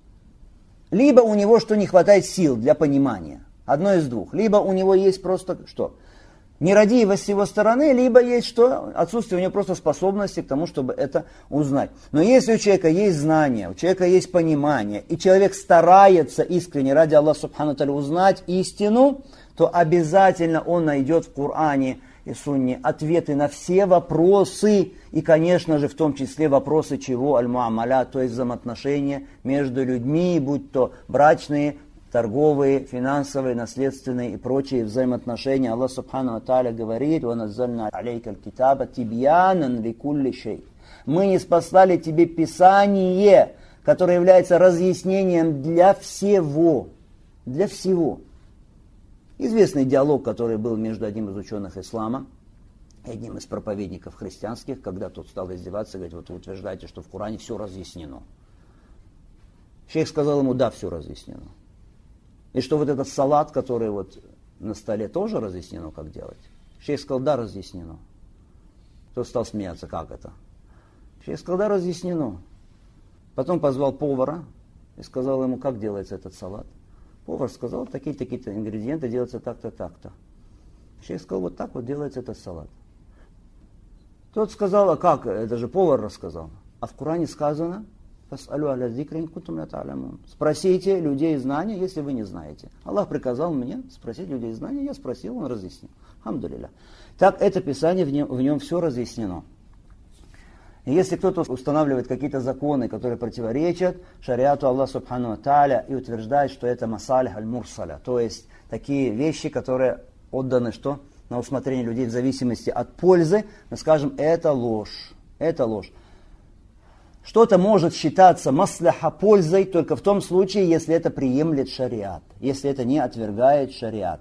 либо у него что не хватает сил для понимания. Одно из двух. Либо у него есть просто что? Нерадивость с его стороны, либо есть что? Отсутствие у него просто способности к тому, чтобы это узнать. Но если у человека есть знание, у человека есть понимание, и человек старается искренне ради Аллаха Субхану ва Тааля узнать истину, то обязательно он найдет в Коране и Сунне ответы на все вопросы, и, конечно же, в том числе вопросы чего? Аль-муамаля, то есть взаимоотношения между людьми, будь то брачные, торговые, финансовые, наследственные и прочие взаимоотношения. Аллах Субхану ва Тааля говорит: «Ваназзальна алейка аль-китаба тибьянан ликулли шей». Мы ниспослали тебе Писание, которое является разъяснением для всего. Для всего. Известный диалог, который был между одним из ученых ислама и одним из проповедников христианских, когда тот стал издеваться, говорит: вот вы утверждаете, что в Коране все разъяснено. Шейх сказал ему: да, все разъяснено. И что вот этот салат, который вот на столе, тоже разъяснено, как делать? Шейх сказал: да, разъяснено. Тот стал смеяться: как это? Шейх сказал: да, разъяснено. Потом позвал повара и сказал ему: как делается этот салат? Повар сказал: такие-то ингредиенты делаются так-то, так-то. Шейх сказал: вот так вот делается этот салат. Тот сказал: а как? Это же повар рассказал. А в Коране сказано: спросите людей знания, если вы не знаете. Аллах приказал мне спросить людей знания, я спросил, он разъяснил. Хамдулилля. Так, это Писание, в нем все разъяснено. И если кто-то устанавливает какие-то законы, которые противоречат шариату Аллаха Субхану ва Тааля, и утверждает, что это масалих аль-мурсаля, то есть такие вещи, которые отданы что? На усмотрение людей в зависимости от пользы, мы скажем, это ложь. Это ложь. Что-то может считаться масляха пользой только в том случае, если это приемлет шариат, если это не отвергает шариат.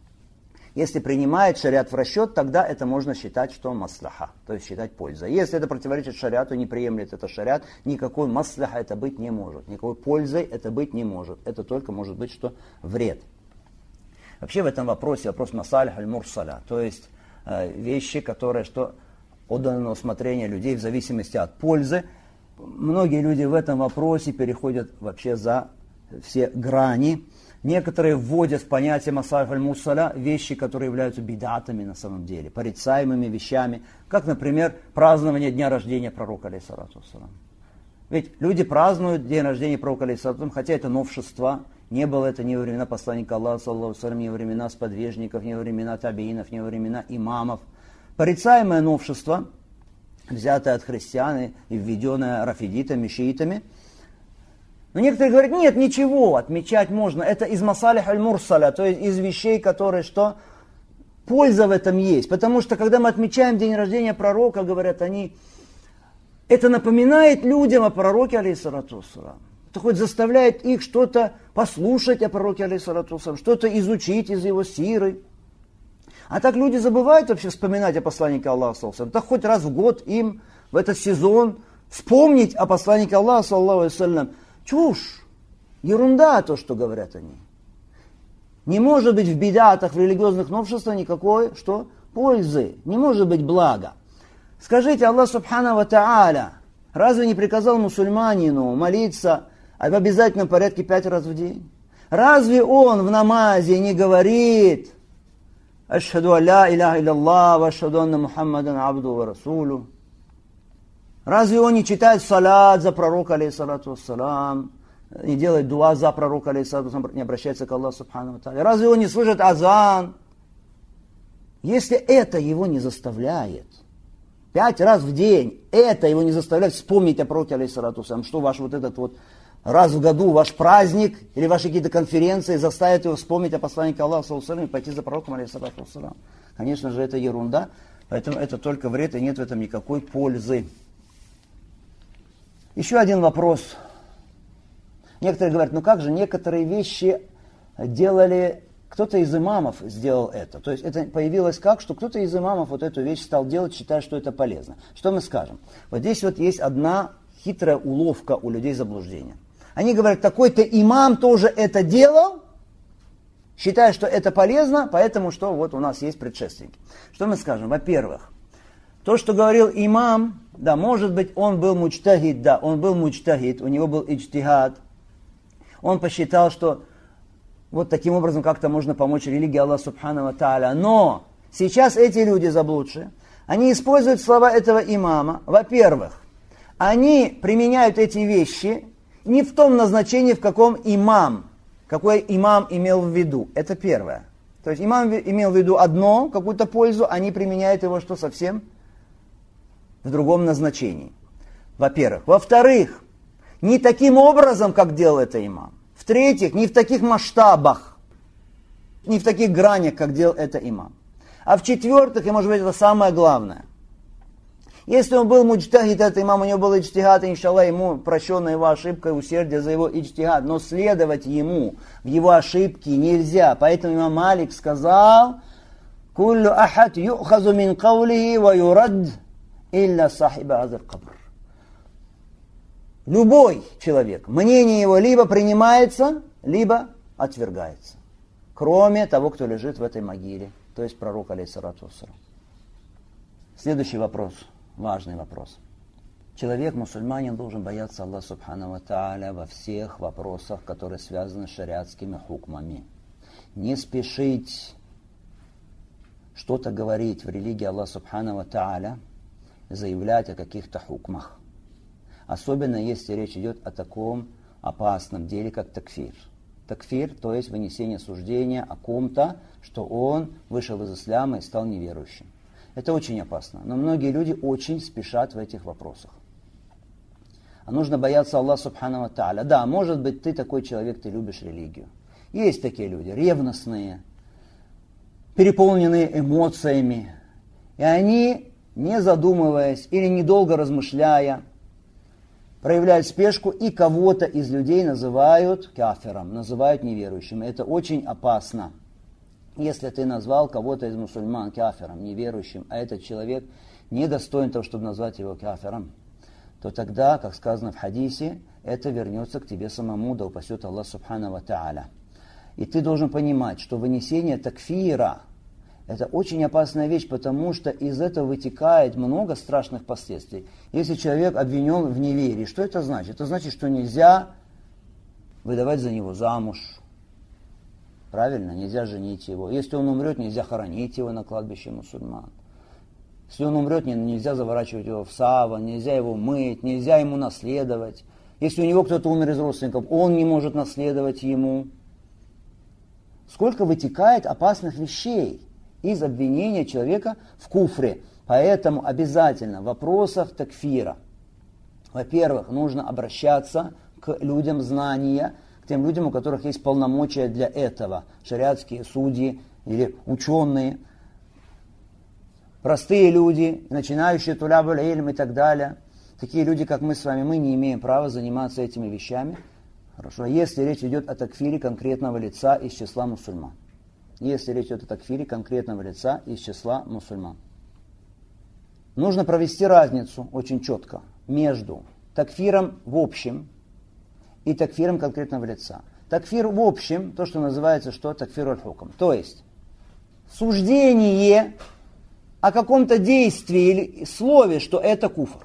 Если принимает шариат в расчет, тогда это можно считать, что масляха, то есть считать пользой. Если это противоречит шариату, не приемлет это шариат, никакой масляха это быть не может, никакой пользой это быть не может. Это только может быть, что вред. Вообще в этом вопросе вопрос масалих аль-мурсаля, то есть вещи, которые что отданы на усмотрение людей в зависимости от пользы. Многие люди в этом вопросе переходят вообще за все грани. Некоторые вводят в понятие масалих аль-мурсаля вещи, которые являются бидатами на самом деле, порицаемыми вещами, как, например, празднование дня рождения пророка, алейхиссалату вассалам. Ведь люди празднуют день рождения пророка, алейхиссалату вассалам, хотя это новшество. Не было это ни во времена посланника Аллаха, саллаллаху алейхи ва саллям, ни во времена сподвижников, ни во времена табиинов, ни во времена имамов. Порицаемое новшество, взятое от христиан и введенное рафидитами, шиитами. Но некоторые говорят, нет, ничего, отмечать можно. Это из масалих аль-мурсаля, то есть из вещей, которые что? Польза в этом есть. Потому что когда мы отмечаем день рождения пророка, говорят они, это напоминает людям о пророке, алейхиссалату вассалам. Это хоть заставляет их что-то послушать о пророке, алейхиссалату вассалам, что-то изучить из его сиры. А так люди забывают вообще вспоминать о посланнике Аллаха, саллаллаху алейхи ва саллям. Так хоть раз в год им в этот сезон вспомнить о посланнике Аллаха, саллаллаху алейхи ва саллям. Чушь, ерунда то, что говорят они. Не может быть в бидатах, в религиозных новшествах никакой, что? Пользы. Не может быть блага. Скажите, Аллах Субхану ва Тааля разве не приказал мусульманину молиться в обязательном порядке 5 раз в день? Разве он в намазе не говорит «Ашхаду алла иляха илlallah ва ашхаду анна Мухаммадан абду ва расулу»? Разве он не читает салат за пророка, алейхиссалату вассалам, не делает дуа за пророка, алейхиссалату вассалам, не обращается к Аллаху Субхану ва Тааля? Разве он не слышит азан? Если это его не заставляет 5 раз в день, это его не заставляет вспомнить о пророке, алейхиссалату вассалам, что ваш вот этот вот раз в году ваш праздник или ваши какие-то конференции заставят его вспомнить о посланнике Аллаха, саллаллаху алейхи ва саллям, и пойти за пророком, алейхиссалату вассалам. Конечно же, это ерунда, поэтому это только вред, и нет в этом никакой пользы. Еще один вопрос. Некоторые говорят, ну как же, некоторые вещи делали, кто-то из имамов сделал это. То есть это появилось как, что кто-то из имамов вот эту вещь стал делать, считая, что это полезно. Что мы скажем? Вот здесь вот есть одна хитрая уловка у людей заблуждения. Они говорят, такой-то имам тоже это делал, считая, что это полезно, поэтому что вот у нас есть предшественники. Что мы скажем? Во-первых, то, что говорил имам, да, может быть, он был муджтахид, да, он был муджтахид, у него был иджтихад. Он посчитал, что вот таким образом как-то можно помочь религии Аллаха Субхану ва Тааля. Но сейчас эти люди заблудшие, они используют слова этого имама. Во-первых, они применяют эти вещи не в том назначении, в каком имам, какой имам имел в виду. Это первое. То есть имам имел в виду одно, какую-то пользу, они применяют его что совсем в другом назначении. Во-первых. Во-вторых, не таким образом, как делал это имам. В-третьих, не в таких масштабах, не в таких гранях, как делал это имам. А в-четвертых, и может быть это самое главное, если он был муджтахид, это имам, у него был иджтихад, иншаллах, ему прощена его ошибка и усердие за его иджтихад, но следовать ему в его ошибке нельзя. Поэтому имам Малик сказал, «Куллю ахад юхазу мин каулихи ва юрад илля сахиба азар кабр». Любой человек, мнение его либо принимается, либо отвергается. Кроме того, кто лежит в этой могиле, то есть пророк, алейхиссалату вассалям. Следующий вопрос, важный вопрос. Человек, мусульманин, должен бояться Аллаха Субхану ва Тааля во всех вопросах, которые связаны с шариатскими хукмами. Не спешить что-то говорить в религии Аллаха Субхану ва Тааля, заявлять о каких-то хукмах. Особенно если речь идет о таком опасном деле, как такфир. Такфир, то есть вынесение суждения о ком-то, что он вышел из ислама и стал неверующим. Это очень опасно. Но многие люди очень спешат в этих вопросах. А нужно бояться Аллаха Субхану ва Тааля. Да, может быть, ты такой человек, ты любишь религию. Есть такие люди, ревностные, переполненные эмоциями. И они, не задумываясь или недолго размышляя, проявляют спешку и кого-то из людей называют кафиром, называют неверующим. Это очень опасно. Если ты назвал кого-то из мусульман кафиром, неверующим, а этот человек не достоин того, чтобы назвать его кафиром, то тогда, как сказано в хадисе, это вернется к тебе самому, да упасет Аллах Субхану ва Тааля. И ты должен понимать, что вынесение такфира – это очень опасная вещь, потому что из этого вытекает много страшных последствий. Если человек обвинен в неверии, что это значит? Это значит, что нельзя выдавать за него замуж. Правильно? Нельзя женить его. Если он умрет, нельзя хоронить его на кладбище мусульман. Если он умрет, нельзя заворачивать его в саван, нельзя его мыть, нельзя ему наследовать. Если у него кто-то умер из родственников, он не может наследовать ему. Сколько вытекает опасных вещей из обвинения человека в куфре. Поэтому обязательно в вопросах такфира, во-первых, нужно обращаться к людям знания, к тем людям, у которых есть полномочия для этого. Шариатские судьи или ученые, простые люди, начинающие тулябуль ильм и так далее. Такие люди, как мы с вами, мы не имеем права заниматься этими вещами. Хорошо, если речь идет о такфире конкретного лица из числа мусульман. Если речь идет о такфире конкретного лица из числа мусульман. Нужно провести разницу очень четко между такфиром в общем и такфиром конкретного лица. Такфир в общем, то, что называется, что такфир аль-хукм. То есть, суждение о каком-то действии или слове, что это куфр.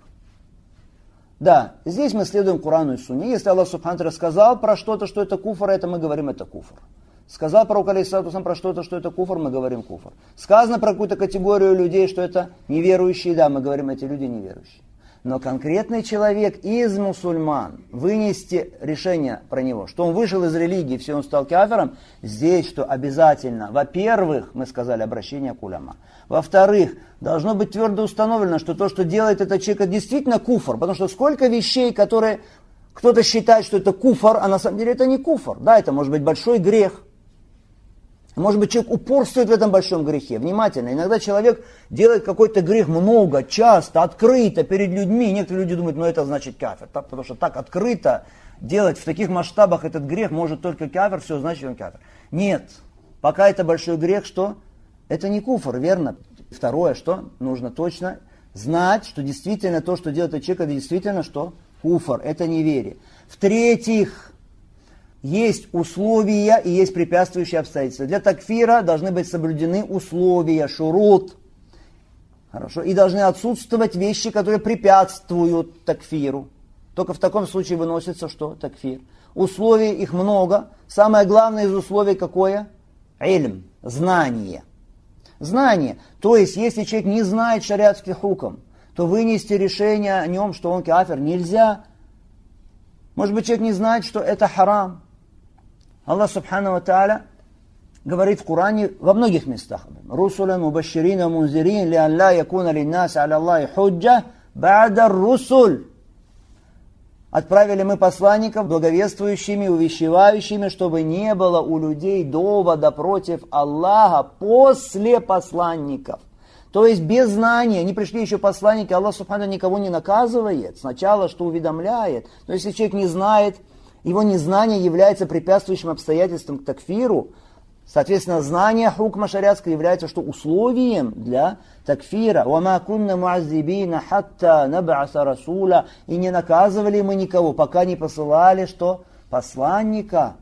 Да, здесь мы следуем Корану и Сунне. Если Аллах Субхану рассказал про что-то, что это куфр, это мы говорим, это куфр. Сказал пророк алейхиссалату вассалям про что-то, что это куфр, мы говорим куфр. Сказано про какую-то категорию людей, что это неверующие, да, мы говорим, эти люди неверующие. Но конкретный человек из мусульман, вынести решение про него, что он вышел из религии, все, он стал кафиром, здесь что обязательно, во-первых, мы сказали обращение к уляма. Во-вторых, должно быть твердо установлено, что то, что делает этот человек, это действительно куфр. Потому что сколько вещей, которые кто-то считает, что это куфр, а на самом деле это не куфр. Да, это может быть большой грех. Может быть, человек упорствует в этом большом грехе. Внимательно. Иногда человек делает какой-то грех много, часто, открыто, перед людьми. Некоторые люди думают, это значит кафир. Потому что так открыто делать в таких масштабах этот грех может только кафир, все, значит он кафир. Нет. Пока это большой грех, что? Это не куфр, верно? Второе, что? Нужно точно знать, что действительно то, что делает этот человек, это действительно что? Куфр. Это неверие. В-третьих, есть условия и есть препятствующие обстоятельства. Для такфира должны быть соблюдены условия, шурут. Хорошо. И должны отсутствовать вещи, которые препятствуют такфиру. Только в таком случае выносится что? Такфир. Условий их много. Самое главное из условий какое? Ильм. Знание. Знание. То есть, если человек не знает шариатский хукм, то вынести решение о нем, что он кафир, нельзя. Может быть, человек не знает, что это харам. Аллах Субхану ва Тааля говорит в Коране во многих местах. «Русулян мубашширин мунзирин ли ан ла якуна линнас аля Аллахи худжа ба'да русуль». Отправили мы посланников благовествующими, увещевающими, чтобы не было у людей довода против Аллаха после посланников. То есть без знания, не пришли еще посланники, Аллах Субхану никого не наказывает. Сначала что уведомляет. Но если человек не знает, его незнание является препятствующим обстоятельством к такфиру, соответственно, знание хукма шариатского является что? Условием для такфира. وَمَا كُنَّ مُعَذِّبِينَ حَتَّى نَبْعَثَ رَسُولًا. И не наказывали мы никого, пока не посылали что? Посланника.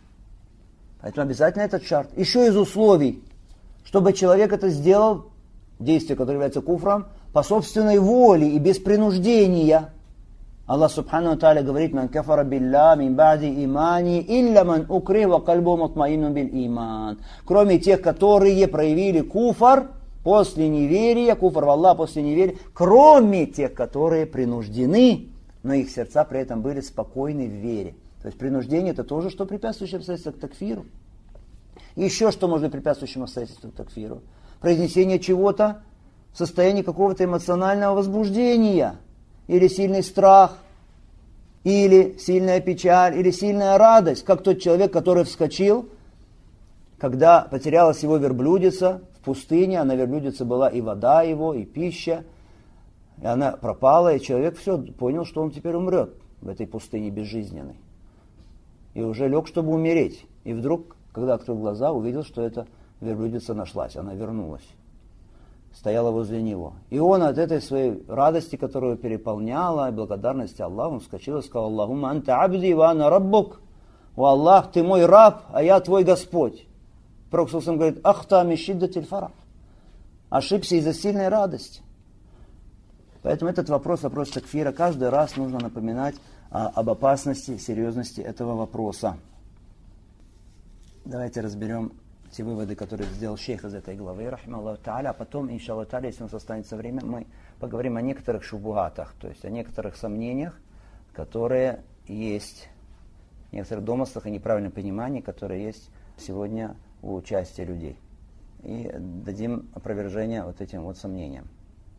Поэтому обязательно этот шарт. Еще из условий, чтобы человек это сделал, действие, которое является куфром, по собственной воле и без принуждения. Аллах Субхану ва Тааля говорит: «Ман кафара билля мин ба'ди имани илля ман укрих ва кальбу мутмаиннун бил иман». Кроме тех, которые проявили куфр после неверия, куфр в Аллах после неверия, кроме тех, которые принуждены, но их сердца при этом были спокойны в вере. То есть принуждение это тоже что препятствующее обстоятельство к такфиру. Еще что может быть препятствующим обстоятельством к такфиру? Произнесение чего-то состоянии какого-то эмоционального возбуждения, или сильный страх, или сильная печаль, или сильная радость, как тот человек, который вскочил, когда потерялась его верблюдица в пустыне, а на верблюдице была и вода его, и пища, и она пропала, и человек все понял, что он теперь умрет в этой пустыне безжизненной. И уже лег, чтобы умереть. И вдруг, когда открыл глаза, увидел, что эта верблюдица нашлась, она вернулась, стояла возле него. И он от этой своей радости, которую переполняла, и благодарности Аллаху, он вскочил и сказал: «Аллахумма анта абди ва ана раббук». «О Аллах, ты мой раб, а я твой Господь». Пророк ﷺ говорит: «Ахта ми шиддатиль фарах». Ошибся из-за сильной радости. Поэтому этот вопрос такфира, каждый раз нужно напоминать об опасности, серьезности этого вопроса. Давайте разберем те выводы, которые сделал шейх из этой главы, рахималлаху та'аля, а потом, иншаллаху та'аля, если у нас останется время, мы поговорим о некоторых шубугатах, то есть о некоторых сомнениях, которые есть, некоторых домыслах и неправильном понимании, которые есть сегодня у части людей. И дадим опровержение вот этим вот сомнениям.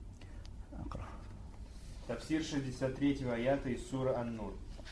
Тафсир 63-го аята из суры Ан-Нур.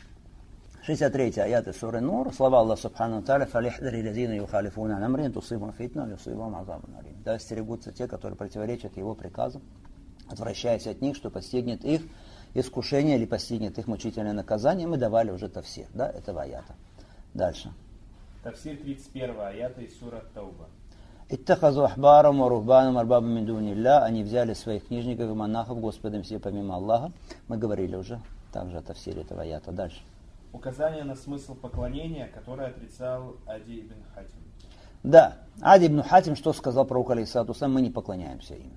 63 аят из суры Нур, слова Аллаха Субхану Тааля: «Фалихдари лазина юхалифуна ан амрихи тусибхум фитна юсибхум азабун алим». Да остерегутся те, которые противоречат его приказам, отвращаясь от них, что постигнет их искушение или постигнет их мучительное наказание. Мы давали уже тафсир, да, этого аята. Дальше.
Тафсир 31-го аята из суры Ат-Тауба.
«Иттахазу ахбарам ва рухбанам арбабам мин дунилля». Они взяли своих книжников и монахов Господом себе помимо Аллаха. Мы говорили уже также о тафсире этого аята. Дальше.
Указание на смысл поклонения, которое отрицал Ади ибн Хатим.
Да, Ади ибн Хатим что сказал пророк алейхиссалату вассалям: мы не поклоняемся им.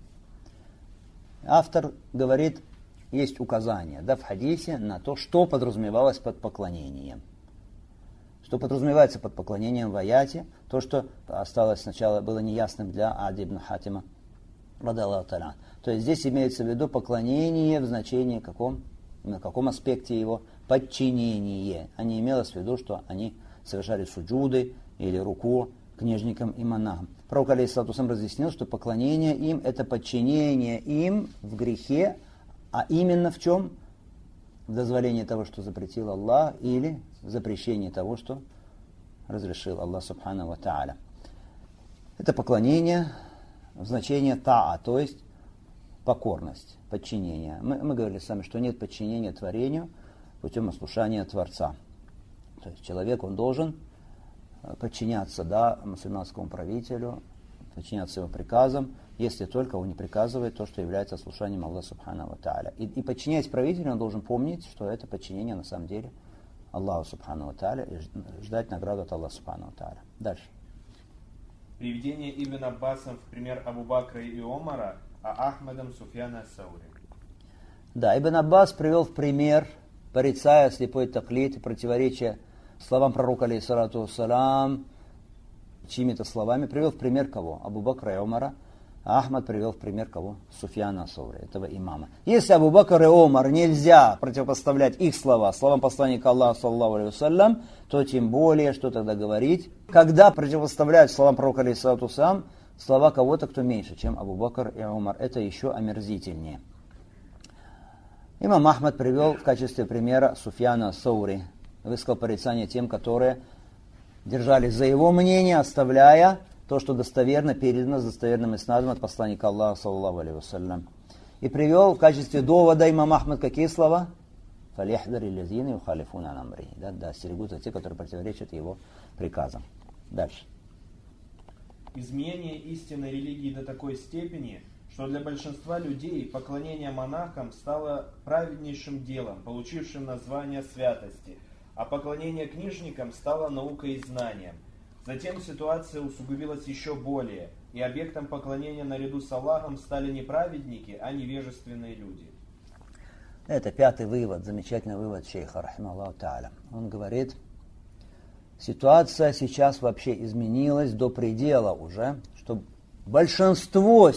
Автор говорит, есть указание, да, в хадисе на то, что подразумевалось под поклонением. Что подразумевается под поклонением в аяте, то, что осталось сначала, было неясным для Ади ибн Хатима, радаллаху та'аля. То есть здесь имеется в виду поклонение в значении каком, на каком аспекте его? Подчинение. А не имелось в виду, что они совершали суджуды или руку книжникам и монахам. Пророк алейхиссалату вассалям разъяснил, что поклонение им — это подчинение им в грехе, а именно в чем? В дозволении того, что запретил Аллах, или в запрещении того, что разрешил Аллах Субхану ва Тааля. Это поклонение в значении таа, то есть покорность, подчинение. Мы говорили с вами, что нет подчинения творению путем ослушания Творца. То есть человек, он должен подчиняться, да, мусульманскому правителю, подчиняться его приказам, если только он не приказывает то, что является ослушанием Аллаха Субхану ва Тааля. И подчиняясь правителю, он должен помнить, что это подчинение на самом деле Аллаху Субхану ва Тааля, и ждать награду от Аллаха Субхану ва Тааля. Дальше.
Приведение Ибн Аббасом в пример Абу Бакра и Омара, а Ахмадом Суфьяна ас-Саури.
Да, Ибн Аббас привел в пример, порицая слепой таклид и противоречие словам пророка алейхиссалату вассалям, чьими-то словами, привел в пример кого? Абу Бакра и Омара. А Ахмад привел в пример кого? Суфьяна ас-Саури, этого имама. Если Абу Бакр и Омар нельзя противопоставлять их слова словам посланника Аллаха, саллаллаху алейхи вассалям, то тем более, что тогда говорить, когда противопоставляют словам пророка алейхиссалату вассалям слова кого-то, кто меньше, чем Абу Бакр и Омар. Это еще омерзительнее. Имам Ахмад привел в качестве примера Суфьяна ас-Саури, высказал порицание тем, которые держались за его мнение, оставляя то, что достоверно передано с достоверным иснадом от посланника Аллаха, саллаллаху алейхи вассалям. И привел в качестве довода имам Ахмад какие слова? «Фалихдари лазина юхалифуна ан амрихи». Да, остерегутся те, которые противоречат его приказам. Дальше.
Изменение истинной религии до такой степени, что для большинства людей поклонение монахам стало праведнейшим делом, получившим название святости, а поклонение книжникам стало наукой и знанием. Затем ситуация усугубилась еще более, и объектом поклонения наряду с Аллахом стали не праведники, а невежественные люди.
Это пятый вывод, замечательный вывод шейха, рахималлаху та'аля. Он говорит, ситуация сейчас вообще изменилась до предела уже, что большинство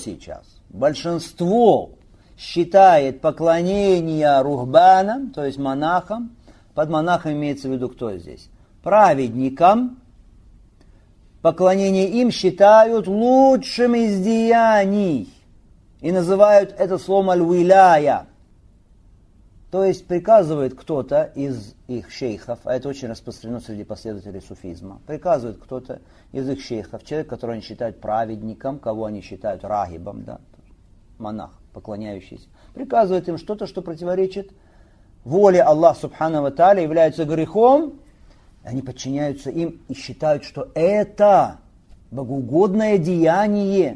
считает поклонение рухбанам, то есть монахам, под монахом имеется в виду кто здесь? Праведникам. Поклонение им считают лучшим из деяний. и называют это словом аль-виляя. То есть приказывает кто-то из их шейхов, а это очень распространено среди последователей суфизма, приказывает кто-то из их шейхов, человек, которого они считают праведником, кого они считают рахибом, да, монах, поклоняющийся, приказывает им что-то, что противоречит воле Аллаха субхану ва тааля, является грехом, они подчиняются им и считают, что это богоугодное деяние.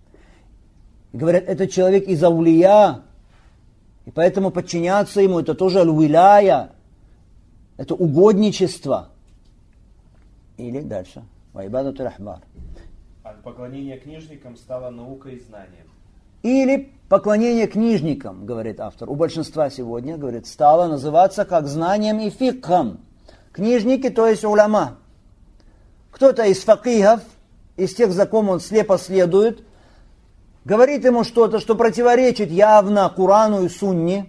И говорят, этот человек из аулия, и поэтому подчиняться ему, это тоже аль-виляя, это угодничество. Или дальше. Вайбадатуль ахбар.
А поклонение книжникам стало наукой и знанием.
Или поклонение книжникам, говорит автор, у большинства сегодня, говорит, стало называться как знанием и фикхом. Книжники, то есть уляма. Кто-то из факихов, из тех, за кем он слепо следует, говорит ему что-то, что противоречит явно Курану и Сунне,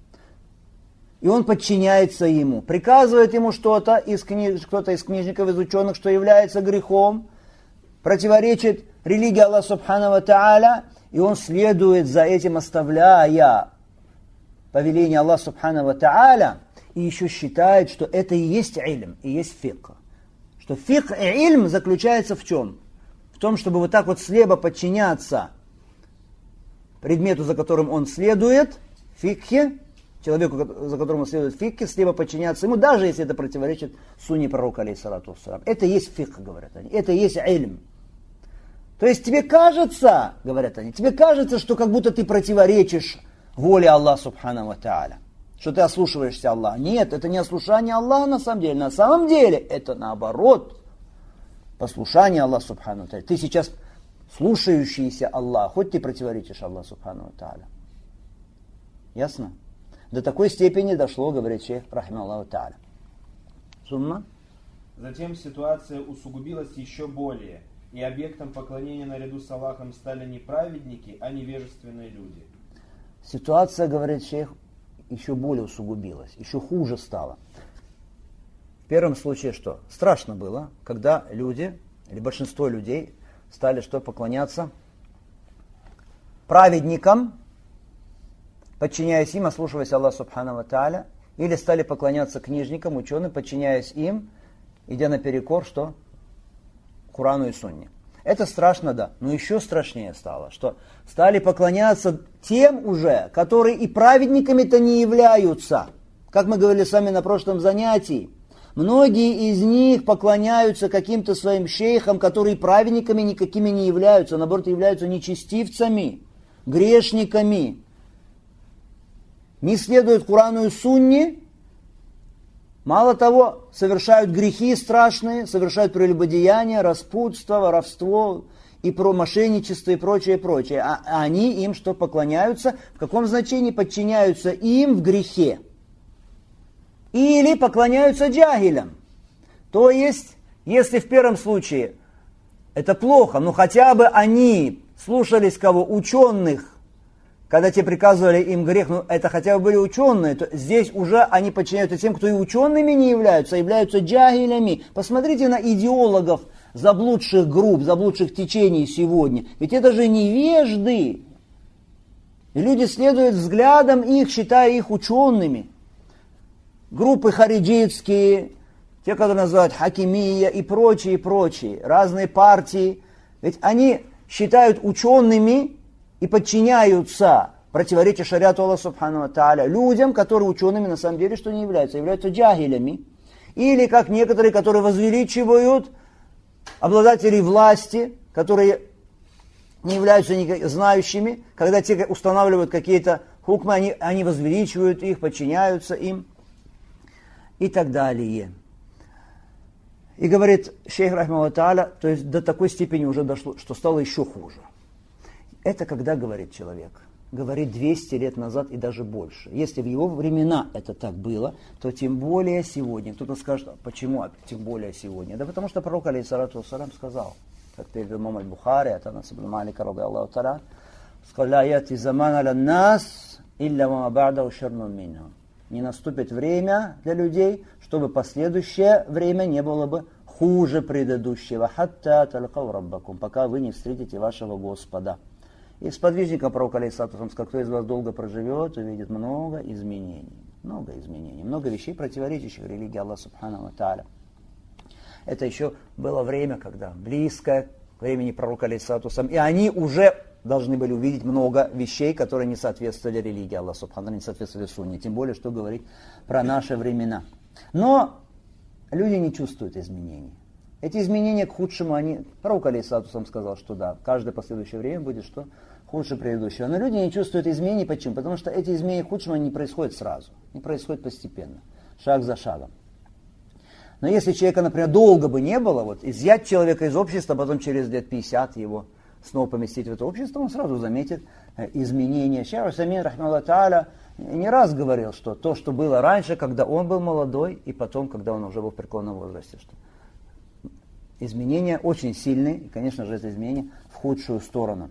и он подчиняется ему. Приказывает ему кто-то из книжников, из ученых, что является грехом, противоречит религии Аллаха субхану ва тааля, и он следует за этим, оставляя повеление Аллаха субхану ва тааля, и еще считает, что это и есть ильм, и есть фикх. Что фикх и ильм заключается в чем? В том, чтобы вот так вот слепо подчиняться предмету, за которым он следует, фикхе, человеку, за которым он следует фикхе, слепо подчиняться ему, даже если это противоречит сунне пророка, алейхиссалату вассалям. Это и есть фикх, говорят они, это и есть ильм. То есть тебе кажется, говорят они, тебе кажется, что как будто ты противоречишь воле Аллаха субхану ва тааля, что ты ослушиваешься Аллаха. Нет, это не ослушание Аллаха на самом деле. На самом деле это наоборот послушание Аллаха субхану ва тааля. Ты сейчас слушающийся Аллах, хоть ты противоречишь Аллаху субхану ва тааля. Ясно? До такой степени дошло, говорит шейх, рахималлаху тааля. Сумма?
Затем ситуация усугубилась еще более, и объектом поклонения наряду с Аллахом стали не праведники, а невежественные люди.
Ситуация, говорит шейх, еще более усугубилась, еще хуже стало. В первом случае что? Страшно было, когда люди, или большинство людей, стали что? Поклоняться праведникам, подчиняясь им, ослушиваясь Аллаха субхану ва тааля, или стали поклоняться книжникам, ученым, подчиняясь им, идя наперекор, что? Курану и Сунне. Это страшно, да. Но еще страшнее стало, что стали поклоняться тем уже, которые и праведниками-то не являются. Как мы говорили с вами на прошлом занятии, многие из них поклоняются каким-то своим шейхам, которые праведниками никакими не являются, наоборот, являются нечестивцами, грешниками. Не следуют Курану и Сунне, мало того, совершают грехи страшные, совершают прелюбодеяние, распутство, воровство и мошенничество и прочее, прочее. А они им что поклоняются? В каком значении подчиняются им в грехе? Или поклоняются джахилям. То есть, если в первом случае это плохо, но хотя бы они слушались кого? Ученых, когда те приказывали им грех, ну это хотя бы были ученые, то здесь уже они подчиняются тем, кто и учеными не являются, а являются джахилями. Посмотрите на идеологов заблудших групп, заблудших течений сегодня. Ведь это же невежды. И люди следуют взглядам их, считая их учеными. Группы хариджитские, те, которые называют хакимия и прочие, разные партии. Ведь они считают учеными и подчиняются, противоречия шариату Аллаха субхану ва тааля, людям, которые учеными на самом деле что не являются джахилями. Или как некоторые, которые возвеличивают обладателей власти, которые не являются знающими, когда те устанавливают какие-то хукмы, они возвеличивают их, подчиняются им и так далее. И говорит шейх рахимахуллаху тааля, то есть до такой степени уже дошло, что стало еще хуже. Это когда говорит человек? Говорит 200 лет назад и даже больше. Если в его времена это так было, то тем более сегодня. Кто-то скажет, почему тем более сегодня? Да потому что пророк, алейхиссалату вассалям, сказал, как передал имам аль-Бухари, от Анас ибн Малика, радийаллаху та'аля, сказал, «Ла яти заман аля нас, илля ма ба'даху шаррун минху». Не наступит время для людей, чтобы последующее время не было бы хуже предыдущего. «Хатта талькау раббакум», пока вы не встретите вашего Господа. И сподвижником пророка, алейхиссалату вассалам, сказал: кто из вас долго проживет, увидит много изменений. Много изменений, много вещей, противоречащих религии Аллаха субхану ва тааля. Это еще было время, когда близкое к времени пророка, алейхиссалату вассалам, и они уже должны были увидеть много вещей, которые не соответствовали религии Аллаха субхану ва тааля, не соответствовали сунне. Тем более, что говорить про наши времена. Но люди не чувствуют изменений. Эти изменения к худшему, пророк, алейхиссалату вассалам, сказал, что да, каждое последующее время будет что? Худше предыдущего. Но люди не чувствуют изменений. Почему? Потому что эти изменения к худшему не происходят сразу. Не происходят постепенно. Шаг за шагом. Но если человека, например, долго бы не было, вот изъять человека из общества, потом через лет 50 его снова поместить в это общество, он сразу заметит изменения. Шейх Усаймин, рахмаллаху тааля, не раз говорил, что то, что было раньше, когда он был молодой, и потом, когда он уже был в преклонном возрасте, что изменения очень сильные, и, конечно же, это изменения в худшую сторону.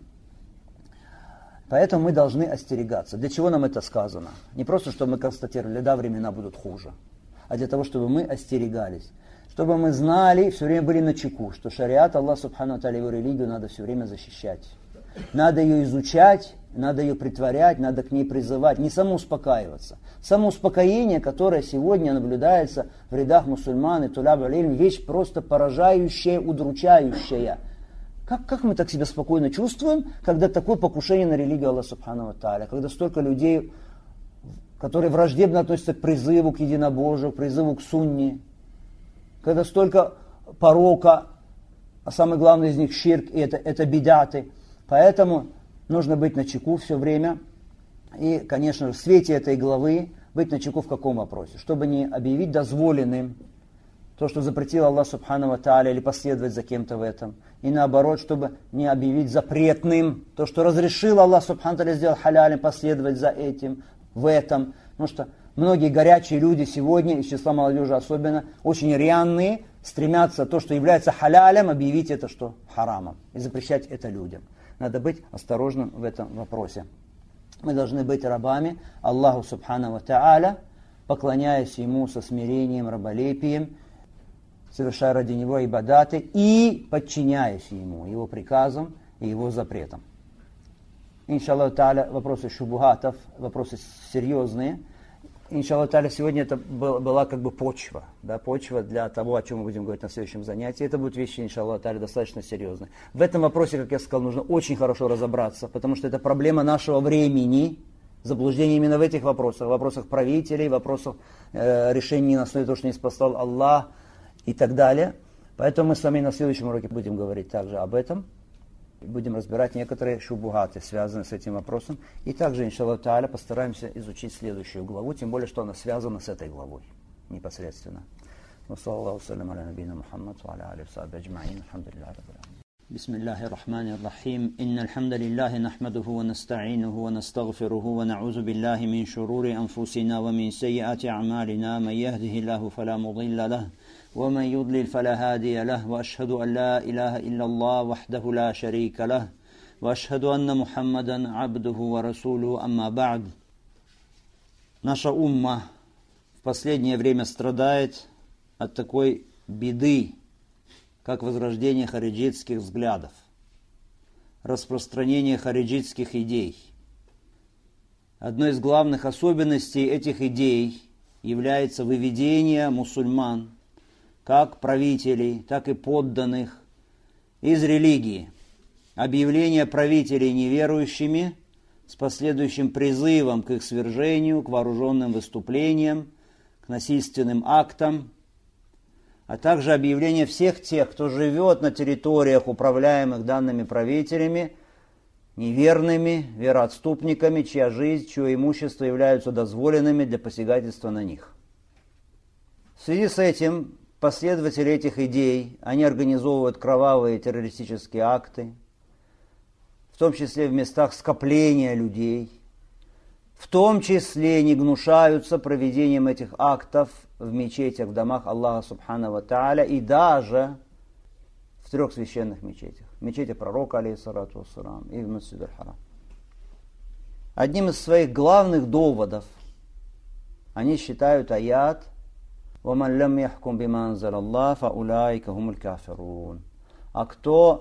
Поэтому мы должны остерегаться. Для чего нам это сказано? Не просто, чтобы мы констатировали, да, времена будут хуже, а для того, чтобы мы остерегались. Чтобы мы знали, все время были начеку, что шариат Аллах субхану ва тааля, его религию надо все время защищать. Надо ее изучать, надо ее притворять, надо к ней призывать, не самоуспокаиваться. Самоуспокоение, которое сегодня наблюдается в рядах мусульман и туляб аль-илм, вещь просто поражающая, удручающая. Как мы так себя спокойно чувствуем, когда такое покушение на религию Аллаха субхану ва тааля, когда столько людей, которые враждебно относятся к призыву к единобожию, к призыву к сунне, когда столько порока, а самый главный из них ширк, и это бидаты. Поэтому нужно быть начеку все время. И, конечно же, в свете этой главы быть начеку в каком вопросе? Чтобы не объявить дозволенным то, что запретил Аллах субхану ва тааля, или последовать за кем-то в этом. И наоборот, чтобы не объявить запретным то, что разрешил Аллах субхану ва тааля, сделал халялем, последовать за этим, в этом. Потому что многие горячие люди сегодня, из числа молодежи особенно, очень рьяные, стремятся то, что является халялем, объявить это что харамом. И запрещать это людям. Надо быть осторожным в этом вопросе. Мы должны быть рабами Аллаху субхану ва тааля, поклоняясь Ему со смирением, раболепием, совершая ради Него ибадаты и подчиняясь Ему, Его приказам и Его запретам. Иншаллаху тааля, вопросы шубухатов, вопросы серьезные. Иншаллаху тааля, сегодня это была как бы почва, да, почва для того, о чем мы будем говорить на следующем занятии. Это будут вещи, иншаллаху тааля, достаточно серьезные. В этом вопросе, как я сказал, нужно очень хорошо разобраться, потому что это проблема нашего времени, заблуждение именно в этих вопросах правителей, вопросах решений на основе того, что не спасал Аллах и так далее. Поэтому мы с вами на следующем уроке будем говорить также об этом. Будем разбирать некоторые шубухаты, связанные с этим вопросом. И также, иншаллаху тааля, постараемся изучить следующую главу, тем более, что она связана с этой главой непосредственно. بسم الله الرحمن الرحيم إن الحمد لله نحمده ونستعينه ونستغفره ونعوذ بالله من شرور أنفسنا ومن سيئات أعمالنا من يهده الله فلا مضل له ومن يضلل فلا هادي له وأشهد أن لا إله إلا الله وحده لا شريك له وأشهد أن محمدا عبده ورسوله أما بعد. Наша умма в последнее время страдает от такой беды, как возрождение хариджитских взглядов, распространение хариджитских идей. Одной из главных особенностей этих идей является выведение мусульман, как правителей, так и подданных, из религии, объявление правителей неверующими с последующим призывом к их свержению, к вооруженным выступлениям, к насильственным актам, а также объявление всех тех, кто живет на территориях, управляемых данными правителями, неверными, вероотступниками, чья жизнь, чье имущество являются дозволенными для посягательства на них. В связи с этим последователи этих идей, они организовывают кровавые террористические акты, в том числе в местах скопления людей, в том числе не гнушаются проведением этих актов в мечетях, в домах Аллаха субхану ва тааля и даже в 3 священных мечетях. В мечети пророка, алейхиссалату вассалам, и в Масджид аль-Харам. Одним из своих главных доводов они считают аят «Ваман лям яхкум бима анзал Аллах, фа улайка хумуль кафирун». А кто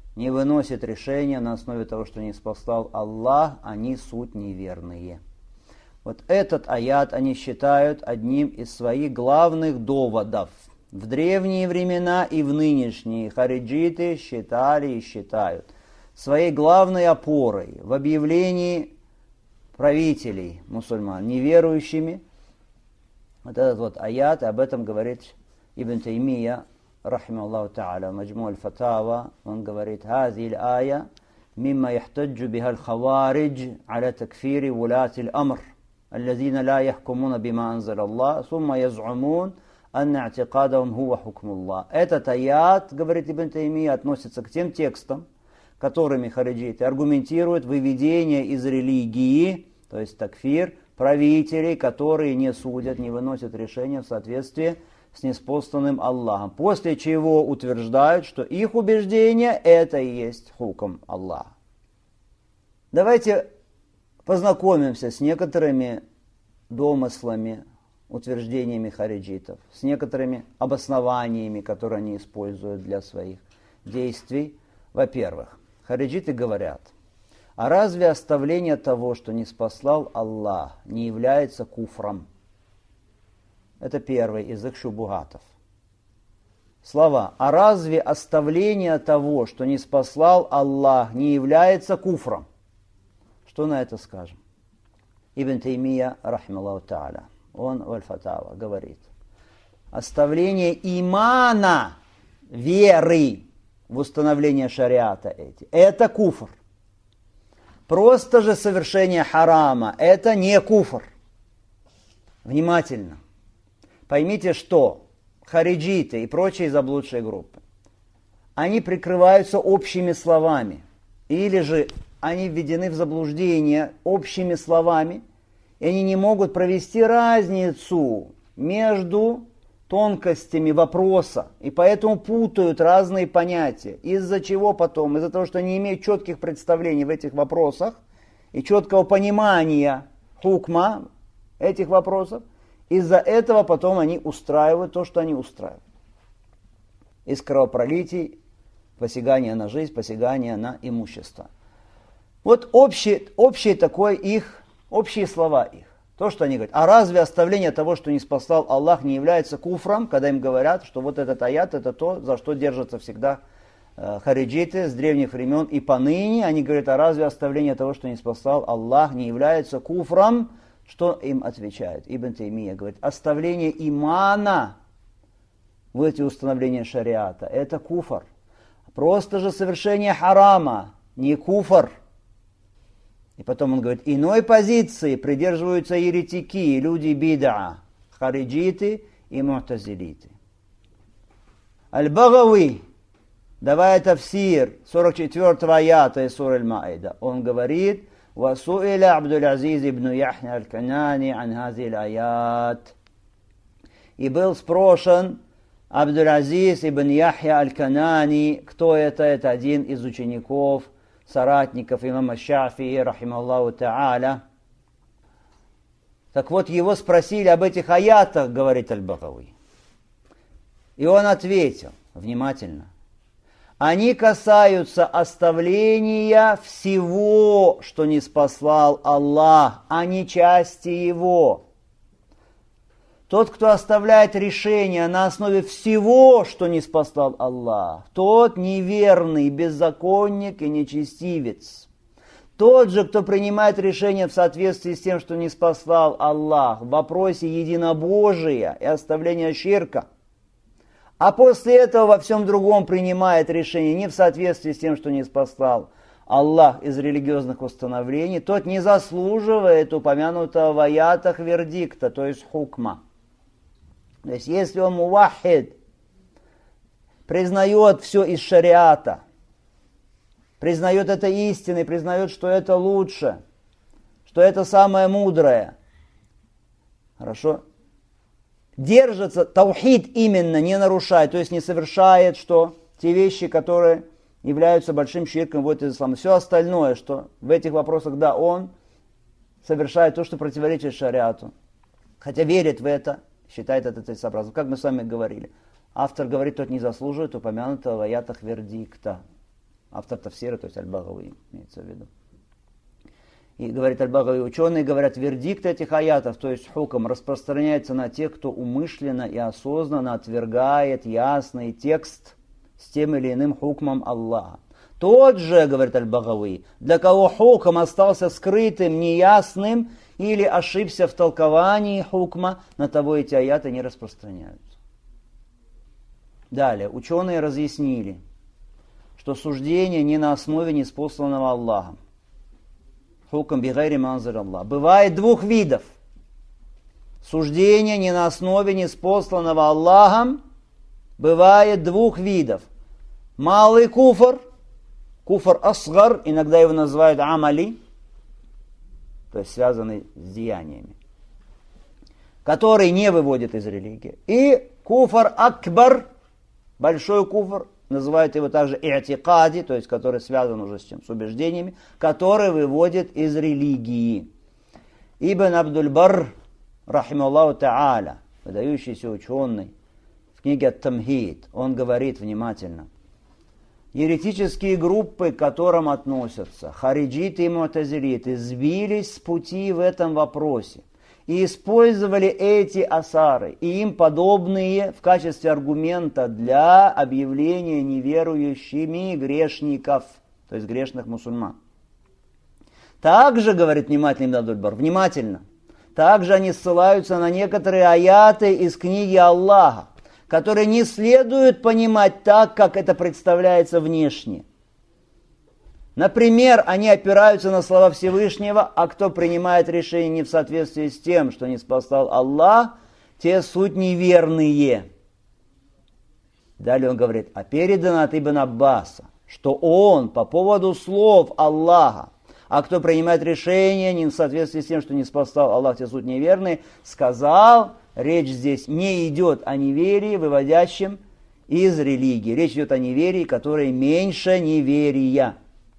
не выносит решения на основе того, что не спасал Аллах, они суть неверные. Вот этот аят они считают одним из своих главных доводов. В древние времена и в нынешние хариджиты считали и считают своей главной опорой в объявлении правителей мусульман неверующими. Вот этот вот аят, об этом говорит Ибн Таймия, рахимахуллаху та'аля, Маджму аль-Фатава, он говорит: «Хази аль-ая мимма яхтаджу биха аль-хаваридж аля такфири вулати аль-амр, الذين لا يحكمون بما أنزل الله ثم يزعمون أن اعتقادهم هو حكم الله». Этот аят, говорит Ибн Таймия, относится к тем текстам, которыми хариджиты аргументируют выведение из религии, то есть такфир, правителей, которые не судят, не выносят решения в соответствии с ниспосланным Аллахом. После чего утверждают, что их убеждение это и есть хукм Аллаха. Давайте познакомимся с некоторыми домыслами, утверждениями хариджитов, с некоторыми обоснованиями, которые они используют для своих действий. Во-первых, хариджиты говорят: а разве оставление того, что не спаслал Аллах, не является куфром? Это первый из их шубугатов. Слова: а разве оставление того, что не спаслал Аллах, не является куфром? Что на это скажем? Ибн Таймия, рахималлаху та'аля, он в Аль-Фатава говорит: оставление имана, веры в установление шариата это куфр. Просто же совершение харама это не куфр. Внимательно. Поймите, что хариджиты и прочие заблудшие группы, они прикрываются общими словами, или же они введены в заблуждение общими словами, и они не могут провести разницу между тонкостями вопроса, и поэтому путают разные понятия. Из-за чего потом? Из-за того, что они не имеют четких представлений в этих вопросах и четкого понимания хукма этих вопросов, из-за этого потом они устраивают то, что они устраивают. Из кровопролитий, посягания на жизнь, посягания на имущество. Вот общие слова их. То, что они говорят: а разве оставление того, что не спасал Аллах, не является куфром, когда им говорят, что вот этот аят, это то, за что держатся всегда хариджиты с древних времен и поныне. Они говорят: а разве оставление того, что не спасал Аллах, не является куфром? Что им отвечает? Ибн Таймия говорит: оставление имана в эти установления шариата это куфр. Просто же совершение харама не куфр. И потом он говорит: иной позиции придерживаются еретики, люди бида, хариджиты и му'тазилиты. Аль-Багави, давая тафсир 44-го аята из суры Аль-Маида, он говорит: وسئل عبد العزيز بن يحيى الكناني عن هذه الآيات. И был спрошен Абдуль-Азиз ибн Яхья аль-Канани. Кто это? Это один из учеников, соратников имама Шафии, рахималлаху та'аля. Так вот, его спросили об этих аятах, говорит Аль-Багави. И он ответил, внимательно: они касаются оставления всего, что не спаслал Аллах, а не части его. Тот, кто оставляет решение на основе всего, что не спаслал Аллах, тот неверный, беззаконник и нечестивец. Тот же, кто принимает решение в соответствии с тем, что не спаслал Аллах, в вопросе единобожия и оставления ширка, а после этого во всем другом принимает решение не в соответствии с тем, что не спаслал Аллах из религиозных установлений, тот не заслуживает упомянутого в аятах вердикта, то есть хукма. То есть если он мувахид, признает все из шариата, признает это истиной, признает, что это лучше, что это самое мудрое, хорошо, держится, таухид именно не нарушает, то есть не совершает, что те вещи, которые являются большим ширком вот из ислама. Все остальное, что в этих вопросах, да, он совершает то, что противоречит шариату. Хотя верит в это, считает это целесообразным. Как мы с вами говорили, автор говорит, тот не заслуживает упомянутого в аятах вердикта. автор тафсира, то есть Аль-Багави имеется в виду. И говорит Аль-Багави, ученые говорят, вердикт этих аятов, то есть хукм, распространяется на тех, кто умышленно и осознанно отвергает ясный текст с тем или иным хукмом Аллаха. Тот же, говорит Аль-Багави, для кого хукм остался скрытым, неясным или ошибся в толковании хукма, на того эти аяты не распространяются. Далее, ученые разъяснили, что суждение не на основе ниспосланного Аллахом. Хукм бигайри манзиль Аллах. Бывает двух видов. Суждение не на основе ниспосланного Аллахом бывает двух видов. Малый куфр, куфр асгар, иногда его называют амали, то есть связанный с деяниями, который не выводит из религии. И куфр акбар, большой куфр, называют его также и'тикади, то есть который связан уже с чем? С убеждениями, который выводит из религии. Ибн Абдуль-Барр, рахималлаху та'аля, выдающийся ученый, в книге Ат-Тамхид, он говорит внимательно. Еретические группы, к которым относятся хариджиты и му'тазилиты, сбились с пути в этом вопросе и использовали эти асары и им подобные в качестве аргумента для объявления неверующими грешников, то есть грешных мусульман. Также, говорит внимательно Ибн Абдуль-Бар, внимательно, также они ссылаются на некоторые аяты из книги Аллаха, которые не следует понимать так, как это представляется внешне. Например, они опираются на слова Всевышнего, а кто принимает решение не в соответствии с тем, что ниспослал Аллах, те суть неверные. Далее он говорит, а передано от Ибн Аббаса, что он по поводу слов Аллаха, а кто принимает решение не в соответствии с тем, что ниспослал Аллах, те суть неверные, сказал, речь здесь не идет о неверии, выводящем из религии. Речь идет о неверии, которое меньше неверия.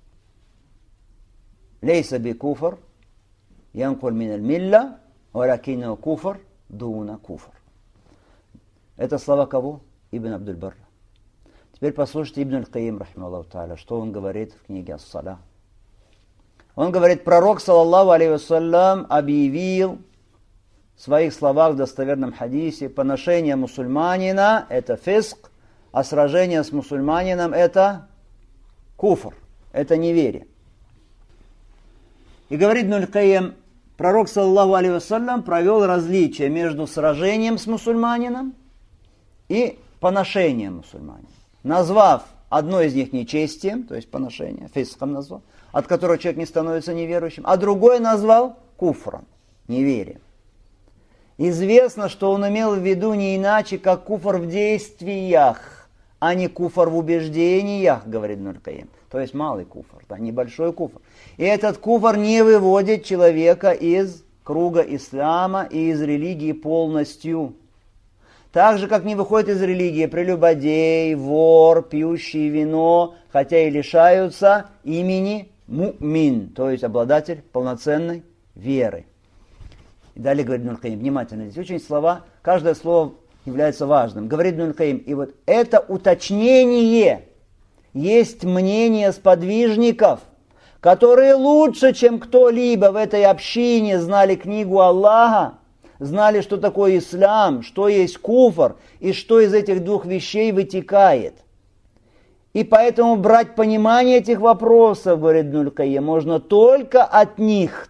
Лейса би куфр, янкуль мин аль-милля, валякинна куфр, дуна куфр. Это слова кого? Ибн Абдуль-Барр. Теперь послушайте Ибн аль-Каим, рахималлаху та'аля, что он говорит в книге Ас-Саля. Он говорит, пророк, саллаллаху алейхи вассалям, объявил в своих словах в достоверном хадисе, поношение мусульманина – это фиск, а сражение с мусульманином – это куфр, это неверие. И говорит Ибн аль-Каим, пророк, саллаллаху алейхи вассалям, провел различие между сражением с мусульманином и поношением мусульманина, назвав одно из них нечестием, то есть поношение, фиском назвал, от которого человек не становится неверующим, а другое назвал куфром, неверием. Известно, что он имел в виду не иначе, как куфр в действиях, а не куфр в убеждениях, говорит Ибн аль-Каим. То есть малый куфр, да, небольшой куфр. И этот куфр не выводит человека из круга ислама и из религии полностью. Так же, как не выходит из религии прелюбодей, вор, пьющий вино, хотя и лишаются имени му'мин, то есть обладатель полноценной веры. И далее говорит Ибн аль-Каим, внимательно, здесь очень слова, каждое слово является важным. Говорит Ибн аль-Каим, и вот это уточнение есть мнение сподвижников, которые лучше, чем кто-либо в этой общине знали книгу Аллаха, знали, что такое ислам, что есть куфр и что из этих двух вещей вытекает. И поэтому брать понимание этих вопросов, говорит Ибн аль-Каим, можно только от них.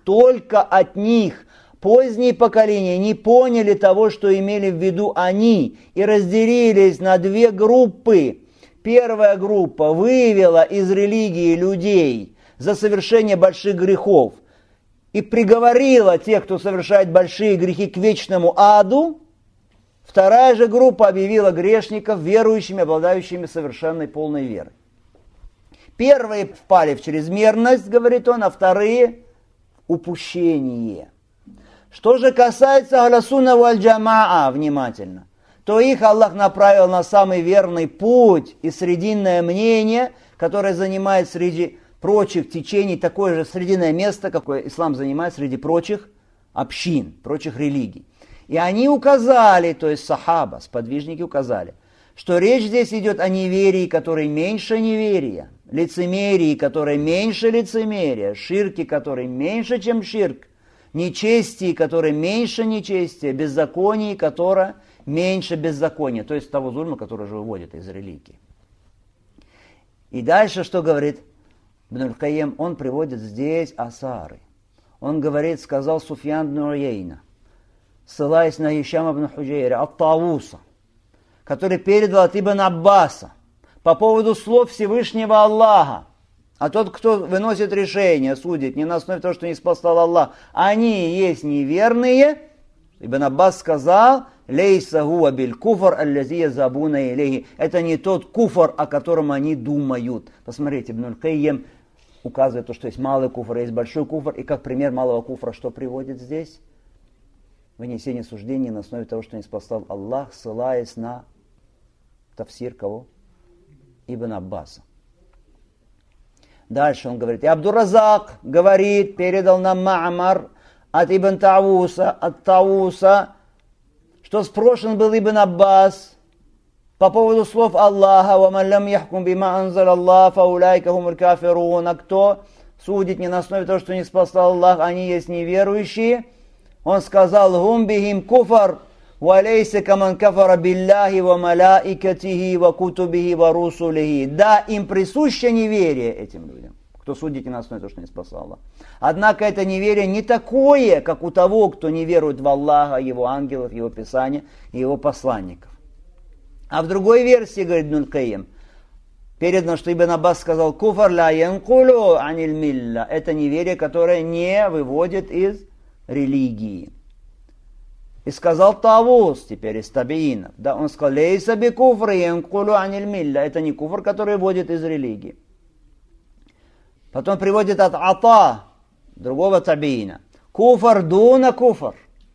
Поздние поколения не поняли того, что имели в виду они, и разделились на две группы. Первая группа вывела из религии людей за совершение больших грехов и приговорила тех, кто совершает большие грехи, к вечному аду. Вторая же группа объявила грешников верующими, обладающими совершенной полной верой. Первые впали в чрезмерность, говорит он, а вторые – упущение. Что же касается Ахля Сунна валь Джамаа, внимательно, то их Аллах направил на самый верный путь и срединное мнение, которое занимает среди прочих течений такое же срединное место, какое ислам занимает среди прочих общин, прочих религий. И они указали, то есть сахаба, сподвижники указали, что речь здесь идет о неверии, которое меньше неверия. лицемерии, которое меньше лицемерия, ширки, который меньше, чем ширк, нечестии, которое меньше нечестия, беззаконии, которое меньше беззакония, то есть того зульма, который же выводит из религии. И дальше что говорит Ибн аль-Кайим? Он приводит здесь асары. Он говорит, сказал Суфьян ибн Уяйна, ссылаясь на Гишам ибн Худжайра, от Тавуса, который передал от Ибн Аббаса по поводу слов Всевышнего Аллаха. А тот, кто выносит решение, судит не на основе того, что не спасал Аллах, они есть неверные. Ибн Аббас сказал, «Лейса гуа биль куфр, аллазия забуна илейхи». Это не тот куфр, о котором они думают. Посмотрите, Ибн аль-Кайим указывает то, что есть малый куфр, есть большой куфр. И как пример малого куфра что приводит здесь? Вынесение суждений на основе того, что не спасал Аллах, ссылаясь на тафсир кого? Ибн Аббаса. Дальше он говорит, и Абдур-Разак говорит, передал нам Ма'мар от Ибн Тауса, от Тауса, что спрошен был Ибн Аббас по поводу слов Аллаха, وَمَنْ لَمْ يَحْكُمْ بِمَا أَنزَلَ اللَّهُ فَأُولَٰئِكَ هُمُ الْكَافِرُونَ. А кто судит не на основе того, что не спасал Аллах, они есть неверующие. Он сказал, «Гум бихим куфар, валейся каман кафара биллахи ва малаикатихи ва кутубихи ва русулихи». Да, им присуще неверие этим людям, кто судит не на основе того, что не спасал Аллах. Однако это неверие не такое, как у того, кто не верует в Аллаха, его ангелов, его писания и его посланников. А в другой версии, говорит Ибн аль-Кайим, передано, что Ибн Аббас сказал, «Куфар ла янкулу аниль милля». Это неверие, которое не выводит из религии. И сказал Тавус, теперь из табиинов, да, он сказал, «Лейса би куфр янкулу аниль милля». Это не куфр, который выводит из религии. Потом приводит от Ата, другого табиина. Куфр дуна куфр.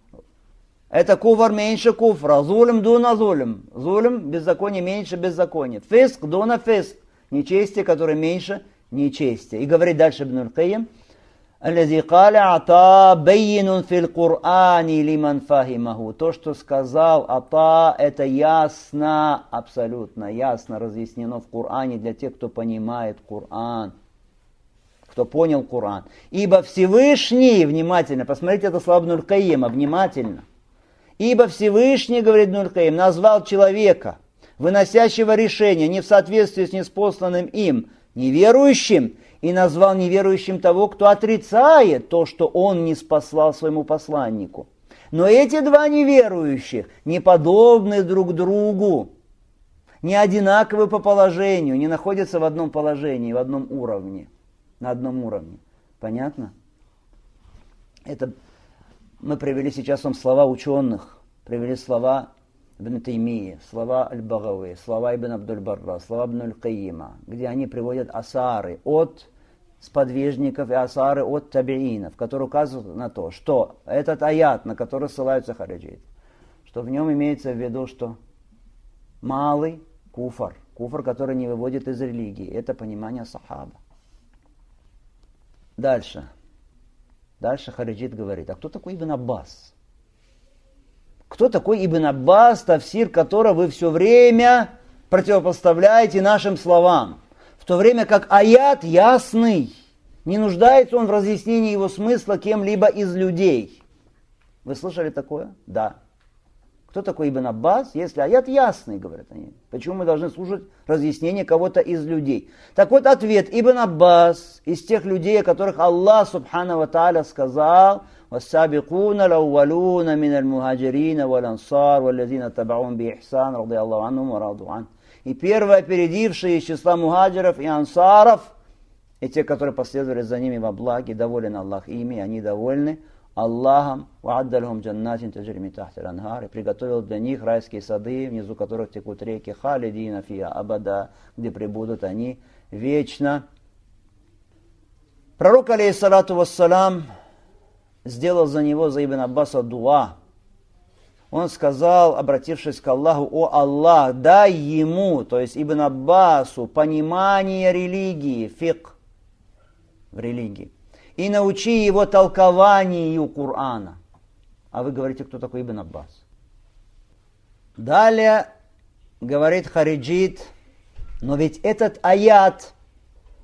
Это куфр меньше куфра. Зулм дуна зулм. Зулм беззаконие меньше беззакония. Фиск дуна фиск. Нечестие, которое меньше нечестие. И говорит дальше Ибн аль-Кайим. الذي قال عطاء بين في القرآن لمن فهمه. То, что сказал Ата, это ясно, абсолютно ясно разъяснено в Коране для тех, кто понимает Коран. Кто понял Коран. Ибо Всевышний, внимательно, посмотрите это слова Ибн аль-Кайима, внимательно. Ибо Всевышний, говорит Ибн аль-Кайим, назвал человека, выносящего решение не в соответствии с неспосланным им, неверующим, и назвал неверующим того, кто отрицает то, что он не спаслал своему посланнику. Но эти два неверующих не подобны друг другу, не одинаковы по положению, не находятся в одном положении, в одном уровне, на одном уровне. Понятно? Это мы привели сейчас вам слова ученых, привели слова Ибн Таймии, слова Аль-Багави, слова Ибн Абдуль-Барра, слова Ибн аль-Кайима, где они приводят асары от сподвижников и асары от табиинов, которые указывают на то, что этот аят, на который ссылаются хариджиты, что в нем имеется в виду, что малый куфр, куфр, который не выводит из религии, это понимание сахаба. Дальше хариджит говорит, а кто такой Ибн Аббас? Кто такой Ибн Аббас, тафсир которого вы все время противопоставляете нашим словам? В то время как аят ясный, не нуждается он в разъяснении его смысла кем-либо из людей. Вы слышали такое? Да. Кто такой Ибн Аббас, если аят ясный, говорят они? Почему мы должны слушать разъяснение кого-то из людей? Так вот ответ. Ибн Аббас из тех людей, о которых Аллах Субхану ва Тааля сказал, والسابقون الأولون من المهاجرين والأنصار والذين تبعهم بإحسان رضي الله عنهم ورضوا عنه. И первые опередившие из числа мухаджиров и ансаров, и те, которые последовали за ними во благе, доволен Аллах ими, они довольны Аллахом. وَعَدَّ لَهُمْ جَنَّاتٍ تَجْرِي مِنْ تَحْتِهَا الْأَنْهَارُ. И приготовил для них райские сады, внизу которых текут реки, халидина фиа абада, где пребудут они вечно. Пророк, алейхиссалату вассалам, сделал за него, за Ибн Аббаса, дуа. Он сказал, обратившись к Аллаху, «О Аллах, дай ему, то есть Ибн Аббасу, понимание религии, фикх в религии, и научи его толкованию Корана». А вы говорите, кто такой Ибн Аббас? Далее говорит хариджит, но ведь этот аят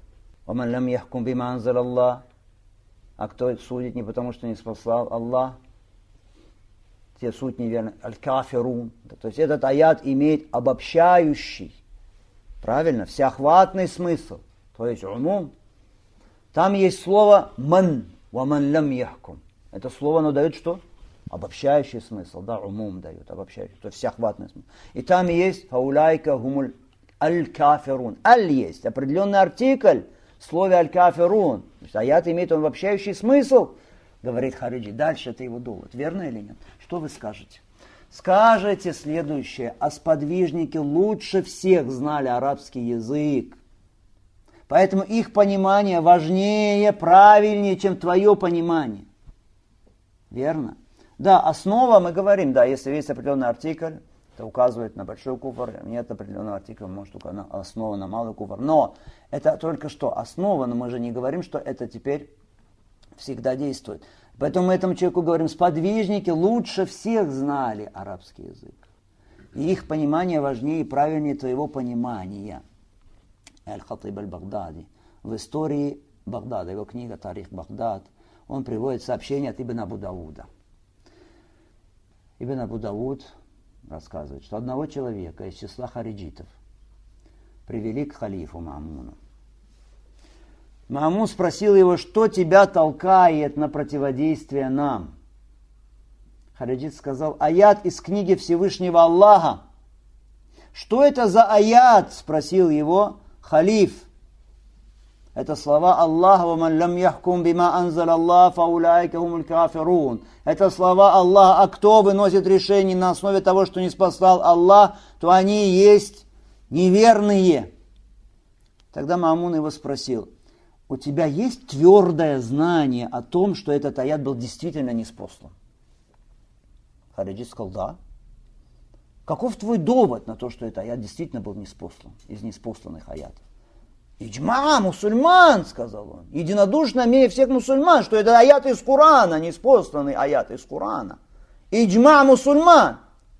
«Ваман лям яхкум бима анзал Аллах». А кто судит не потому, что не спасал Аллах, те суть неверны. Аль-кафирун. То есть этот аят имеет обобщающий, правильно, всеохватный смысл. То есть умум. Там есть слово «ман», «ваман лям яхкум». Это слово, оно дает что? Обобщающий смысл, да, умум дает, обобщающий, то есть всеохватный смысл. И там есть «фауляйка гумуль аль-кафирун». Аль есть, определенный артикль в слове аль-кафирун. То есть аят имеет он обобщающий смысл, говорит Хариджи. Дальше это его довод, верно или нет? Что вы скажете? Скажете следующее: а сподвижники лучше всех знали арабский язык. Поэтому их понимание важнее, правильнее, чем твое понимание. Верно? Да, основа, мы говорим, да, если есть определенный артикль, это указывает на большой куфр, нет определенного артикля, может указать на основа на малый куфр. Но это только что основа, но мы же не говорим, что это теперь всегда действует. Поэтому мы этому человеку говорим: сподвижники лучше всех знали арабский язык. И их понимание важнее и правильнее твоего понимания. Аль-Хатиб аль-Багдади в истории Багдада, его книга «Тарих Багдад», он приводит сообщение от Ибн Абу Дауда. Ибн Абу Дауд рассказывает, что одного человека из числа хариджитов привели к халифу Маамуну. Маамун спросил его: что тебя толкает на противодействие нам? Хариджит сказал: аят из книги Всевышнего Аллаха. Что это за аят? Спросил его халиф. Это слова Аллаха: «Ваман лям яхкум бима анзал Аллах, фауляйка гумуль кафирун». Это слова Аллаха. А кто выносит решение на основе того, что не спасал Аллах, то они есть неверные. Тогда Маамун его спросил: у тебя есть твердое знание о том, что этот аят был действительно ниспослан? Хариджит сказал: да. Каков твой довод на то, что этот аят действительно был ниспослан, из неспосланных аятов? Иджма мусульман, сказал он, единодушное мнение всех мусульман, что это аят из Корана, неспосланный аят из Корана. Иджма мусульман.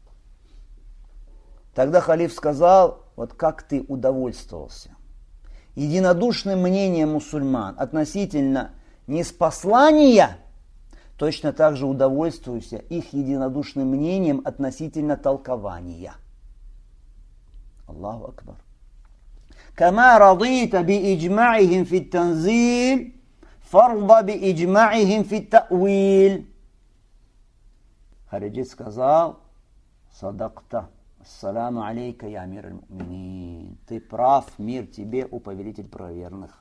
Тогда халиф сказал: вот как ты удовольствовался единодушным мнением мусульман относительно неспослания, точно так же удовольствуйся их единодушным мнением относительно толкования. Аллаху акбар. كما رضيت بإجماعهم في التنزيل فرض بإجماعهم في التأويل. Хариджит сказал: садакта, ассаламу алейка, я амир аль-муминин. Ты прав, мир тебе, о повелитель правоверных.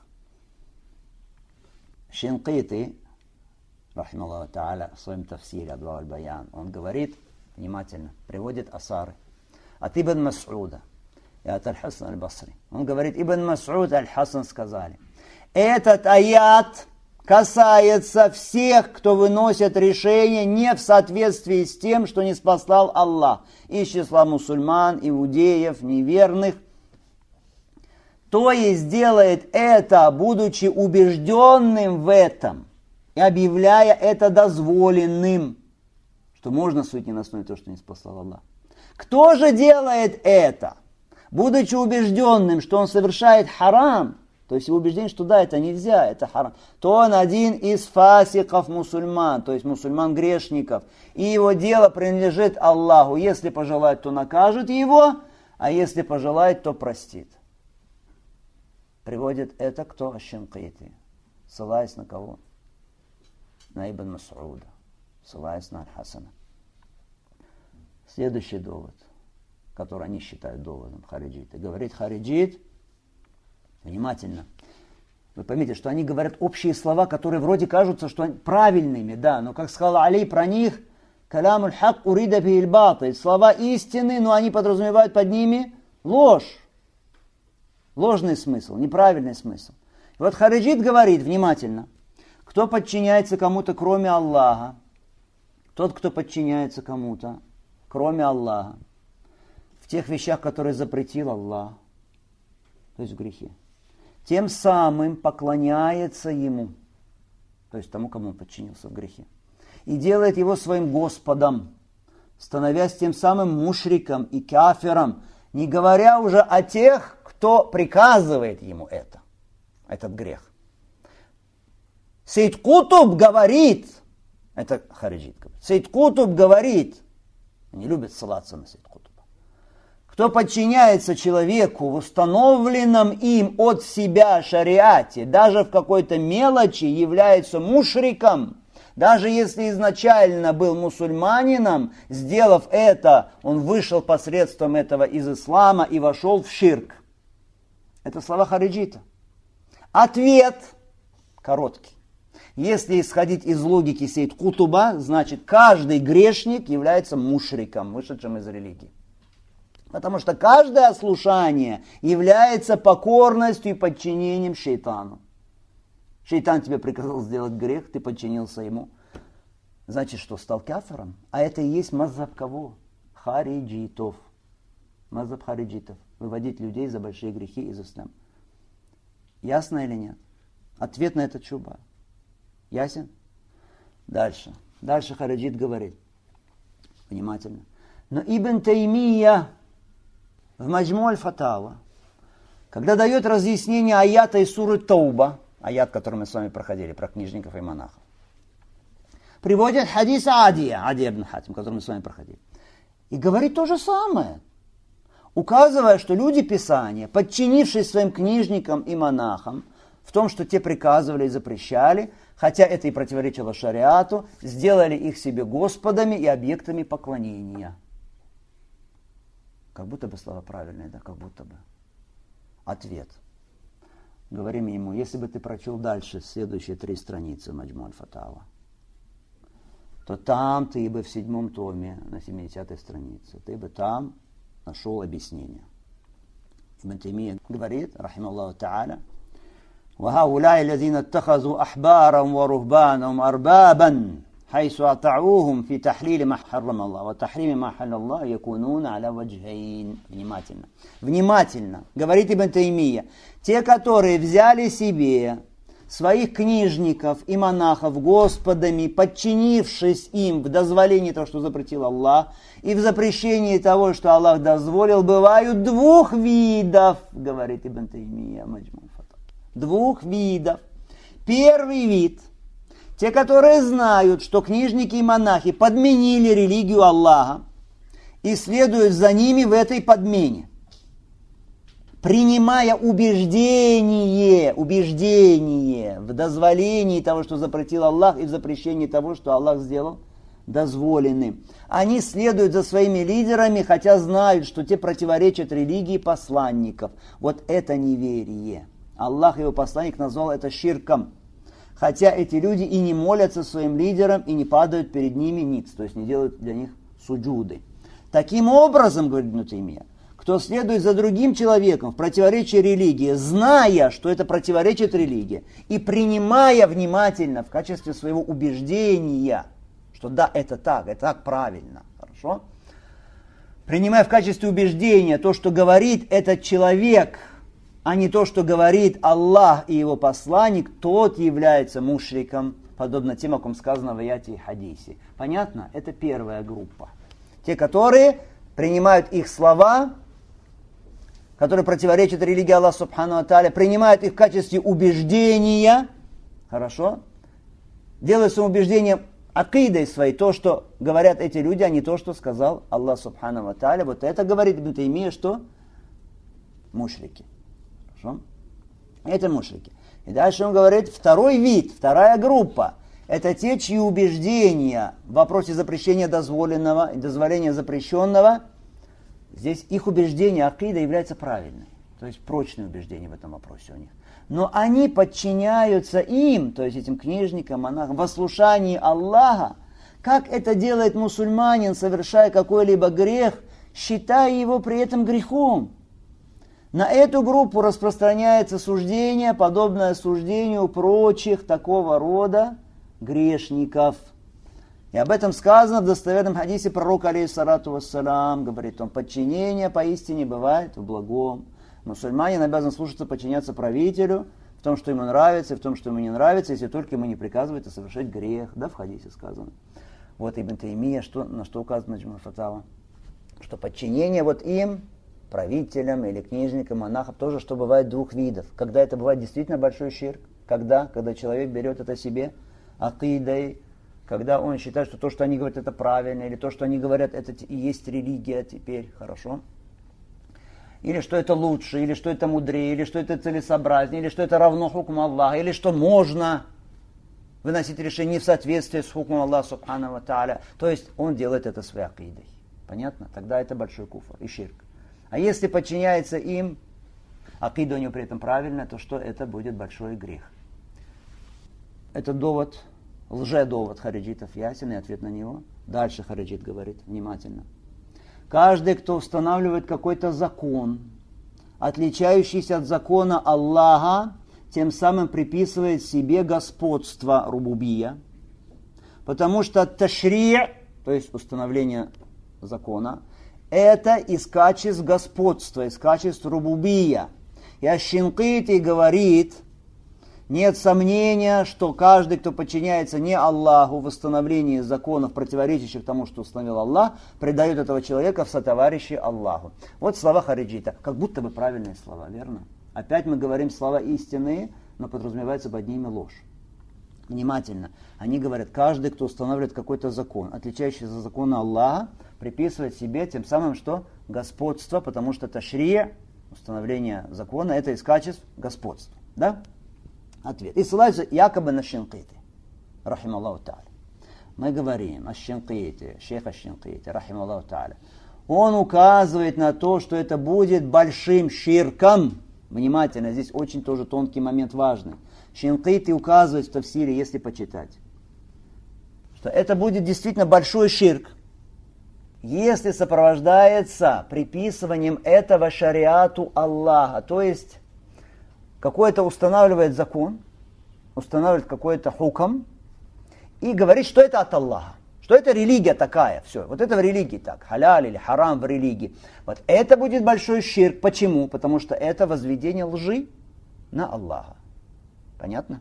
Шинкити, рахималлаху та'аля, в своем тафсире Адва аль-Баян, он говорит, внимательно, приводит асары от Ибн Мас'уда и от Аль-Хасан аль-Басри. Он говорит: Ибн Мас'уд и Аль-Хасан сказали: этот аят касается всех, кто выносит решение не в соответствии с тем, что не спаслал Аллах, из числа мусульман, иудеев, неверных. То есть делает это, будучи убежденным в этом и объявляя это дозволенным, что можно судить не на основе того, что не спаслал Аллах. Кто же делает это, будучи убежденным, что он совершает харам, то есть убежден, что да, это нельзя, это харам, то он один из фасиков мусульман, то есть мусульман-грешников, и его дело принадлежит Аллаху. Если пожелает, то накажет его, а если пожелает, то простит. Приводит это кто? Аш-Шинкити, ссылаясь на кого? На Ибн Мас'уда, ссылаясь на Аль-Хасана. Следующий довод, который они считают доводом хариджита. Говорит хариджит, внимательно, вы поймите, что они говорят общие слова, которые вроде кажутся, что они правильными, да, но как сказал Али про них, калямуль хак урида бихиль батиль, слова истины, но они подразумевают под ними ложь, ложный смысл, неправильный смысл. И вот хариджит говорит, внимательно, кто подчиняется кому-то, кроме Аллаха, тот, кто подчиняется кому-то, кроме Аллаха, в тех вещах, которые запретил Аллах, то есть в грехе, тем самым поклоняется ему, то есть тому, кому он подчинился в грехе, и делает его своим Господом, становясь тем самым мушриком и кафиром, не говоря уже о тех, кто приказывает ему это. этот грех. Сейд Кутуб говорит, это хариджит, Сейд Кутуб говорит, не любят ссылаться на Сейд Кутуба, кто подчиняется человеку в установленном им от себя шариате, даже в какой-то мелочи является мушриком, даже если изначально был мусульманином, сделав это, он вышел посредством этого из ислама и вошел в ширк. Это слова хариджита. Ответ короткий. Если исходить из логики Сейд Кутуба, значит каждый грешник является мушриком, вышедшим из религии. Потому что каждое ослушание является покорностью и подчинением шейтану. Шейтан тебе приказал сделать грех, ты подчинился ему. Значит, что стал кафиром? А это и есть мазхаб кого? Хариджитов. Мазхаб хариджитов. Выводить людей за большие грехи из ислама. Ясно или нет? Ответ на это чуба. Ясен? Дальше. Дальше хариджит говорит. Внимательно. Но Ибн Таймия в Маджму аль-Фатава, когда дает разъяснение аята из суры Тауба, аят, который мы с вами проходили, про книжников и монахов, приводит хадис Адия ибн Хатим, который мы с вами проходили, и говорит то же самое, указывая, что люди Писания, подчинившись своим книжникам и монахам, в том, что те приказывали и запрещали, хотя это и противоречило шариату, сделали их себе господами и объектами поклонения. Как будто бы слова правильные, да, как будто бы. Ответ. Говорим ему, если бы ты прочел дальше следующие 3 страницы Маджму аль-Фатава, то там ты бы в 7 томе, на 70-й странице, ты бы там нашел объяснение. Ибн Таймия говорит, рахималлаху та'аля, وَهَؤُلَاءِ الَّذِينَ اتَّخَذُوا أَحْبَارًا وَرُهْبَانَهُمْ أَرْبَابًا حيث أطاعوهم في تحليل ما حرم الله وتحريم ما حل الله يكونون على وجهين. Внимательно. Внимательно. Говорит Ибн Таймия. Те, которые взяли себе своих книжников и монахов господами, подчинившись им в дозволении того, что запретил Аллах, и в запрещении того, что Аллах дозволил, бывают 2 видов, говорит Ибн Таймия. 2 видов. Первый вид. Те, которые знают, что книжники и монахи подменили религию Аллаха и следуют за ними в этой подмене, принимая убеждение в дозволении того, что запретил Аллах, и в запрещении того, что Аллах сделал дозволенным. Они следуют за своими лидерами, хотя знают, что те противоречат религии посланников. Вот это неверие. Аллах и его посланник назвал это ширком. Хотя эти люди и не молятся своим лидерам, и не падают перед ними ниц, то есть не делают для них суджуды. Таким образом, говорит Ибн Таймия, кто следует за другим человеком в противоречии религии, зная, что это противоречит религии, и принимая внимательно в качестве своего убеждения, что да, это так правильно, хорошо? Принимая в качестве убеждения то, что говорит этот человек, а не то, что говорит Аллах и его посланник, тот является мушриком, подобно тем, о ком сказано в аяте и хадисе. Понятно? Это первая группа. Те, которые принимают их слова, которые противоречат религии Аллаха Субхану ва Тааля, принимают их в качестве убеждения, хорошо? Делают своим убеждением акидой своей, то, что говорят эти люди, а не то, что сказал Аллах Субхану ва Тааля. Вот это говорит Ибн Таймия, что мушрики. Это мушрики. И дальше он говорит, второй вид, вторая группа. Это те, чьи убеждения в вопросе запрещения дозволенного и дозволения запрещенного, здесь их убеждение акида является правильной. То есть прочные убеждения в этом вопросе у них. Но они подчиняются им, то есть этим книжникам, монахам, в ослушании Аллаха. Как это делает мусульманин, совершая какой-либо грех, считая его при этом грехом? На эту группу распространяется суждение, подобное суждению прочих такого рода грешников. И об этом сказано в достоверном хадисе пророка, алейхиссалату вассалям, говорит он, подчинение поистине бывает в благом. Мусульманин обязан слушаться, подчиняться правителю в том, что ему нравится, и в том, что ему не нравится, если только ему не приказывает совершать грех. Да, в хадисе сказано. Вот Ибн Таймия, на что указано Маджму аль-Фатава? Что подчинение вот им правителям или книжникам, монахам, тоже, что бывает двух видов. Когда это бывает действительно большой ширк, когда человек берет это себе акидой, когда он считает, что то, что они говорят, это правильно, или то, что они говорят, это и есть религия теперь, хорошо. Или что это лучше, или что это мудрее, или что это целесообразнее, или что это равно хукму Аллаха, или что можно выносить решение в соответствии с хукмом Аллаха субхану ва тааля. То есть он делает это своей акидой. Понятно? Тогда это большой куфр и ширк. А если подчиняется им, акида у него при этом правильная, то что это будет большой грех. Это довод, лжедовод хариджитов ясен, и ответ на него. Дальше хариджит говорит, внимательно. Каждый, кто устанавливает какой-то закон, отличающийся от закона Аллаха, тем самым приписывает себе господство рубубия. Потому что ташри', то есть установление закона, это из качеств господства, из качеств рубубия. И Аш-Шинкити говорит, нет сомнения, что каждый, кто подчиняется не Аллаху в восстановлении законов, противоречащих тому, что установил Аллах, предает этого человека в сотоварищи Аллаху. Вот слова хариджита, как будто бы правильные слова, верно? Опять мы говорим слова истинные, но подразумевается под ними ложь. Внимательно. Они говорят, каждый, кто устанавливает какой-то закон, отличающийся от закона Аллаха, приписывает себе тем самым, что господство, потому что ташри', установление закона, это из качеств господства. Да? Ответ. И ссылаются якобы на Шинкити. Рахим Аллаху Та'аля. Мы говорим о Шинкити, шейх Аш-Шинкити, рахим Аллаху Та'аля. Он указывает на то, что это будет большим ширком. Внимательно, здесь очень тоже тонкий момент важный. Шинкити указывает в тафсире, если почитать, что это будет действительно большой ширк, если сопровождается приписыванием этого шариату Аллаха, то есть какой-то устанавливает закон, устанавливает какой-то хукм и говорит, что это от Аллаха, что это религия такая, все, вот это в религии так, халяль или харам в религии. Вот это будет большой ширк. Почему? Потому что это возведение лжи на Аллаха. Понятно?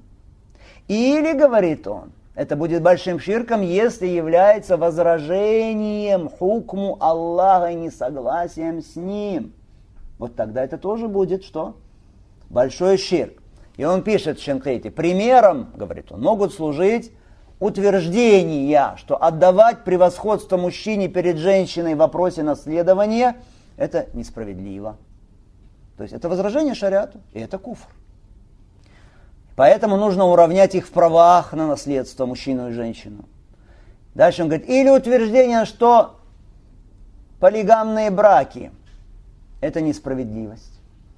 Или, говорит он, это будет большим ширком, если является возражением хукму Аллаха и несогласием с ним. Вот тогда это тоже будет что? Большой ширк. И он пишет в Шинкити, примером, говорит он, могут служить утверждения, что отдавать превосходство мужчине перед женщиной в вопросе наследования, это несправедливо. То есть это возражение шариату, и это куфр. Поэтому нужно уравнять их в правах на наследство, мужчину и женщину. Дальше он говорит, или утверждение, что полигамные браки – это несправедливость.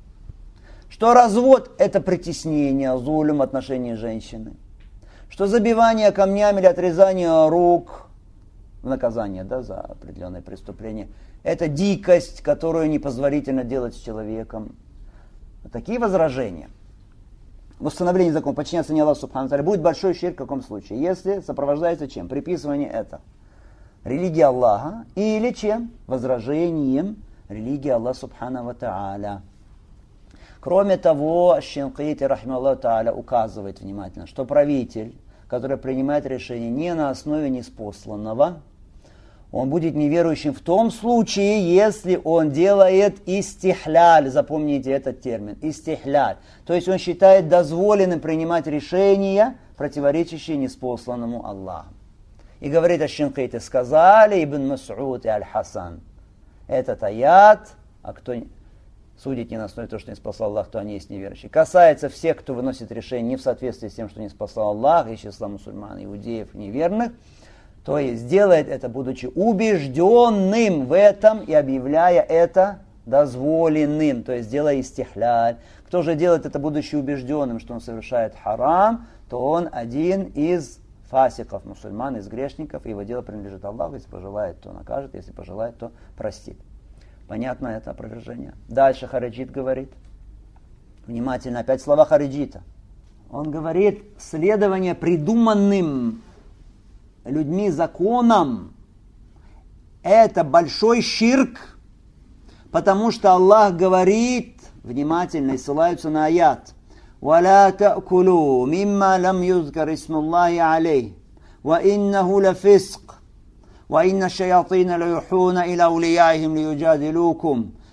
Что развод – это притеснение, зулюм в отношении женщины. Что забивание камнями или отрезание рук в наказание, да, за определенное преступление – это дикость, которую непозволительно делать с человеком. Вот такие возражения. В установлении закона подчиняться не Аллаху субхану тааля будет большой ширк в каком случае? Если сопровождается чем? Приписывание это. Религии Аллаха или чем? Возражением религии Аллаха субхану ва тааля. Кроме того, Аш-Шинкити, рахим Аллаху тааля, указывает внимательно, что правитель, который принимает решение не на основе ниспосланного, он будет неверующим в том случае, если он делает истихляль. Запомните этот термин. Истихляль. То есть он считает дозволенным принимать решения, противоречащие ниспосланному Аллаху. И говорит Аш-Шинкити, сказали Ибн Мас'уд и Аль-Хасан. Этот аят, а кто судит не на основе того, что не спасал Аллах, то они есть неверующие. Касается всех, кто выносит решение не в соответствии с тем, что не спасал Аллах, из числа мусульман, иудеев, неверных, то есть делает это, будучи убежденным в этом и объявляя это дозволенным, то есть делая истихляль. Кто же делает это, будучи убежденным, что он совершает харам, то он один из фасиков, мусульман, из грешников, и его дело принадлежит Аллаху. Если пожелает, то накажет, если пожелает, то простит. Понятно это опровержение? Дальше хариджит говорит. Внимательно, опять слова хариджита. Он говорит, следование придуманным людьми законам – это большой ширк, потому что Аллах говорит, внимательно, и ссылаются на аят, وَلَا تَأْكُلُوا مِمَّا لَمْ يُذْكَرِ اسْمُ اللَّهِ عَلَيْهِ وَإِنَّهُ لَفِسْقٌ وَإِنَّ الشَّيَاطِينَ لَيُوحُونَ إِلَى أَوْلِيَائِهِمْ لِيُجَادِلُوكُمْ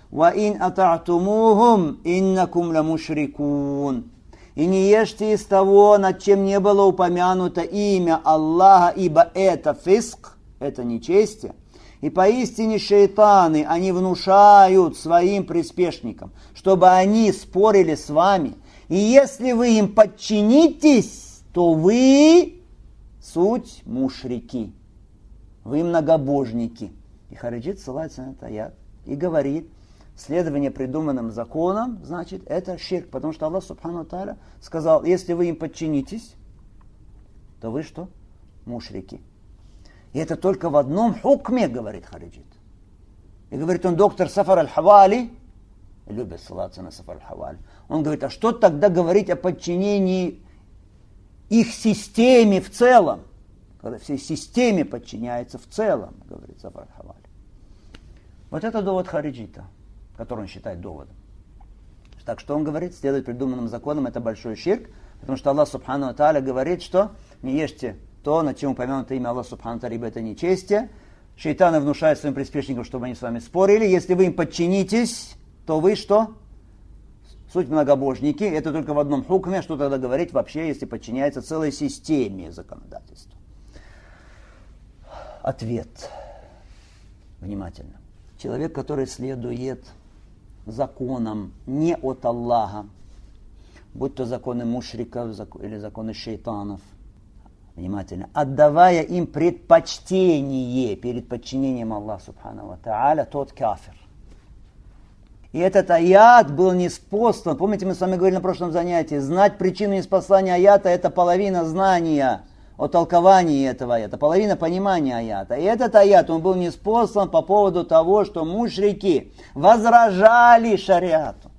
ва ин ата'тумухум иннакум ламушрикун. И не ешьте из того, над чем не было упомянуто имя Аллаха, ибо это фиск, это нечестие. И поистине шейтаны, они внушают своим приспешникам, чтобы они спорили с вами. И если вы им подчинитесь, то вы суть мушрики, вы многобожники. И хариджит ссылается на это аят и говорит, следование придуманным законам, значит, это ширк, потому что Аллах Субхану Тааля сказал, если вы им подчинитесь, то вы что? Мушрики. И это только в одном хукме, говорит хариджит. И говорит он, доктор Сафар аль-Хавали, любит ссылаться на Сафар аль-Хавали, он говорит, а что тогда говорить о подчинении их системе в целом? Когда всей системе подчиняется в целом, говорит Сафар аль-Хавали. Вот это довод хариджита, который он считает доводом. Так что он говорит, следовать придуманным законам, это большой ширк, потому что Аллах Субхану Тааля говорит, что не ешьте то, над чем упомянуто имя Аллаха Субхану Тааля, ибо это нечестие. Шейтаны внушают своим приспешникам, чтобы они с вами спорили. Если вы им подчинитесь, то вы что? Суть многобожники. Это только в одном хукме. Что тогда говорить вообще, если подчиняется целой системе законодательства? Ответ. Внимательно. Человек, который следует законам не от Аллаха, будь то законы мушриков или законы шейтанов, внимательно, отдавая им предпочтение перед подчинением Аллаха Субхану ва Тааля, тот кафир. И этот аят был ниспослан. Помните, мы с вами говорили на прошлом занятии, знать причину ниспослания аята – это половина знания о толковании этого аята, половина понимания аята. И этот аят, он был ниспослан по поводу того, что мушрики возражали шариату.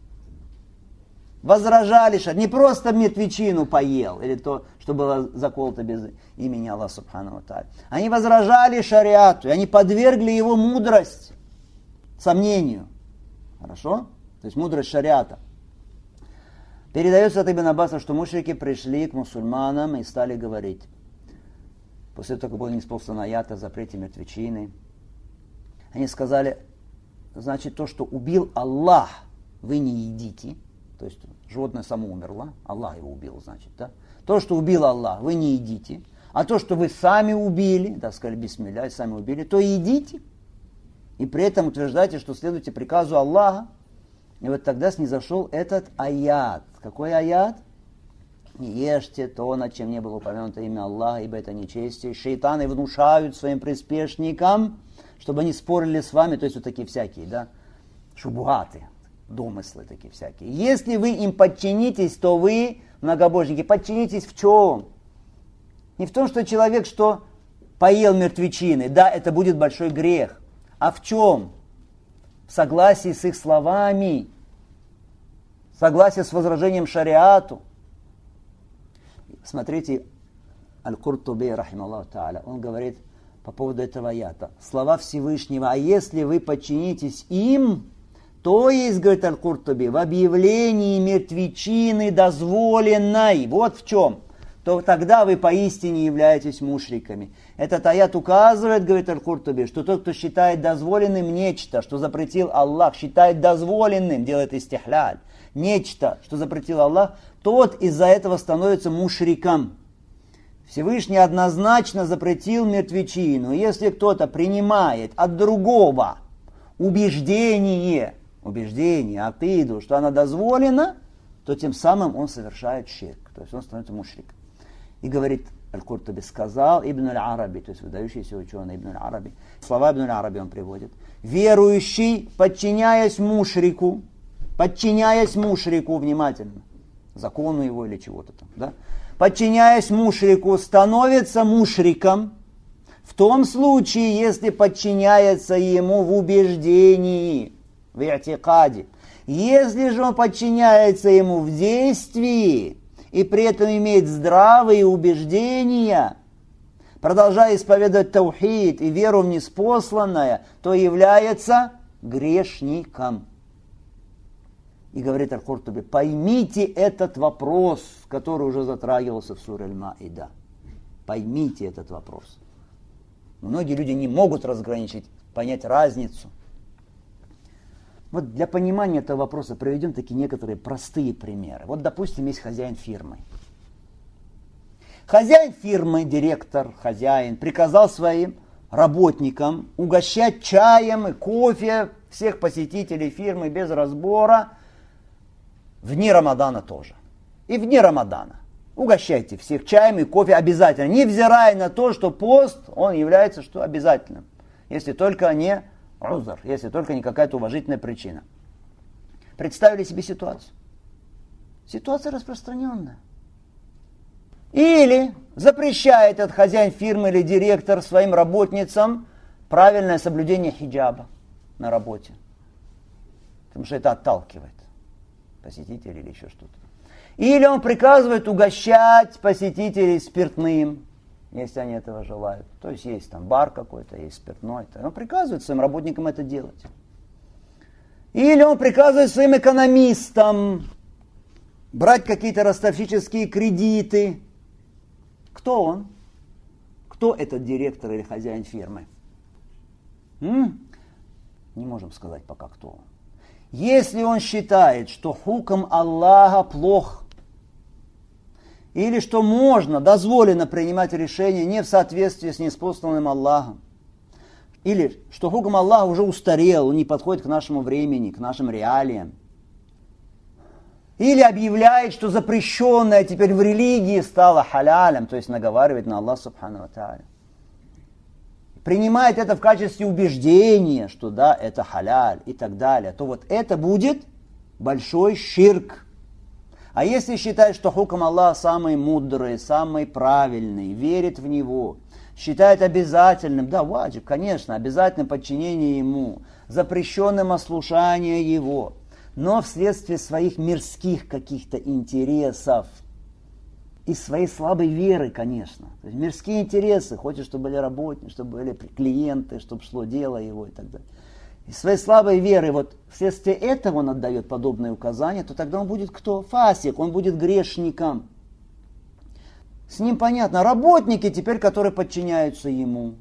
Возражали шариату. Не просто мертвечину поел, или то, что было заколото без имени Аллаха Субхану ва Тааля. Они возражали шариату, и они подвергли его мудрость сомнению. Хорошо? То есть мудрость шариата. Передается от Ибн Аббаса, что мушрики пришли к мусульманам и стали говорить. После того, как был ниспослан аят о запрете мертвечины, они сказали, значит, то, что убил Аллах, вы не едите. То есть животное само умерло, Аллах его убил, значит, да? То, что убил Аллах, вы не едите. А то, что вы сами убили, да, сказали бисмилля, сами убили, то едите. И при этом утверждайте, что следуйте приказу Аллаха. И вот тогда снизошел этот аят. Какой аят? Не ешьте то, над чем не было упомянуто имя Аллаха, ибо это нечестие. Шейтаны внушают своим приспешникам, чтобы они спорили с вами, то есть вот такие всякие, да, шубугаты, домыслы такие всякие. Если вы им подчинитесь, то вы, многобожники, подчинитесь в чем? Не в том, что человек, что поел мертвечины, да, это будет большой грех. А в чем? В согласии с их словами, в согласии с возражением шариату. Смотрите, Аль-Куртуби, рахималлаху та'аля, он говорит по поводу этого аята. Слова Всевышнего, а если вы подчинитесь им, то есть, говорит Аль-Куртуби, в объявлении мертвечины дозволенной, вот в чем, то тогда вы поистине являетесь мушриками. Этот аят указывает, говорит Аль-Куртуби, что тот, кто считает дозволенным нечто, что запретил Аллах, считает дозволенным, делает истихляль, нечто, что запретил Аллах, тот из-за этого становится мушриком. Всевышний однозначно запретил мертвечину. Если кто-то принимает от другого убеждение, акиду, что она дозволена, то тем самым он совершает ширк, то есть он становится мушриком. И говорит Аль-Куртуби, сказал Ибн Аль-Араби, то есть выдающийся ученый Ибн Аль-Араби, слова Ибн Аль-Араби он приводит, верующий, подчиняясь мушрику, внимательно, закону его или чего-то там, да, подчиняясь мушрику, становится мушриком в том случае, если подчиняется ему в убеждении, в и'тикаде. Если же он подчиняется ему в действии и при этом имеет здравые убеждения, продолжая исповедовать таухид и веру в ниспосланное, то является грешником. И говорит Аль-Куртуби, поймите этот вопрос, который уже затрагивался в суре Аль-Маида. Поймите этот вопрос. Многие люди не могут разграничить, понять разницу. Вот для понимания этого вопроса приведем такие некоторые простые примеры. Вот, допустим, есть хозяин фирмы. Хозяин фирмы, директор, хозяин, приказал своим работникам угощать чаем и кофе всех посетителей фирмы без разбора в дни Рамадана тоже. И в дни Рамадана. Угощайте всех чаем и кофе обязательно, невзирая на то, что пост, он является что обязательным. Если только не узр, если только не какая-то уважительная причина. Представили себе ситуацию? Ситуация распространенная. Или запрещает этот хозяин фирмы или директор своим работницам правильное соблюдение хиджаба на работе. Потому что это отталкивает посетителей или еще что-то. Или он приказывает угощать посетителей спиртным, если они этого желают. То есть есть там бар какой-то, есть спиртной. Он приказывает своим работникам это делать. Или он приказывает своим экономистам брать какие-то ростовщические кредиты. Кто он? Кто этот директор или хозяин фирмы? Не можем сказать пока, кто он. Если он считает, что хукм Аллаха плох, или что можно, дозволено принимать решения не в соответствии с неспосланным Аллахом, или что хукм Аллаха уже устарел, не подходит к нашему времени, к нашим реалиям, или объявляет, что запрещенное теперь в религии стало халялем, то есть наговаривает на Аллаха субхану ва тааля, принимает это в качестве убеждения, что да, это халяль и так далее, то вот это будет большой ширк. А если считает, что хукм Аллаха самый мудрый, самый правильный, верит в него, считает обязательным, да, ваджиб, конечно, обязательным подчинение ему, запрещенным ослушание его, но вследствие своих мирских каких-то интересов, и своей слабой веры, конечно. То есть мирские интересы, хочет, чтобы были работники, чтобы были клиенты, чтобы шло дело его и так далее. И своей слабой веры, вот вследствие этого он отдает подобные указания, то тогда он будет кто? Фасик, он будет грешником. С ним понятно, работники теперь, которые подчиняются ему.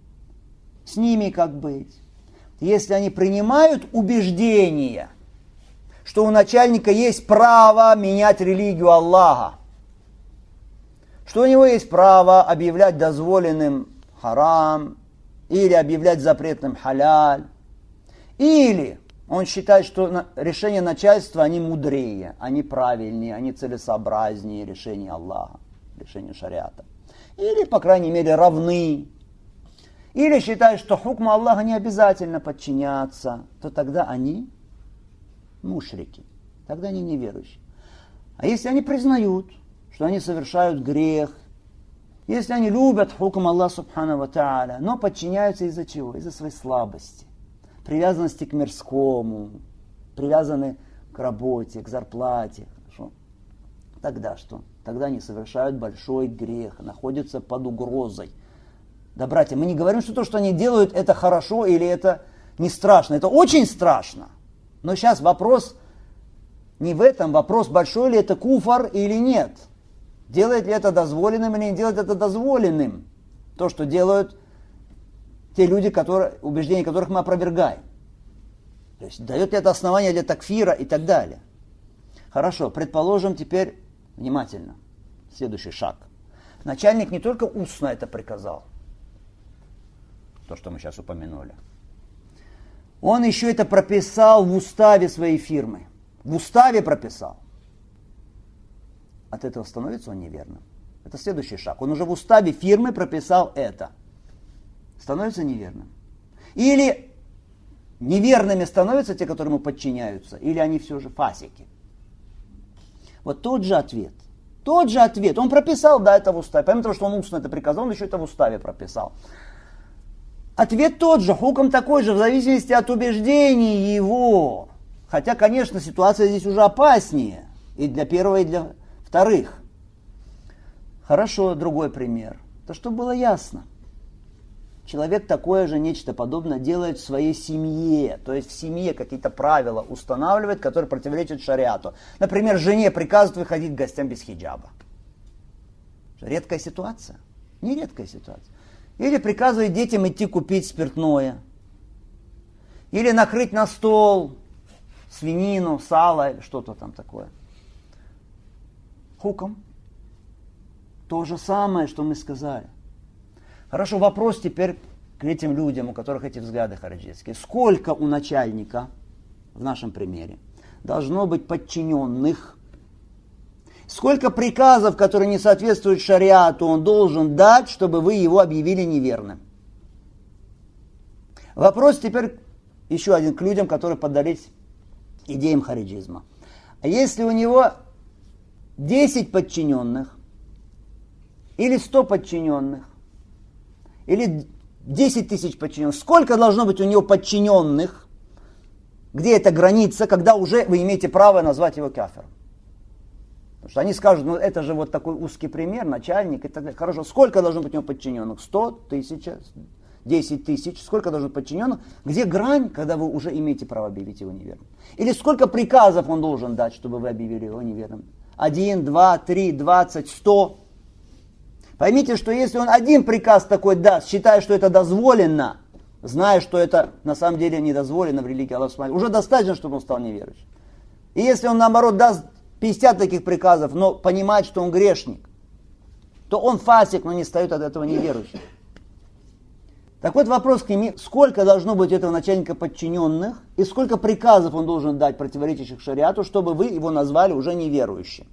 С ними как быть? Если они принимают убеждение, что у начальника есть право менять религию Аллаха, что у него есть право объявлять дозволенным харам, или объявлять запретным халяль, или он считает, что решения начальства, они мудрее, они правильнее, они целесообразнее решения Аллаха, решения шариата. Или, по крайней мере, равны. Или считает, что хукму Аллаха не обязательно подчиняться, то тогда они мушрики, тогда они неверующие. А если они признают, что они совершают грех, если они любят хукм Аллаха субхану ва тааля, но подчиняются из-за чего? Из-за своей слабости, привязанности к мирскому, привязаны к работе, к зарплате. Хорошо? Тогда что? Тогда они совершают большой грех, находятся под угрозой. Да, братья, мы не говорим, что то, что они делают, это хорошо или это не страшно. Это очень страшно. Но сейчас вопрос не в этом, вопрос, большой ли это куфар или нет. Делает ли это дозволенным или не делает это дозволенным. То, что делают те люди, убеждения которых мы опровергаем. То есть дает ли это основание для такфира и так далее. Хорошо, предположим теперь внимательно. Следующий шаг. Начальник не только устно это приказал, то, что мы сейчас упомянули. Он еще это прописал в уставе своей фирмы. В уставе прописал. От этого становится он неверным. Это следующий шаг. Он уже в уставе фирмы прописал это. Становится неверным. Или неверными становятся те, которые ему подчиняются, или они все же фасики. Вот тот же ответ. Тот же ответ. Он прописал, да, это в уставе. Помимо того, что он устно это приказал, он еще это в уставе прописал. Ответ тот же, хукм такой же, в зависимости от убеждений его. Хотя, конечно, ситуация здесь уже опаснее. И для первого, и для вторых. Хорошо, другой пример. То, что было ясно. Человек такое же нечто подобное делает в своей семье. То есть в семье какие-то правила устанавливает, которые противоречат шариату. Например, жене приказывают выходить к гостям без хиджаба. Редкая ситуация? Не редкая ситуация. Или приказывает детям идти купить спиртное. Или накрыть на стол свинину, сало или что-то там такое. Хуком. То же самое, что мы сказали. Хорошо, вопрос теперь к этим людям, у которых эти взгляды хариджитские. Сколько у начальника, в нашем примере, должно быть подчиненных? Сколько приказов, которые не соответствуют шариату, он должен дать, чтобы вы его объявили неверным? Вопрос теперь еще один к людям, которые поддались идеям хариджизма. А если у него 10 подчиненных, или 100 подчиненных, или 10 тысяч подчиненных, сколько должно быть у него подчиненных, где эта граница, когда уже вы имеете право назвать его кафиром? Потому что они скажут, ну это же вот такой узкий пример, начальник и так далее. Хорошо, сколько должно быть у него подчиненных? 100, 1000, 10 тысяч, сколько должно быть подчиненных? Где грань, когда вы уже имеете право объявить его неверным? Или сколько приказов он должен дать, чтобы вы объявили его неверным? 1, 2, 3, 20, 100. Поймите, что если он один приказ такой даст, считая, что это дозволено, зная, что это на самом деле не дозволено в религии Аллаха Субхану, уже достаточно, чтобы он стал неверующим. И если он наоборот даст 50 таких приказов, но понимает, что он грешник, то он фасик, но не стает от этого неверующим. Так вот вопрос к ним, сколько должно быть у этого начальника подчиненных и сколько приказов он должен дать, противоречащих шариату, чтобы вы его назвали уже неверующим.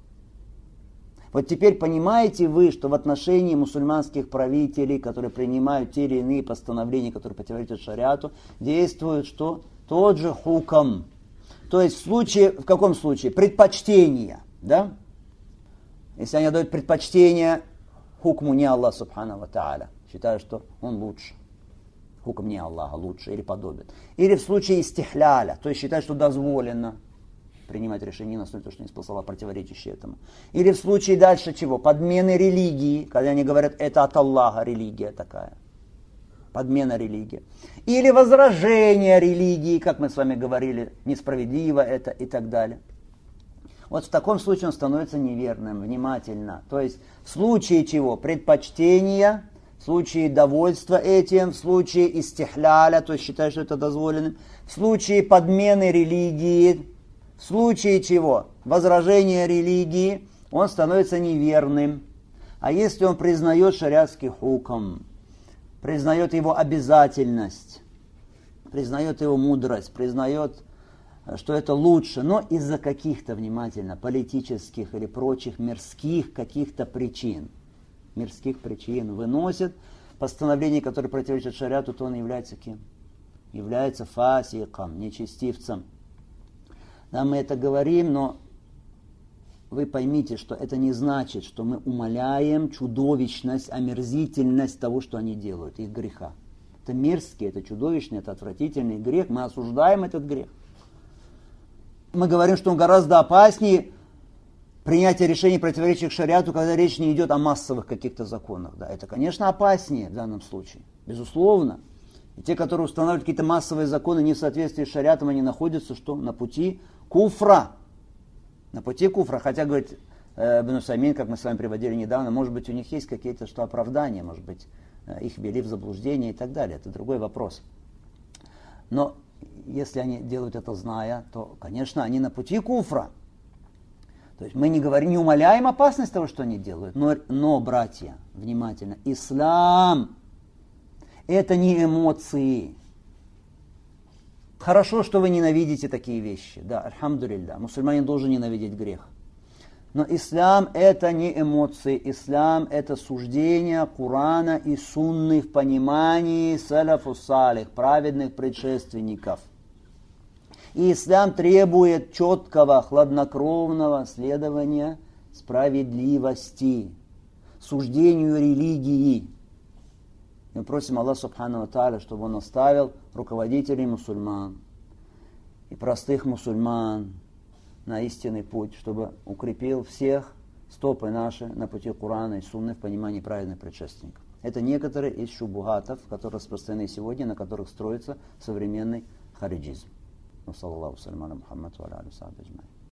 Вот теперь понимаете вы, что в отношении мусульманских правителей, которые принимают те или иные постановления, которые противоречат шариату, действует что? Тот же хукам. То есть в каком случае? Предпочтение. Да? Если они дают предпочтение хукму не Аллах Субхану ва Тааля, считают, что он лучше. Хукм не Аллаха лучше или подобен. Или в случае истихляля, то есть считают, что дозволено принимать решения на основе того, что не спасало, противоречащие этому. Или в случае дальше чего? Подмены религии, когда они говорят, это от Аллаха религия такая. Подмена религии. Или возражение религии, как мы с вами говорили, несправедливо это и так далее. Вот в таком случае он становится неверным, внимательно. То есть в случае чего? Предпочтения, в случае довольства этим, в случае истихляля, то есть считает, что это дозволено, в случае подмены религии, в случае чего? Возражения религии, он становится неверным. А если он признает шариатский хукм, признает его обязательность, признает его мудрость, признает, что это лучше, но из-за каких-то, внимательно, политических или прочих мирских каких-то причин, выносит постановление, которое противоречит шариату, то он является кем? Является фасиком, нечестивцем. Да, мы это говорим, но вы поймите, что это не значит, что мы умаляем чудовищность, омерзительность того, что они делают, их греха. Это мерзкий, это чудовищный, это отвратительный грех. Мы осуждаем этот грех. Мы говорим, что он гораздо опаснее принятия решений, противоречащих шариату, когда речь не идет о массовых каких-то законах. Да, это, конечно, опаснее в данном случае, безусловно. И те, которые устанавливают какие-то массовые законы не в соответствии с шариатом, они находятся что? На пути куфра. На пути куфра. Хотя, говорит Ибн Усаймин, как мы с вами приводили недавно, может быть, у них есть какие-то что оправдания, может быть, их ввели в заблуждение и так далее. Это другой вопрос. Но если они делают это зная, то, конечно, они на пути куфра. То есть мы не говорим, не умаляем опасность того, что они делают. Но, братья, внимательно, ислам это не эмоции. Хорошо, что вы ненавидите такие вещи. Да, альхамдулилля, мусульманин должен ненавидеть грех. Но ислам это не эмоции. Ислам это суждение Корана и сунны в понимании салафу салих, праведных предшественников. И ислам требует четкого, хладнокровного следования справедливости, суждению религии. Мы просим Аллаха Субхану ва Тааля, чтобы Он оставил руководителей мусульман и простых мусульман на истинный путь, чтобы укрепил всех стопы наши на пути Корана и Сунны в понимании праведных предшественников. Это некоторые из шубухатов, которые распространены сегодня, на которых строится современный хариджизм.